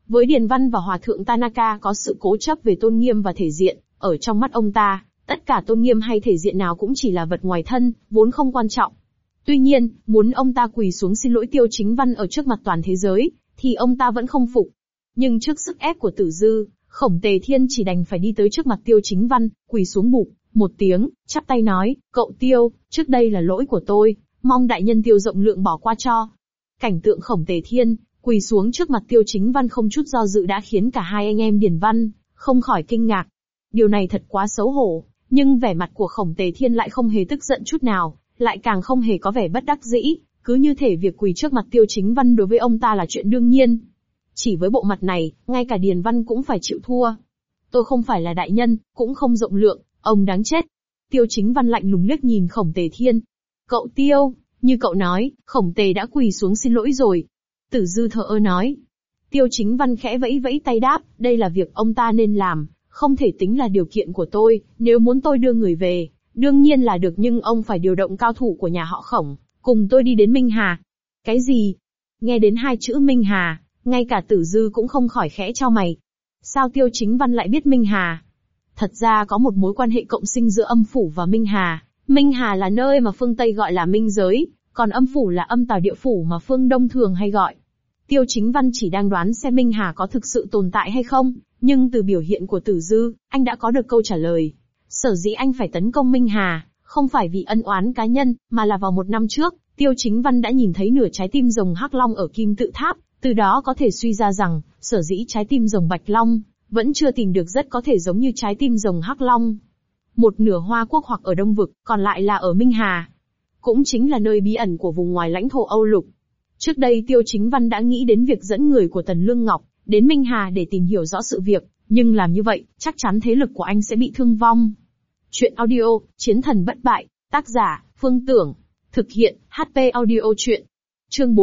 Với Điền Văn và Hòa thượng Tanaka có sự cố chấp về tôn nghiêm và thể diện, ở trong mắt ông ta, tất cả tôn nghiêm hay thể diện nào cũng chỉ là vật ngoài thân, vốn không quan trọng. Tuy nhiên, muốn ông ta quỳ xuống xin lỗi Tiêu Chính Văn ở trước mặt toàn thế giới, thì ông ta vẫn không phục. Nhưng trước sức ép của Tử Dư, Khổng Tề Thiên chỉ đành phải đi tới trước mặt Tiêu Chính Văn, quỳ xuống bụp một tiếng, chắp tay nói, cậu Tiêu, trước đây là lỗi của tôi, mong đại nhân Tiêu rộng lượng bỏ qua cho. Cảnh tượng Khổng Tề Thiên quỳ xuống trước mặt Tiêu Chính Văn không chút do dự đã khiến cả hai anh em Điền Văn không khỏi kinh ngạc. Điều này thật quá xấu hổ, nhưng vẻ mặt của Khổng Tề Thiên lại không hề tức giận chút nào, lại càng không hề có vẻ bất đắc dĩ, cứ như thể việc quỳ trước mặt Tiêu Chính Văn đối với ông ta là chuyện đương nhiên. Chỉ với bộ mặt này, ngay cả Điền Văn cũng phải chịu thua. Tôi không phải là đại nhân, cũng không rộng lượng, ông đáng chết. Tiêu Chính Văn lạnh lùng liếc nhìn Khổng Tề Thiên. Cậu Tiêu, như cậu nói, Khổng Tề đã quỳ xuống xin lỗi rồi. Tử Dư thờ ơ nói. Tiêu Chính Văn khẽ vẫy vẫy tay đáp, đây là việc ông ta nên làm, không thể tính là điều kiện của tôi, nếu muốn tôi đưa người về, đương nhiên là được nhưng ông phải điều động cao thủ của nhà họ Khổng, cùng tôi đi đến Minh Hà. Cái gì? Nghe đến hai chữ Minh Hà, ngay cả Tử Dư cũng không khỏi khẽ chau mày. Sao Tiêu Chính Văn lại biết Minh Hà? Thật ra có một mối quan hệ cộng sinh giữa âm phủ và Minh Hà. Minh Hà là nơi mà phương Tây gọi là Minh Giới, còn âm phủ là âm tào địa phủ mà phương Đông thường hay gọi. Tiêu Chính Văn chỉ đang đoán xem Minh Hà có thực sự tồn tại hay không, nhưng từ biểu hiện của Tử Dư, anh đã có được câu trả lời. Sở dĩ anh phải tấn công Minh Hà, không phải vì ân oán cá nhân, mà là vào một năm trước, Tiêu Chính Văn đã nhìn thấy nửa trái tim rồng Hắc Long ở Kim Tự Tháp, từ đó có thể suy ra rằng, sở dĩ trái tim rồng Bạch Long vẫn chưa tìm được rất có thể giống như trái tim rồng Hắc Long. Một nửa Hoa Quốc hoặc ở Đông Vực, còn lại là ở Minh Hà. Cũng chính là nơi bí ẩn của vùng ngoài lãnh thổ Âu Lục. Trước đây Tiêu Chính Văn đã nghĩ đến việc dẫn người của Tần Lương Ngọc đến Minh Hà để tìm hiểu rõ sự việc, nhưng làm như vậy, chắc chắn thế lực của anh sẽ bị thương vong. Chuyện audio, Chiến thần bất bại, tác giả, Phương Tưởng, thực hiện, HP audio chuyện. Chương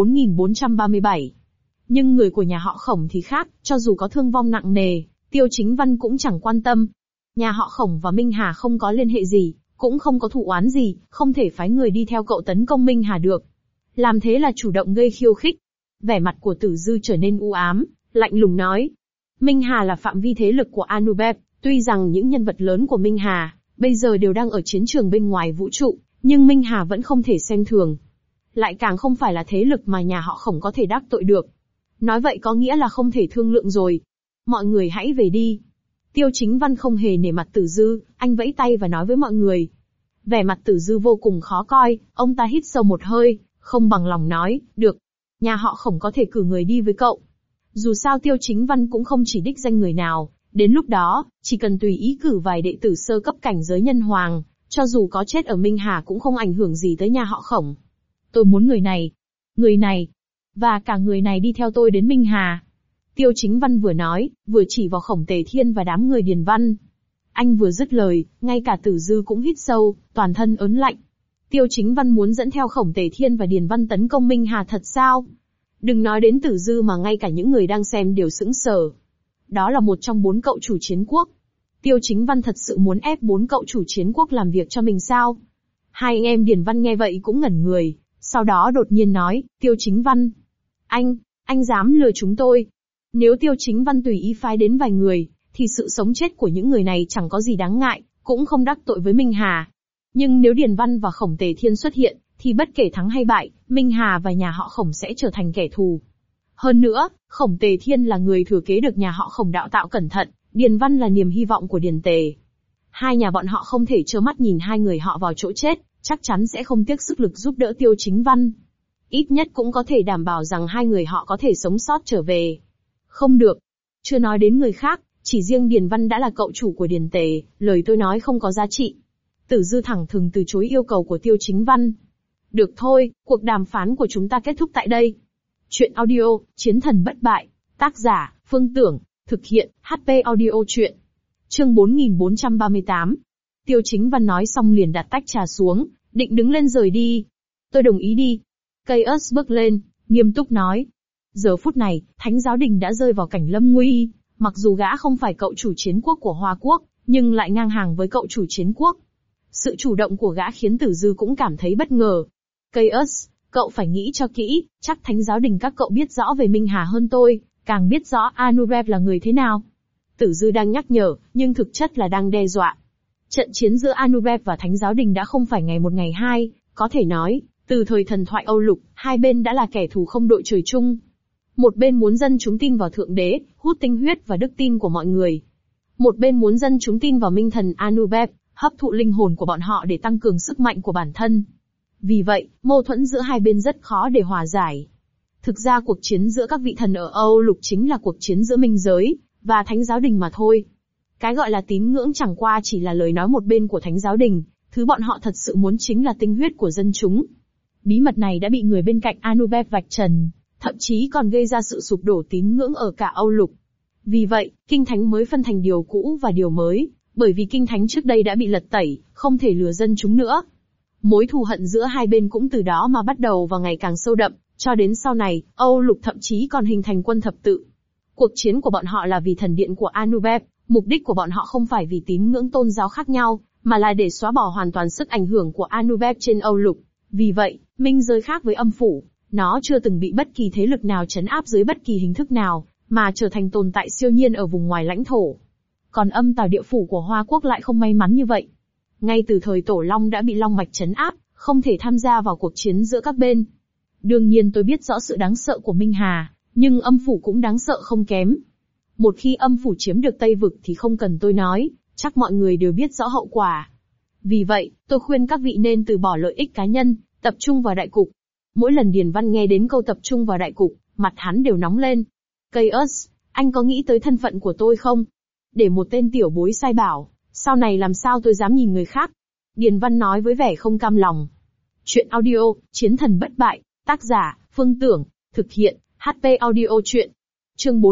4437. Nhưng người của nhà họ Khổng thì khác, cho dù có thương vong nặng nề, Tiêu Chính Văn cũng chẳng quan tâm. Nhà họ Khổng và Minh Hà không có liên hệ gì, cũng không có thù oán gì, không thể phái người đi theo cậu tấn công Minh Hà được. Làm thế là chủ động gây khiêu khích. Vẻ mặt của Tử Dư trở nên u ám, lạnh lùng nói. Minh Hà là phạm vi thế lực của Anubeb, tuy rằng những nhân vật lớn của Minh Hà bây giờ đều đang ở chiến trường bên ngoài vũ trụ, nhưng Minh Hà vẫn không thể xem thường. Lại càng không phải là thế lực mà nhà họ Khổng có thể đắc tội được. Nói vậy có nghĩa là không thể thương lượng rồi. Mọi người hãy về đi. Tiêu Chính Văn không hề nể mặt Tử Dư, anh vẫy tay và nói với mọi người. Vẻ mặt Tử Dư vô cùng khó coi, ông ta hít sâu một hơi, không bằng lòng nói, được. Nhà họ Khổng có thể cử người đi với cậu. Dù sao Tiêu Chính Văn cũng không chỉ đích danh người nào, đến lúc đó, chỉ cần tùy ý cử vài đệ tử sơ cấp cảnh giới nhân hoàng, cho dù có chết ở Minh Hà cũng không ảnh hưởng gì tới nhà họ Khổng. Tôi muốn người này, và cả người này đi theo tôi đến Minh Hà. Tiêu Chính Văn vừa nói, vừa chỉ vào Khổng Tề Thiên và đám người Điền Văn. Anh vừa dứt lời, ngay cả Tử Dư cũng hít sâu, toàn thân ớn lạnh. Tiêu Chính Văn muốn dẫn theo Khổng Tề Thiên và Điền Văn tấn công Minh Hà thật sao? Đừng nói đến Tử Dư mà ngay cả những người đang xem đều sững sờ. Đó là một trong 4 cậu chủ chiến quốc. Tiêu Chính Văn thật sự muốn ép 4 cậu chủ chiến quốc làm việc cho mình sao? Hai anh em Điền Văn nghe vậy cũng ngẩn người, sau đó đột nhiên nói, Tiêu Chính Văn. Anh dám lừa chúng tôi. Nếu Tiêu Chính Văn tùy ý phái đến vài người, thì sự sống chết của những người này chẳng có gì đáng ngại, cũng không đắc tội với Minh Hà. Nhưng nếu Điền Văn và Khổng Tề Thiên xuất hiện, thì bất kể thắng hay bại, Minh Hà và nhà họ Khổng sẽ trở thành kẻ thù. Hơn nữa, Khổng Tề Thiên là người thừa kế được nhà họ Khổng đào tạo cẩn thận, Điền Văn là niềm hy vọng của Điền Tề. Hai nhà bọn họ không thể trơ mắt nhìn hai người họ vào chỗ chết, chắc chắn sẽ không tiếc sức lực giúp đỡ Tiêu Chính Văn. Ít nhất cũng có thể đảm bảo rằng hai người họ có thể sống sót trở về. Không được. Chưa nói đến người khác, chỉ riêng Điền Văn đã là cậu chủ của Điền Tề, lời tôi nói không có giá trị. Tử Dư thẳng thừng từ chối yêu cầu của Tiêu Chính Văn. Được thôi, cuộc đàm phán của chúng ta kết thúc tại đây. Chuyện audio, Chiến thần bất bại. Tác giả, Phương Tưởng. Thực hiện, HP audio chuyện. Chương 4438. Tiêu Chính Văn nói xong liền đặt tách trà xuống, định đứng lên rời đi. Tôi đồng ý đi. Caius bước lên, nghiêm túc nói. Giờ phút này, Thánh Giáo Đình đã rơi vào cảnh lâm nguy, mặc dù gã không phải cậu chủ chiến quốc của Hoa Quốc, nhưng lại ngang hàng với cậu chủ chiến quốc. Sự chủ động của gã khiến Tử Dư cũng cảm thấy bất ngờ. Caius, cậu phải nghĩ cho kỹ, chắc Thánh Giáo Đình các cậu biết rõ về Minh Hà hơn tôi, càng biết rõ Anurev là người thế nào. Tử Dư đang nhắc nhở, nhưng thực chất là đang đe dọa. Trận chiến giữa Anurev và Thánh Giáo Đình đã không phải ngày một ngày hai, có thể nói, từ thời thần thoại Âu Lục, hai bên đã là kẻ thù không đội trời chung. Một bên muốn dân chúng tin vào Thượng Đế, hút tinh huyết và đức tin của mọi người. Một bên muốn dân chúng tin vào minh thần Anurev, hấp thụ linh hồn của bọn họ để tăng cường sức mạnh của bản thân. Vì vậy, mâu thuẫn giữa hai bên rất khó để hòa giải. Thực ra cuộc chiến giữa các vị thần ở Âu Lục chính là cuộc chiến giữa minh giới và Thánh Giáo Đình mà thôi. Cái gọi là tín ngưỡng chẳng qua chỉ là lời nói một bên của Thánh Giáo Đình, thứ bọn họ thật sự muốn chính là tinh huyết của dân chúng. Bí mật này đã bị người bên cạnh Anurev vạch trần, thậm chí còn gây ra sự sụp đổ tín ngưỡng ở cả Âu Lục. Vì vậy, Kinh Thánh mới phân thành điều cũ và điều mới, bởi vì Kinh Thánh trước đây đã bị lật tẩy, không thể lừa dân chúng nữa. Mối thù hận giữa hai bên cũng từ đó mà bắt đầu và ngày càng sâu đậm, cho đến sau này, Âu Lục thậm chí còn hình thành quân thập tự. Cuộc chiến của bọn họ là vì thần điện của Anurev, mục đích của bọn họ không phải vì tín ngưỡng tôn giáo khác nhau, mà là để xóa bỏ hoàn toàn sức ảnh hưởng của Anurev trên Âu Lục. Vì vậy, minh giới khác với âm phủ, nó chưa từng bị bất kỳ thế lực nào trấn áp dưới bất kỳ hình thức nào, mà trở thành tồn tại siêu nhiên ở vùng ngoài lãnh thổ. Còn âm tào địa phủ của Hoa Quốc lại không may mắn như vậy. Ngay từ thời Tổ Long đã bị Long Mạch trấn áp, không thể tham gia vào cuộc chiến giữa các bên. Đương nhiên tôi biết rõ sự đáng sợ của Minh Hà, nhưng âm phủ cũng đáng sợ không kém. Một khi âm phủ chiếm được Tây Vực thì không cần tôi nói, chắc mọi người đều biết rõ hậu quả. Vì vậy, tôi khuyên các vị nên từ bỏ lợi ích cá nhân, tập trung vào đại cục. Mỗi lần Điền Văn nghe đến câu tập trung vào đại cục, mặt hắn đều nóng lên. Caius, anh có nghĩ tới thân phận của tôi không? Để một tên tiểu bối sai bảo, sau này làm sao tôi dám nhìn người khác? Điền Văn nói với vẻ không cam lòng. Chuyện audio, Chiến thần bất bại, tác giả, Phương Tưởng, thực hiện, HP audio chuyện. Chương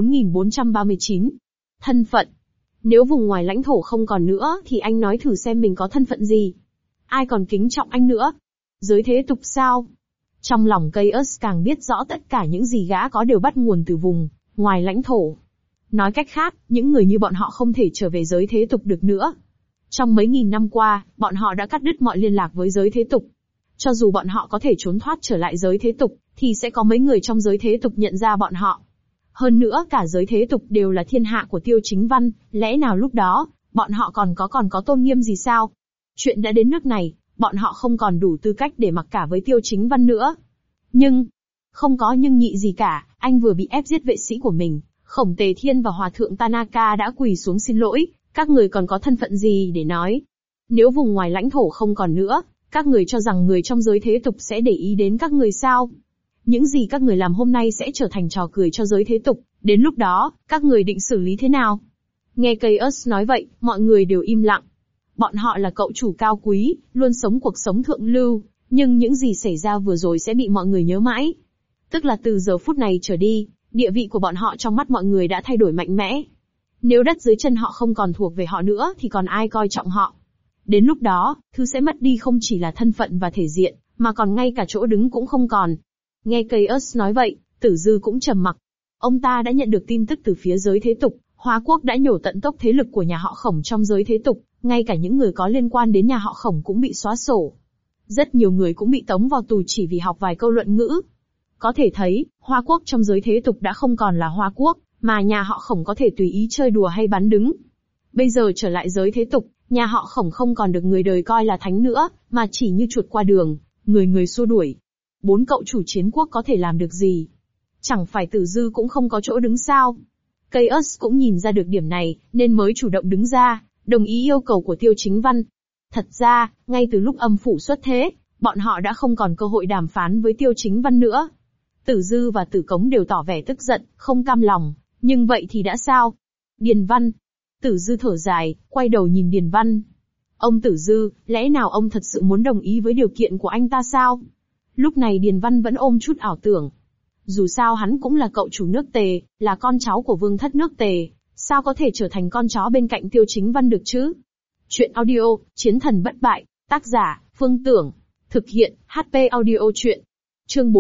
4439. Thân phận. Nếu vùng ngoài lãnh thổ không còn nữa thì anh nói thử xem mình có thân phận gì. Ai còn kính trọng anh nữa? Giới thế tục sao? Trong lòng Caius càng biết rõ tất cả những gì gã có đều bắt nguồn từ vùng ngoài lãnh thổ. Nói cách khác, những người như bọn họ không thể trở về giới thế tục được nữa. Trong mấy nghìn năm qua, bọn họ đã cắt đứt mọi liên lạc với giới thế tục. Cho dù bọn họ có thể trốn thoát trở lại giới thế tục, thì sẽ có mấy người trong giới thế tục nhận ra bọn họ. Hơn nữa cả giới thế tục đều là thiên hạ của Tiêu Chính Văn, lẽ nào lúc đó, bọn họ còn có tôn nghiêm gì sao? Chuyện đã đến nước này, bọn họ không còn đủ tư cách để mặc cả với Tiêu Chính Văn nữa. Nhưng, không có nhưng nhị gì cả, anh vừa bị ép giết vệ sĩ của mình, Khổng Tề Thiên và Hòa thượng Tanaka đã quỳ xuống xin lỗi, các người còn có thân phận gì để nói? Nếu vùng ngoài lãnh thổ không còn nữa, các người cho rằng người trong giới thế tục sẽ để ý đến các người sao? Những gì các người làm hôm nay sẽ trở thành trò cười cho giới thế tục, đến lúc đó, các người định xử lý thế nào? Nghe Caius nói vậy, mọi người đều im lặng. Bọn họ là cậu chủ cao quý, luôn sống cuộc sống thượng lưu, nhưng những gì xảy ra vừa rồi sẽ bị mọi người nhớ mãi. Tức là từ giờ phút này trở đi, địa vị của bọn họ trong mắt mọi người đã thay đổi mạnh mẽ. Nếu đất dưới chân họ không còn thuộc về họ nữa thì còn ai coi trọng họ? Đến lúc đó, thứ sẽ mất đi không chỉ là thân phận và thể diện, mà còn ngay cả chỗ đứng cũng không còn. Nghe Caius nói vậy, Tử Dư cũng trầm mặc. Ông ta đã nhận được tin tức từ phía giới thế tục, Hoa Quốc đã nhổ tận tốc thế lực của nhà họ Khổng trong giới thế tục, ngay cả những người có liên quan đến nhà họ Khổng cũng bị xóa sổ. Rất nhiều người cũng bị tống vào tù chỉ vì học vài câu luận ngữ. Có thể thấy, Hoa Quốc trong giới thế tục đã không còn là Hoa Quốc, mà nhà họ Khổng có thể tùy ý chơi đùa hay bắn đứng. Bây giờ trở lại giới thế tục, nhà họ Khổng không còn được người đời coi là thánh nữa, mà chỉ như chuột qua đường, người người xua đuổi. 4 cậu chủ chiến quốc có thể làm được gì? Chẳng phải Tử Dư cũng không có chỗ đứng sao? Caius cũng nhìn ra được điểm này, nên mới chủ động đứng ra, đồng ý yêu cầu của Tiêu Chính Văn. Thật ra, ngay từ lúc âm phủ xuất thế, bọn họ đã không còn cơ hội đàm phán với Tiêu Chính Văn nữa. Tử Dư và Tử Cống đều tỏ vẻ tức giận, không cam lòng, nhưng vậy thì đã sao? Điền Văn. Tử Dư thở dài, quay đầu nhìn Điền Văn. Ông Tử Dư, lẽ nào ông thật sự muốn đồng ý với điều kiện của anh ta sao? Lúc này Điền Văn vẫn ôm chút ảo tưởng. Dù sao hắn cũng là cậu chủ nước Tề, là con cháu của vương thất nước Tề, sao có thể trở thành con chó bên cạnh Tiêu Chính Văn được chứ? Chuyện audio, Chiến thần bất bại, tác giả, Phương Tưởng, thực hiện, HP audio chuyện. Chương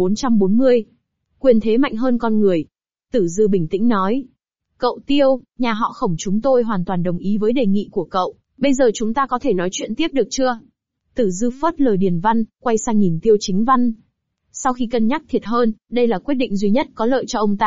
4440. Quyền thế mạnh hơn con người. Tử Dư bình tĩnh nói. Cậu Tiêu, nhà họ Khổng chúng tôi hoàn toàn đồng ý với đề nghị của cậu, bây giờ chúng ta có thể nói chuyện tiếp được chưa? Tử Dư phớt lờ Điền Văn, quay sang nhìn Tiêu Chính Văn. Sau khi cân nhắc thiệt hơn, đây là quyết định duy nhất có lợi cho ông ta,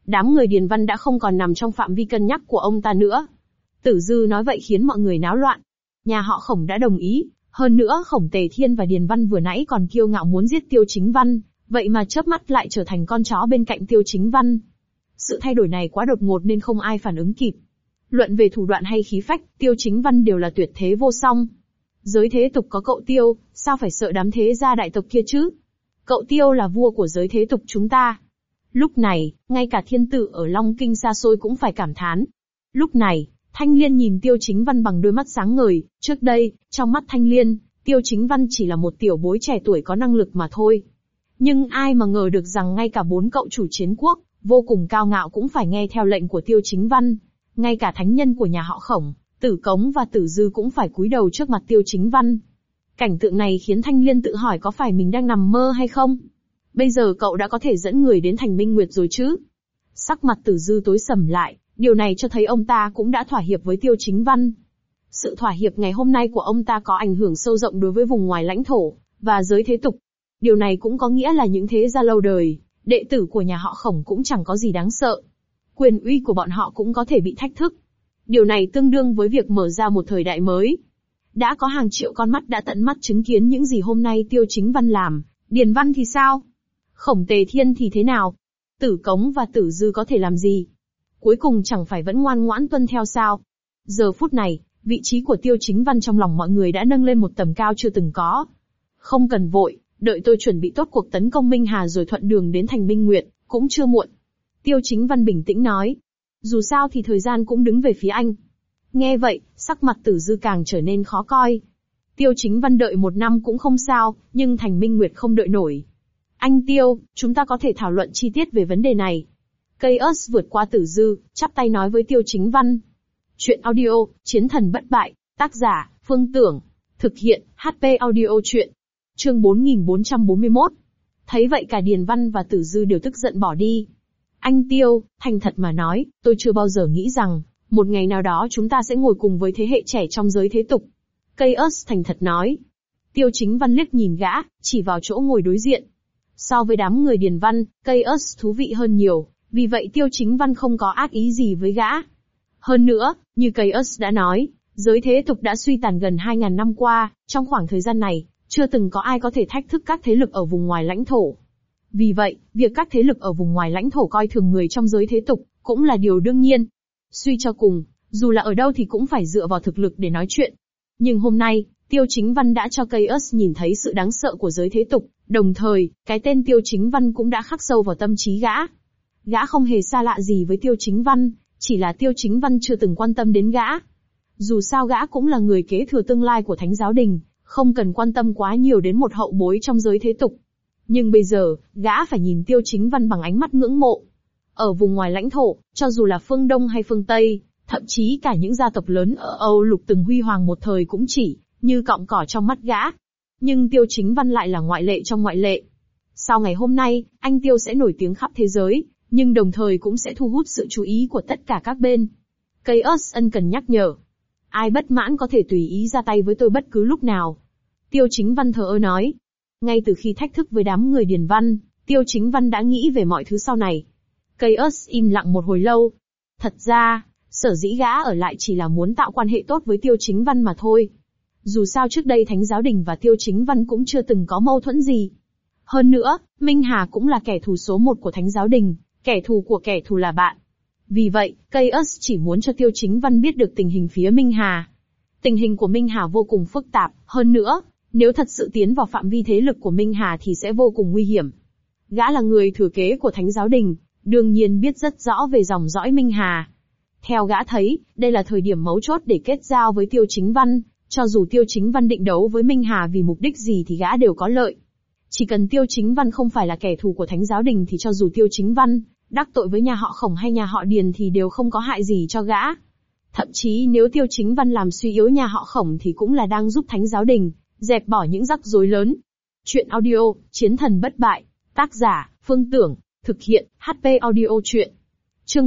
Đám người Điền Văn đã không còn nằm trong phạm vi cân nhắc của ông ta nữa. Tử Dư nói vậy khiến mọi người náo loạn. Nhà họ Khổng đã đồng ý, hơn nữa Khổng Tề Thiên và Điền Văn vừa nãy còn kiêu ngạo muốn giết Tiêu Chính Văn, vậy mà chớp mắt lại trở thành con chó bên cạnh Tiêu Chính Văn. Sự thay đổi này quá đột ngột nên không ai phản ứng kịp. Luận về thủ đoạn hay khí phách, Tiêu Chính Văn đều là tuyệt thế vô song. Giới thế tục có cậu Tiêu, sao phải sợ đám thế gia đại tộc kia chứ? Cậu Tiêu là vua của giới thế tục chúng ta. Lúc này, ngay cả thiên tử ở Long Kinh xa xôi cũng phải cảm thán. Lúc này, Thanh Liên nhìn Tiêu Chính Văn bằng đôi mắt sáng ngời, trước đây, trong mắt Thanh Liên, Tiêu Chính Văn chỉ là một tiểu bối trẻ tuổi có năng lực mà thôi. Nhưng ai mà ngờ được rằng ngay cả 4 cậu chủ chiến quốc, vô cùng cao ngạo cũng phải nghe theo lệnh của Tiêu Chính Văn. Ngay cả thánh nhân của nhà họ Khổng, Tử Cống và Tử Dư cũng phải cúi đầu trước mặt Tiêu Chính Văn. Cảnh tượng này khiến Thanh Liên tự hỏi có phải mình đang nằm mơ hay không? Bây giờ cậu đã có thể dẫn người đến thành Minh Nguyệt rồi chứ? Sắc mặt Tử Dư tối sầm lại, điều này cho thấy ông ta cũng đã thỏa hiệp với Tiêu Chính Văn. Sự thỏa hiệp ngày hôm nay của ông ta có ảnh hưởng sâu rộng đối với vùng ngoài lãnh thổ, và giới thế tục. Điều này cũng có nghĩa là những thế gia lâu đời, đệ tử của nhà họ Khổng cũng chẳng có gì đáng sợ. Quyền uy của bọn họ cũng có thể bị thách thức. Điều này tương đương với việc mở ra một thời đại mới. Đã có hàng triệu con mắt đã tận mắt chứng kiến những gì hôm nay Tiêu Chính Văn làm, Điền Văn thì sao? Khổng Tề Thiên thì thế nào? Tử Cống và Tử Dư có thể làm gì? Cuối cùng chẳng phải vẫn ngoan ngoãn tuân theo sao? Giờ phút này, vị trí của Tiêu Chính Văn trong lòng mọi người đã nâng lên một tầm cao chưa từng có. Không cần vội, đợi tôi chuẩn bị tốt cuộc tấn công Minh Hà rồi thuận đường đến thành Minh Nguyệt, cũng chưa muộn. Tiêu Chính Văn bình tĩnh nói. Dù sao thì thời gian cũng đứng về phía anh. Nghe vậy, sắc mặt Tử Dư càng trở nên khó coi. Tiêu Chính Văn đợi 1 năm cũng không sao, nhưng thành Minh Nguyệt không đợi nổi. Anh Tiêu, chúng ta có thể thảo luận chi tiết về vấn đề này. Chaos vượt qua Tử Dư, chắp tay nói với Tiêu Chính Văn. Chuyện audio, Chiến thần bất bại, tác giả, Phương Tưởng. Thực hiện, HP audio chuyện. Chương 4441. Thấy vậy cả Điền Văn và Tử Dư đều tức giận bỏ đi. Anh Tiêu, thành thật mà nói, tôi chưa bao giờ nghĩ rằng, một ngày nào đó chúng ta sẽ ngồi cùng với thế hệ trẻ trong giới thế tục. Chaos thành thật nói. Tiêu Chính Văn liếc nhìn gã, chỉ vào chỗ ngồi đối diện. So với đám người Điền Văn, Chaos thú vị hơn nhiều, vì vậy Tiêu Chính Văn không có ác ý gì với gã. Hơn nữa, như Chaos đã nói, giới thế tục đã suy tàn gần 2.000 năm qua, trong khoảng thời gian này, chưa từng có ai có thể thách thức các thế lực ở vùng ngoài lãnh thổ. Vì vậy, việc các thế lực ở vùng ngoài lãnh thổ coi thường người trong giới thế tục, cũng là điều đương nhiên. Suy cho cùng, dù là ở đâu thì cũng phải dựa vào thực lực để nói chuyện. Nhưng hôm nay, Tiêu Chính Văn đã cho Chaos nhìn thấy sự đáng sợ của giới thế tục, đồng thời, cái tên Tiêu Chính Văn cũng đã khắc sâu vào tâm trí gã. Gã không hề xa lạ gì với Tiêu Chính Văn, chỉ là Tiêu Chính Văn chưa từng quan tâm đến gã. Dù sao gã cũng là người kế thừa tương lai của Thánh Giáo Đình, không cần quan tâm quá nhiều đến một hậu bối trong giới thế tục. Nhưng bây giờ, gã phải nhìn Tiêu Chính Văn bằng ánh mắt ngưỡng mộ. Ở vùng ngoài lãnh thổ, cho dù là phương Đông hay phương Tây, thậm chí cả những gia tộc lớn ở Âu Lục từng huy hoàng một thời cũng chỉ như cọng cỏ trong mắt gã. Nhưng Tiêu Chính Văn lại là ngoại lệ trong ngoại lệ. Sau ngày hôm nay, anh Tiêu sẽ nổi tiếng khắp thế giới, nhưng đồng thời cũng sẽ thu hút sự chú ý của tất cả các bên. Chaos ân cần nhắc nhở. Ai bất mãn có thể tùy ý ra tay với tôi bất cứ lúc nào. Tiêu Chính Văn thờ ơ nói. Ngay từ khi thách thức với đám người Điền Văn, Tiêu Chính Văn đã nghĩ về mọi thứ sau này. Chaos im lặng một hồi lâu. Thật ra, sở dĩ gã ở lại chỉ là muốn tạo quan hệ tốt với Tiêu Chính Văn mà thôi. Dù sao trước đây Thánh Giáo Đình và Tiêu Chính Văn cũng chưa từng có mâu thuẫn gì. Hơn nữa, Minh Hà cũng là kẻ thù số 1 của Thánh Giáo Đình, kẻ thù của kẻ thù là bạn. Vì vậy, Chaos chỉ muốn cho Tiêu Chính Văn biết được tình hình phía Minh Hà. Tình hình của Minh Hà vô cùng phức tạp, hơn nữa, nếu thật sự tiến vào phạm vi thế lực của Minh Hà thì sẽ vô cùng nguy hiểm. Gã là người thừa kế của Thánh Giáo Đình, đương nhiên biết rất rõ về dòng dõi Minh Hà. Theo gã thấy, đây là thời điểm mấu chốt để kết giao với Tiêu Chính Văn, cho dù Tiêu Chính Văn định đấu với Minh Hà vì mục đích gì thì gã đều có lợi. Chỉ cần Tiêu Chính Văn không phải là kẻ thù của Thánh Giáo Đình thì cho dù Tiêu Chính Văn đắc tội với nhà họ Khổng hay nhà họ Điền thì đều không có hại gì cho gã. Thậm chí nếu Tiêu Chính Văn làm suy yếu nhà họ Khổng thì cũng là đang giúp Thánh Giáo Đình dẹp bỏ những rắc rối lớn. Chuyện audio, Chiến thần bất bại, tác giả, Phương Tưởng, thực hiện, HP audio chuyện. Chương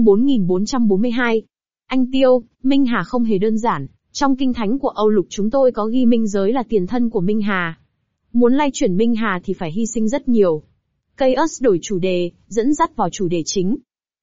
4442. Anh Tiêu, Minh Hà không hề đơn giản, trong kinh thánh của Âu Lục chúng tôi có ghi minh giới là tiền thân của Minh Hà. Muốn lay chuyển Minh Hà thì phải hy sinh rất nhiều. Chaos đổi chủ đề, dẫn dắt vào chủ đề chính.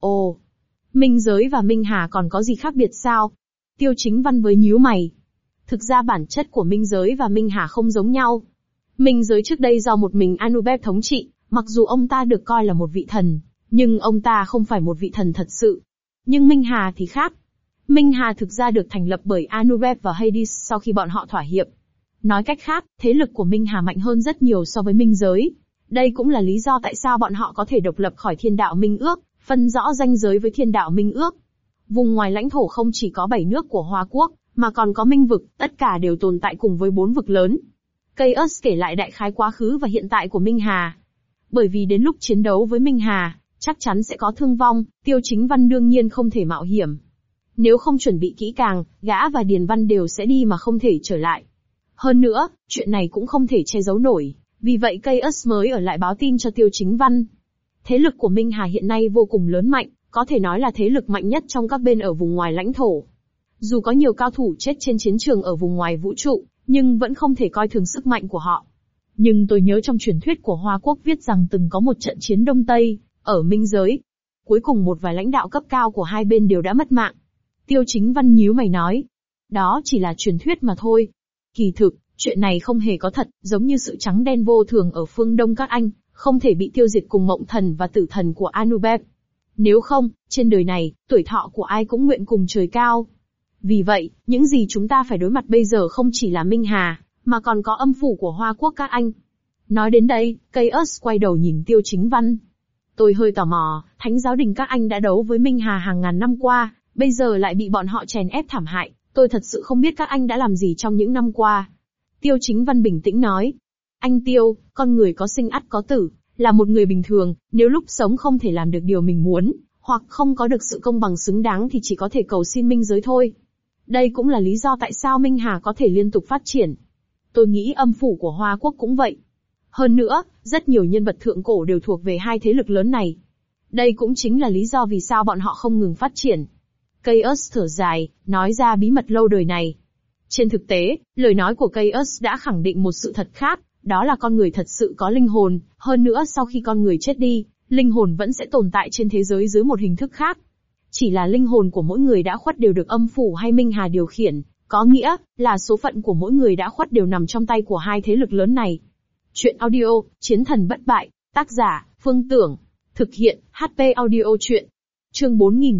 Ồ, Minh giới và Minh Hà còn có gì khác biệt sao? Tiêu Chính Văn với nhíu mày. Thực ra bản chất của Minh giới và Minh Hà không giống nhau. Minh giới trước đây do một mình Anubeb thống trị, mặc dù ông ta được coi là một vị thần, nhưng ông ta không phải một vị thần thật sự. Nhưng Minh Hà thì khác. Minh Hà thực ra được thành lập bởi Anubeb và Hades sau khi bọn họ thỏa hiệp. Nói cách khác, thế lực của Minh Hà mạnh hơn rất nhiều so với Minh giới. Đây cũng là lý do tại sao bọn họ có thể độc lập khỏi Thiên Đạo Minh Ước, phân rõ ranh giới với Thiên Đạo Minh Ước. Vùng ngoài lãnh thổ không chỉ có 7 nước của Hoa Quốc, mà còn có Minh vực, tất cả đều tồn tại cùng với 4 vực lớn. Chaos kể lại đại khái quá khứ và hiện tại của Minh Hà. Bởi vì đến lúc chiến đấu với Minh Hà, chắc chắn sẽ có thương vong, Tiêu Chính Văn đương nhiên không thể mạo hiểm. Nếu không chuẩn bị kỹ càng, gã và Điền Văn đều sẽ đi mà không thể trở lại. Hơn nữa, chuyện này cũng không thể che giấu nổi, vì vậy Chaos mới ở lại báo tin cho Tiêu Chính Văn. Thế lực của Minh Hà hiện nay vô cùng lớn mạnh, có thể nói là thế lực mạnh nhất trong các bên ở vùng ngoài lãnh thổ. Dù có nhiều cao thủ chết trên chiến trường ở vùng ngoài vũ trụ, nhưng vẫn không thể coi thường sức mạnh của họ. Nhưng tôi nhớ trong truyền thuyết của Hoa Quốc viết rằng từng có một trận chiến Đông Tây, ở Minh giới. Cuối cùng một vài lãnh đạo cấp cao của hai bên đều đã mất mạng. Tiêu Chính Văn nhíu mày nói. Đó chỉ là truyền thuyết mà thôi. Kỳ thực, chuyện này không hề có thật, giống như sự trắng đen vô thường ở phương Đông các anh, không thể bị tiêu diệt cùng Mộng Thần và Tử Thần của Anubeb. Nếu không, trên đời này, tuổi thọ của ai cũng nguyện cùng trời cao. Vì vậy, những gì chúng ta phải đối mặt bây giờ không chỉ là Minh Hà, mà còn có âm phủ của Hoa Quốc các anh. Nói đến đây, Chaos quay đầu nhìn Tiêu Chính Văn. Tôi hơi tò mò, Thánh giáo đình các anh đã đấu với Minh Hà hàng ngàn năm qua, bây giờ lại bị bọn họ chèn ép thảm hại, tôi thật sự không biết các anh đã làm gì trong những năm qua. Tiêu Chính Văn bình tĩnh nói. Anh Tiêu, con người có sinh ắt có tử, là một người bình thường, nếu lúc sống không thể làm được điều mình muốn, hoặc không có được sự công bằng xứng đáng thì chỉ có thể cầu xin minh giới thôi. Đây cũng là lý do tại sao Minh Hà có thể liên tục phát triển. Tôi nghĩ âm phủ của Hoa Quốc cũng vậy. Hơn nữa, rất nhiều nhân vật thượng cổ đều thuộc về hai thế lực lớn này. Đây cũng chính là lý do vì sao bọn họ không ngừng phát triển. Chaos thở dài, nói ra bí mật lâu đời này. Trên thực tế, lời nói của Chaos đã khẳng định một sự thật khác, đó là con người thật sự có linh hồn, hơn nữa sau khi con người chết đi, linh hồn vẫn sẽ tồn tại trên thế giới dưới một hình thức khác. Chỉ là linh hồn của mỗi người đã khuất đều được âm phủ hay Minh Hà điều khiển, có nghĩa là số phận của mỗi người đã khuất đều nằm trong tay của hai thế lực lớn này. Chuyện audio, Chiến thần bất bại, tác giả, Phương Tưởng, thực hiện, HP audio chuyện. Chương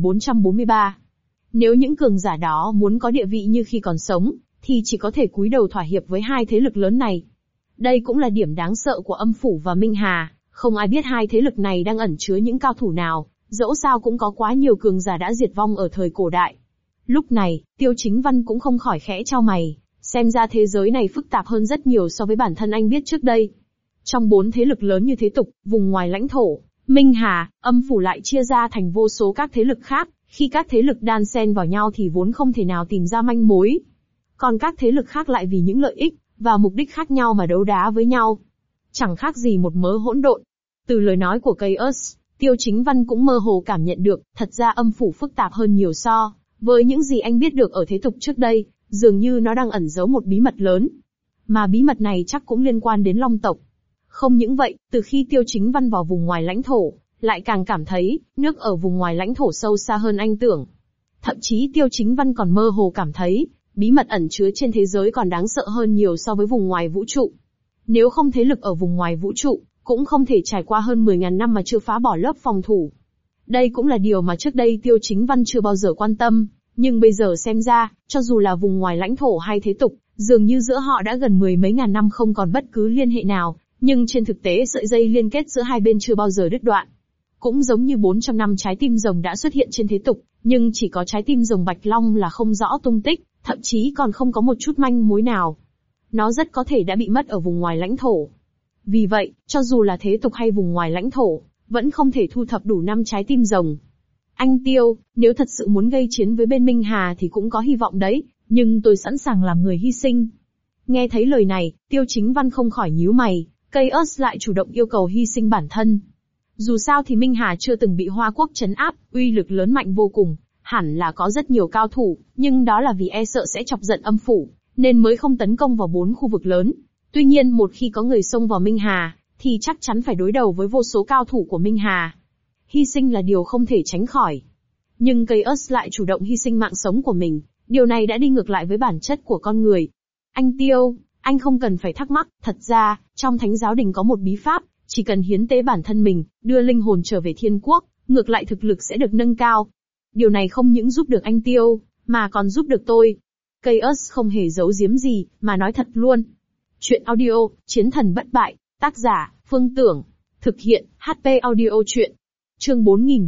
4443. Nếu những cường giả đó muốn có địa vị như khi còn sống, thì chỉ có thể cúi đầu thỏa hiệp với hai thế lực lớn này. Đây cũng là điểm đáng sợ của âm phủ và Minh Hà, không ai biết hai thế lực này đang ẩn chứa những cao thủ nào, dẫu sao cũng có quá nhiều cường giả đã diệt vong ở thời cổ đại. Lúc này, Tiêu Chính Văn cũng không khỏi khẽ chau mày, xem ra thế giới này phức tạp hơn rất nhiều so với bản thân anh biết trước đây. Trong 4 thế lực lớn như thế tục, vùng ngoài lãnh thổ, Minh Hà, âm phủ lại chia ra thành vô số các thế lực khác, khi các thế lực đan xen vào nhau thì vốn không thể nào tìm ra manh mối. Còn các thế lực khác lại vì những lợi ích và mục đích khác nhau mà đấu đá với nhau. Chẳng khác gì một mớ hỗn độn. Từ lời nói của Chaos, Tiêu Chính Văn cũng mơ hồ cảm nhận được, thật ra âm phủ phức tạp hơn nhiều so với những gì anh biết được ở thế tục trước đây, dường như nó đang ẩn giấu một bí mật lớn. Mà bí mật này chắc cũng liên quan đến Long tộc. Không những vậy, từ khi Tiêu Chính Văn vào vùng ngoài lãnh thổ, lại càng cảm thấy, nước ở vùng ngoài lãnh thổ sâu xa hơn anh tưởng. Thậm chí Tiêu Chính Văn còn mơ hồ cảm thấy, bí mật ẩn chứa trên thế giới còn đáng sợ hơn nhiều so với vùng ngoài vũ trụ. Nếu không thế lực ở vùng ngoài vũ trụ, cũng không thể trải qua hơn 10.000 năm mà chưa phá bỏ lớp phòng thủ. Đây cũng là điều mà trước đây Tiêu Chính Văn chưa bao giờ quan tâm, nhưng bây giờ xem ra, cho dù là vùng ngoài lãnh thổ hay thế tục, dường như giữa họ đã gần 10 mấy ngàn năm không còn bất cứ liên hệ nào, nhưng trên thực tế sợi dây liên kết giữa hai bên chưa bao giờ đứt đoạn. Cũng giống như 400 năm trái tim rồng đã xuất hiện trên thế tục, nhưng chỉ có trái tim rồng Bạch Long là không rõ tung tích, thậm chí còn không có một chút manh mối nào. Nó rất có thể đã bị mất ở vùng ngoài lãnh thổ. Vì vậy, cho dù là thế tục hay vùng ngoài lãnh thổ, vẫn không thể thu thập đủ 5 trái tim rồng. Anh Tiêu, nếu thật sự muốn gây chiến với bên Minh Hà thì cũng có hy vọng đấy, nhưng tôi sẵn sàng làm người hy sinh. Nghe thấy lời này, Tiêu Chính Văn không khỏi nhíu mày, Chaos lại chủ động yêu cầu hy sinh bản thân. Dù sao thì Minh Hà chưa từng bị Hoa Quốc trấn áp, uy lực lớn mạnh vô cùng, hẳn là có rất nhiều cao thủ, nhưng đó là vì e sợ sẽ chọc giận âm phủ, nên mới không tấn công vào 4 khu vực lớn. Tuy nhiên một khi có người xông vào Minh Hà, thì chắc chắn phải đối đầu với vô số cao thủ của Minh Hà. hy sinh là điều không thể tránh khỏi. Nhưng Chaos lại chủ động hy sinh mạng sống của mình, điều này đã đi ngược lại với bản chất của con người. Anh Tiêu, anh không cần phải thắc mắc, thật ra, trong Thánh giáo đình có một bí pháp, chỉ cần hiến tế bản thân mình, đưa linh hồn trở về thiên quốc, ngược lại thực lực sẽ được nâng cao. Điều này không những giúp được anh Tiêu, mà còn giúp được tôi. Chaos không hề giấu giếm gì, mà nói thật luôn. Chuyện audio, Chiến thần bất bại, tác giả, Phương Tưởng. Thực hiện, HP Audio Chuyện. Chương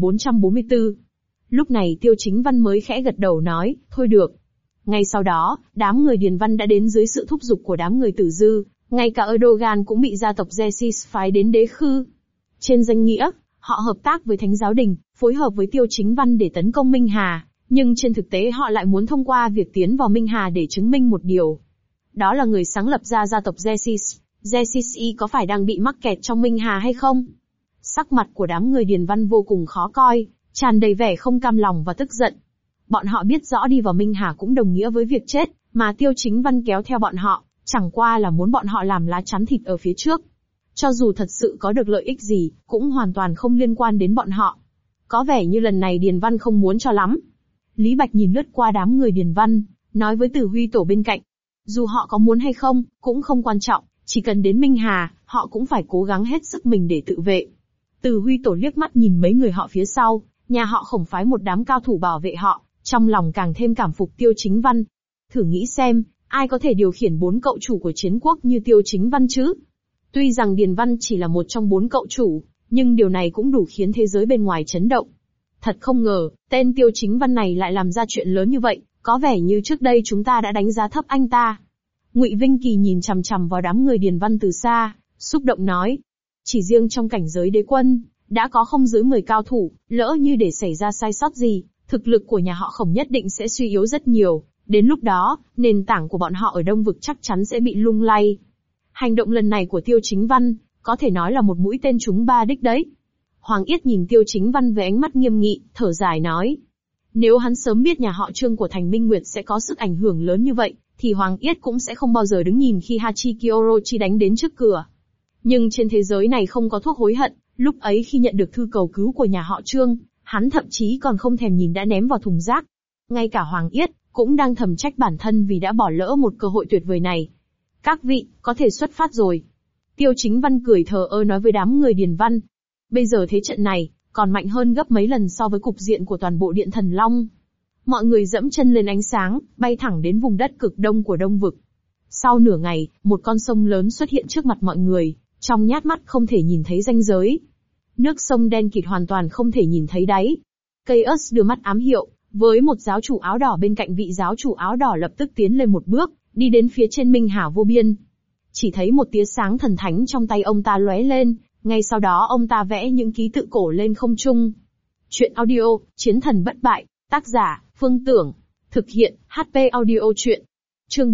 4444. Lúc này Tiêu Chính Văn mới khẽ gật đầu nói, thôi được. Ngay sau đó, đám người Điền Văn đã đến dưới sự thúc giục của đám người Tử Dư, ngay cả Erdogan cũng bị gia tộc Jesis phái đến đế khư. Trên danh nghĩa, họ hợp tác với Thánh giáo đình, phối hợp với Tiêu Chính Văn để tấn công Minh Hà, nhưng trên thực tế họ lại muốn thông qua việc tiến vào Minh Hà để chứng minh một điều. Đó là người sáng lập ra gia tộc Jesis, Jesis có phải đang bị mắc kẹt trong Minh Hà hay không? Sắc mặt của đám người Điền Văn vô cùng khó coi, tràn đầy vẻ không cam lòng và tức giận. Bọn họ biết rõ đi vào Minh Hà cũng đồng nghĩa với việc chết, mà Tiêu Chính Văn kéo theo bọn họ, chẳng qua là muốn bọn họ làm lá chắn thịt ở phía trước. Cho dù thật sự có được lợi ích gì, cũng hoàn toàn không liên quan đến bọn họ. Có vẻ như lần này Điền Văn không muốn cho lắm. Lý Bạch nhìn lướt qua đám người Điền Văn, nói với Tử Huy Tổ bên cạnh. Dù họ có muốn hay không, cũng không quan trọng, chỉ cần đến Minh Hà, họ cũng phải cố gắng hết sức mình để tự vệ. Tử Huy Tổ liếc mắt nhìn mấy người họ phía sau, nhà họ Khổng phái một đám cao thủ bảo vệ họ, trong lòng càng thêm cảm phục Tiêu Chính Văn. Thử nghĩ xem, ai có thể điều khiển 4 cậu chủ của chiến quốc như Tiêu Chính Văn chứ? Tuy rằng Điền Văn chỉ là một trong 4 cậu chủ, nhưng điều này cũng đủ khiến thế giới bên ngoài chấn động. Thật không ngờ, tên Tiêu Chính Văn này lại làm ra chuyện lớn như vậy, có vẻ như trước đây chúng ta đã đánh giá thấp anh ta. Ngụy Vinh Kỳ nhìn chằm chằm vào đám người Điền Văn từ xa, xúc động nói. Chỉ riêng trong cảnh giới đế quân, đã có không dưới 10 cao thủ, lỡ như để xảy ra sai sót gì, thực lực của nhà họ Khổng nhất định sẽ suy yếu rất nhiều, đến lúc đó, nền tảng của bọn họ ở Đông Vực chắc chắn sẽ bị lung lay. Hành động lần này của Tiêu Chính Văn, có thể nói là một mũi tên trúng 3 đích đấy. Hoàng Yết nhìn Tiêu Chính Văn với ánh mắt nghiêm nghị, thở dài nói. Nếu hắn sớm biết nhà họ Trương của Thành Minh Nguyệt sẽ có sức ảnh hưởng lớn như vậy, thì Hoàng Yết cũng sẽ không bao giờ đứng nhìn khi Hachiki Orochi đánh đến trước cửa. Nhưng trên thế giới này không có thuốc hối hận, lúc ấy khi nhận được thư cầu cứu của nhà họ Trương, hắn thậm chí còn không thèm nhìn đã ném vào thùng rác. Ngay cả Hoàng Yết cũng đang thầm trách bản thân vì đã bỏ lỡ một cơ hội tuyệt vời này. Các vị, có thể xuất phát rồi. Tiêu Chính Văn cười thờ ơ nói với đám người Điền Văn. Bây giờ thế trận này, còn mạnh hơn gấp mấy lần so với cục diện của toàn bộ Điện Thần Long. Mọi người dẫm chân lên ánh sáng, bay thẳng đến vùng đất cực đông của Đông Vực. Sau nửa ngày, một con sông lớn xuất hiện trước mặt mọi người, trong nhát mắt không thể nhìn thấy ranh giới. Nước sông đen kịt hoàn toàn không thể nhìn thấy đáy. Chaos đưa mắt ám hiệu, với một giáo chủ áo đỏ bên cạnh vị giáo chủ áo đỏ lập tức tiến lên một bước, đi đến phía trên Minh Hà vô biên. Chỉ thấy một tia sáng thần thánh trong tay ông ta lóe lên, ngay sau đó ông ta vẽ những ký tự cổ lên không trung. Chuyện audio, Chiến thần bất bại, tác giả, Phương Tưởng. Thực hiện, HP Audio Chuyện. Chương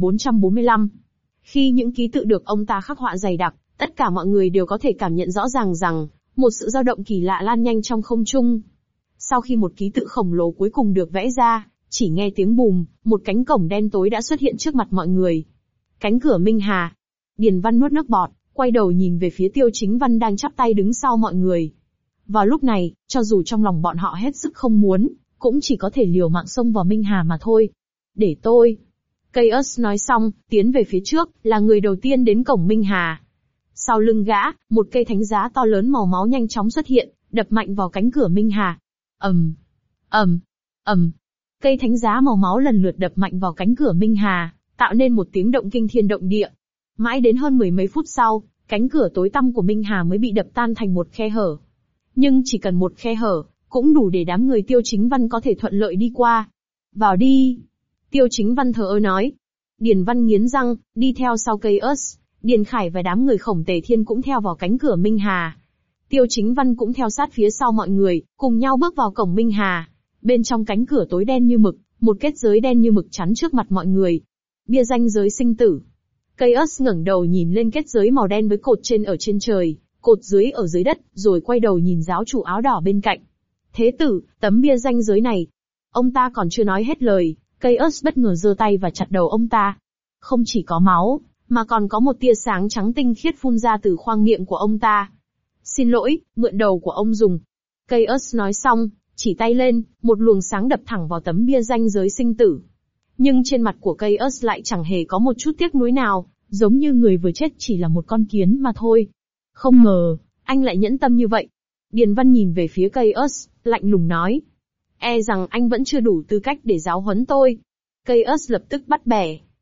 4445. Khi những ký tự được ông ta khắc họa dày đặc, tất cả mọi người đều có thể cảm nhận rõ ràng rằng, một sự dao động kỳ lạ lan nhanh trong không trung. Sau khi một ký tự khổng lồ cuối cùng được vẽ ra, chỉ nghe tiếng bùm, một cánh cổng đen tối đã xuất hiện trước mặt mọi người. Cánh cửa Minh Hà. Điền Văn nuốt nước bọt, quay đầu nhìn về phía Tiêu Chính Văn đang chắp tay đứng sau mọi người. Vào lúc này, cho dù trong lòng bọn họ hết sức không muốn, cũng chỉ có thể liều mạng xông vào Minh Hà mà thôi. Để tôi. Chaos nói xong, tiến về phía trước, là người đầu tiên đến cổng Minh Hà. Sau lưng gã, một cây thánh giá to lớn màu máu nhanh chóng xuất hiện, đập mạnh vào cánh cửa Minh Hà. ầm, ầm, ầm. Cây thánh giá màu máu lần lượt đập mạnh vào cánh cửa Minh Hà, tạo nên một tiếng động kinh thiên động địa. Mãi đến hơn 10 mấy phút sau, cánh cửa tối tăm của Minh Hà mới bị đập tan thành một khe hở. Nhưng chỉ cần một khe hở, cũng đủ để đám người Tiêu Chính Văn có thể thuận lợi đi qua. Vào đi. Tiêu Chính Văn thờ ơ nói. Điền Văn nghiến răng, đi theo sau Chaos. Điền Khải và đám người Khổng Tề Thiên cũng theo vào cánh cửa Minh Hà. Tiêu Chính Văn cũng theo sát phía sau mọi người, cùng nhau bước vào cổng Minh Hà. Bên trong cánh cửa tối đen như mực, một kết giới đen như mực chắn trước mặt mọi người. Bia ranh giới sinh tử. Chaos ngẩng đầu nhìn lên kết giới màu đen với cột trên ở trên trời, cột dưới ở dưới đất, rồi quay đầu nhìn giáo chủ áo đỏ bên cạnh. Thế tử, tấm bia ranh giới này. Ông ta còn chưa nói hết lời, Chaos bất ngờ giơ tay và chặt đầu ông ta. Không chỉ có máu, mà còn có một tia sáng trắng tinh khiết phun ra từ khoang miệng của ông ta. Xin lỗi, mượn đầu của ông dùng. Caius nói xong, chỉ tay lên, một luồng sáng đập thẳng vào tấm bia ranh giới sinh tử. Nhưng trên mặt của Caius lại chẳng hề có một chút tiếc nuối nào, giống như người vừa chết chỉ là một con kiến mà thôi. Không ngờ, anh lại nhẫn tâm như vậy. Điền Văn nhìn về phía Caius, lạnh lùng nói. E rằng anh vẫn chưa đủ tư cách để giáo huấn tôi. Caius lập tức bắt bẻ.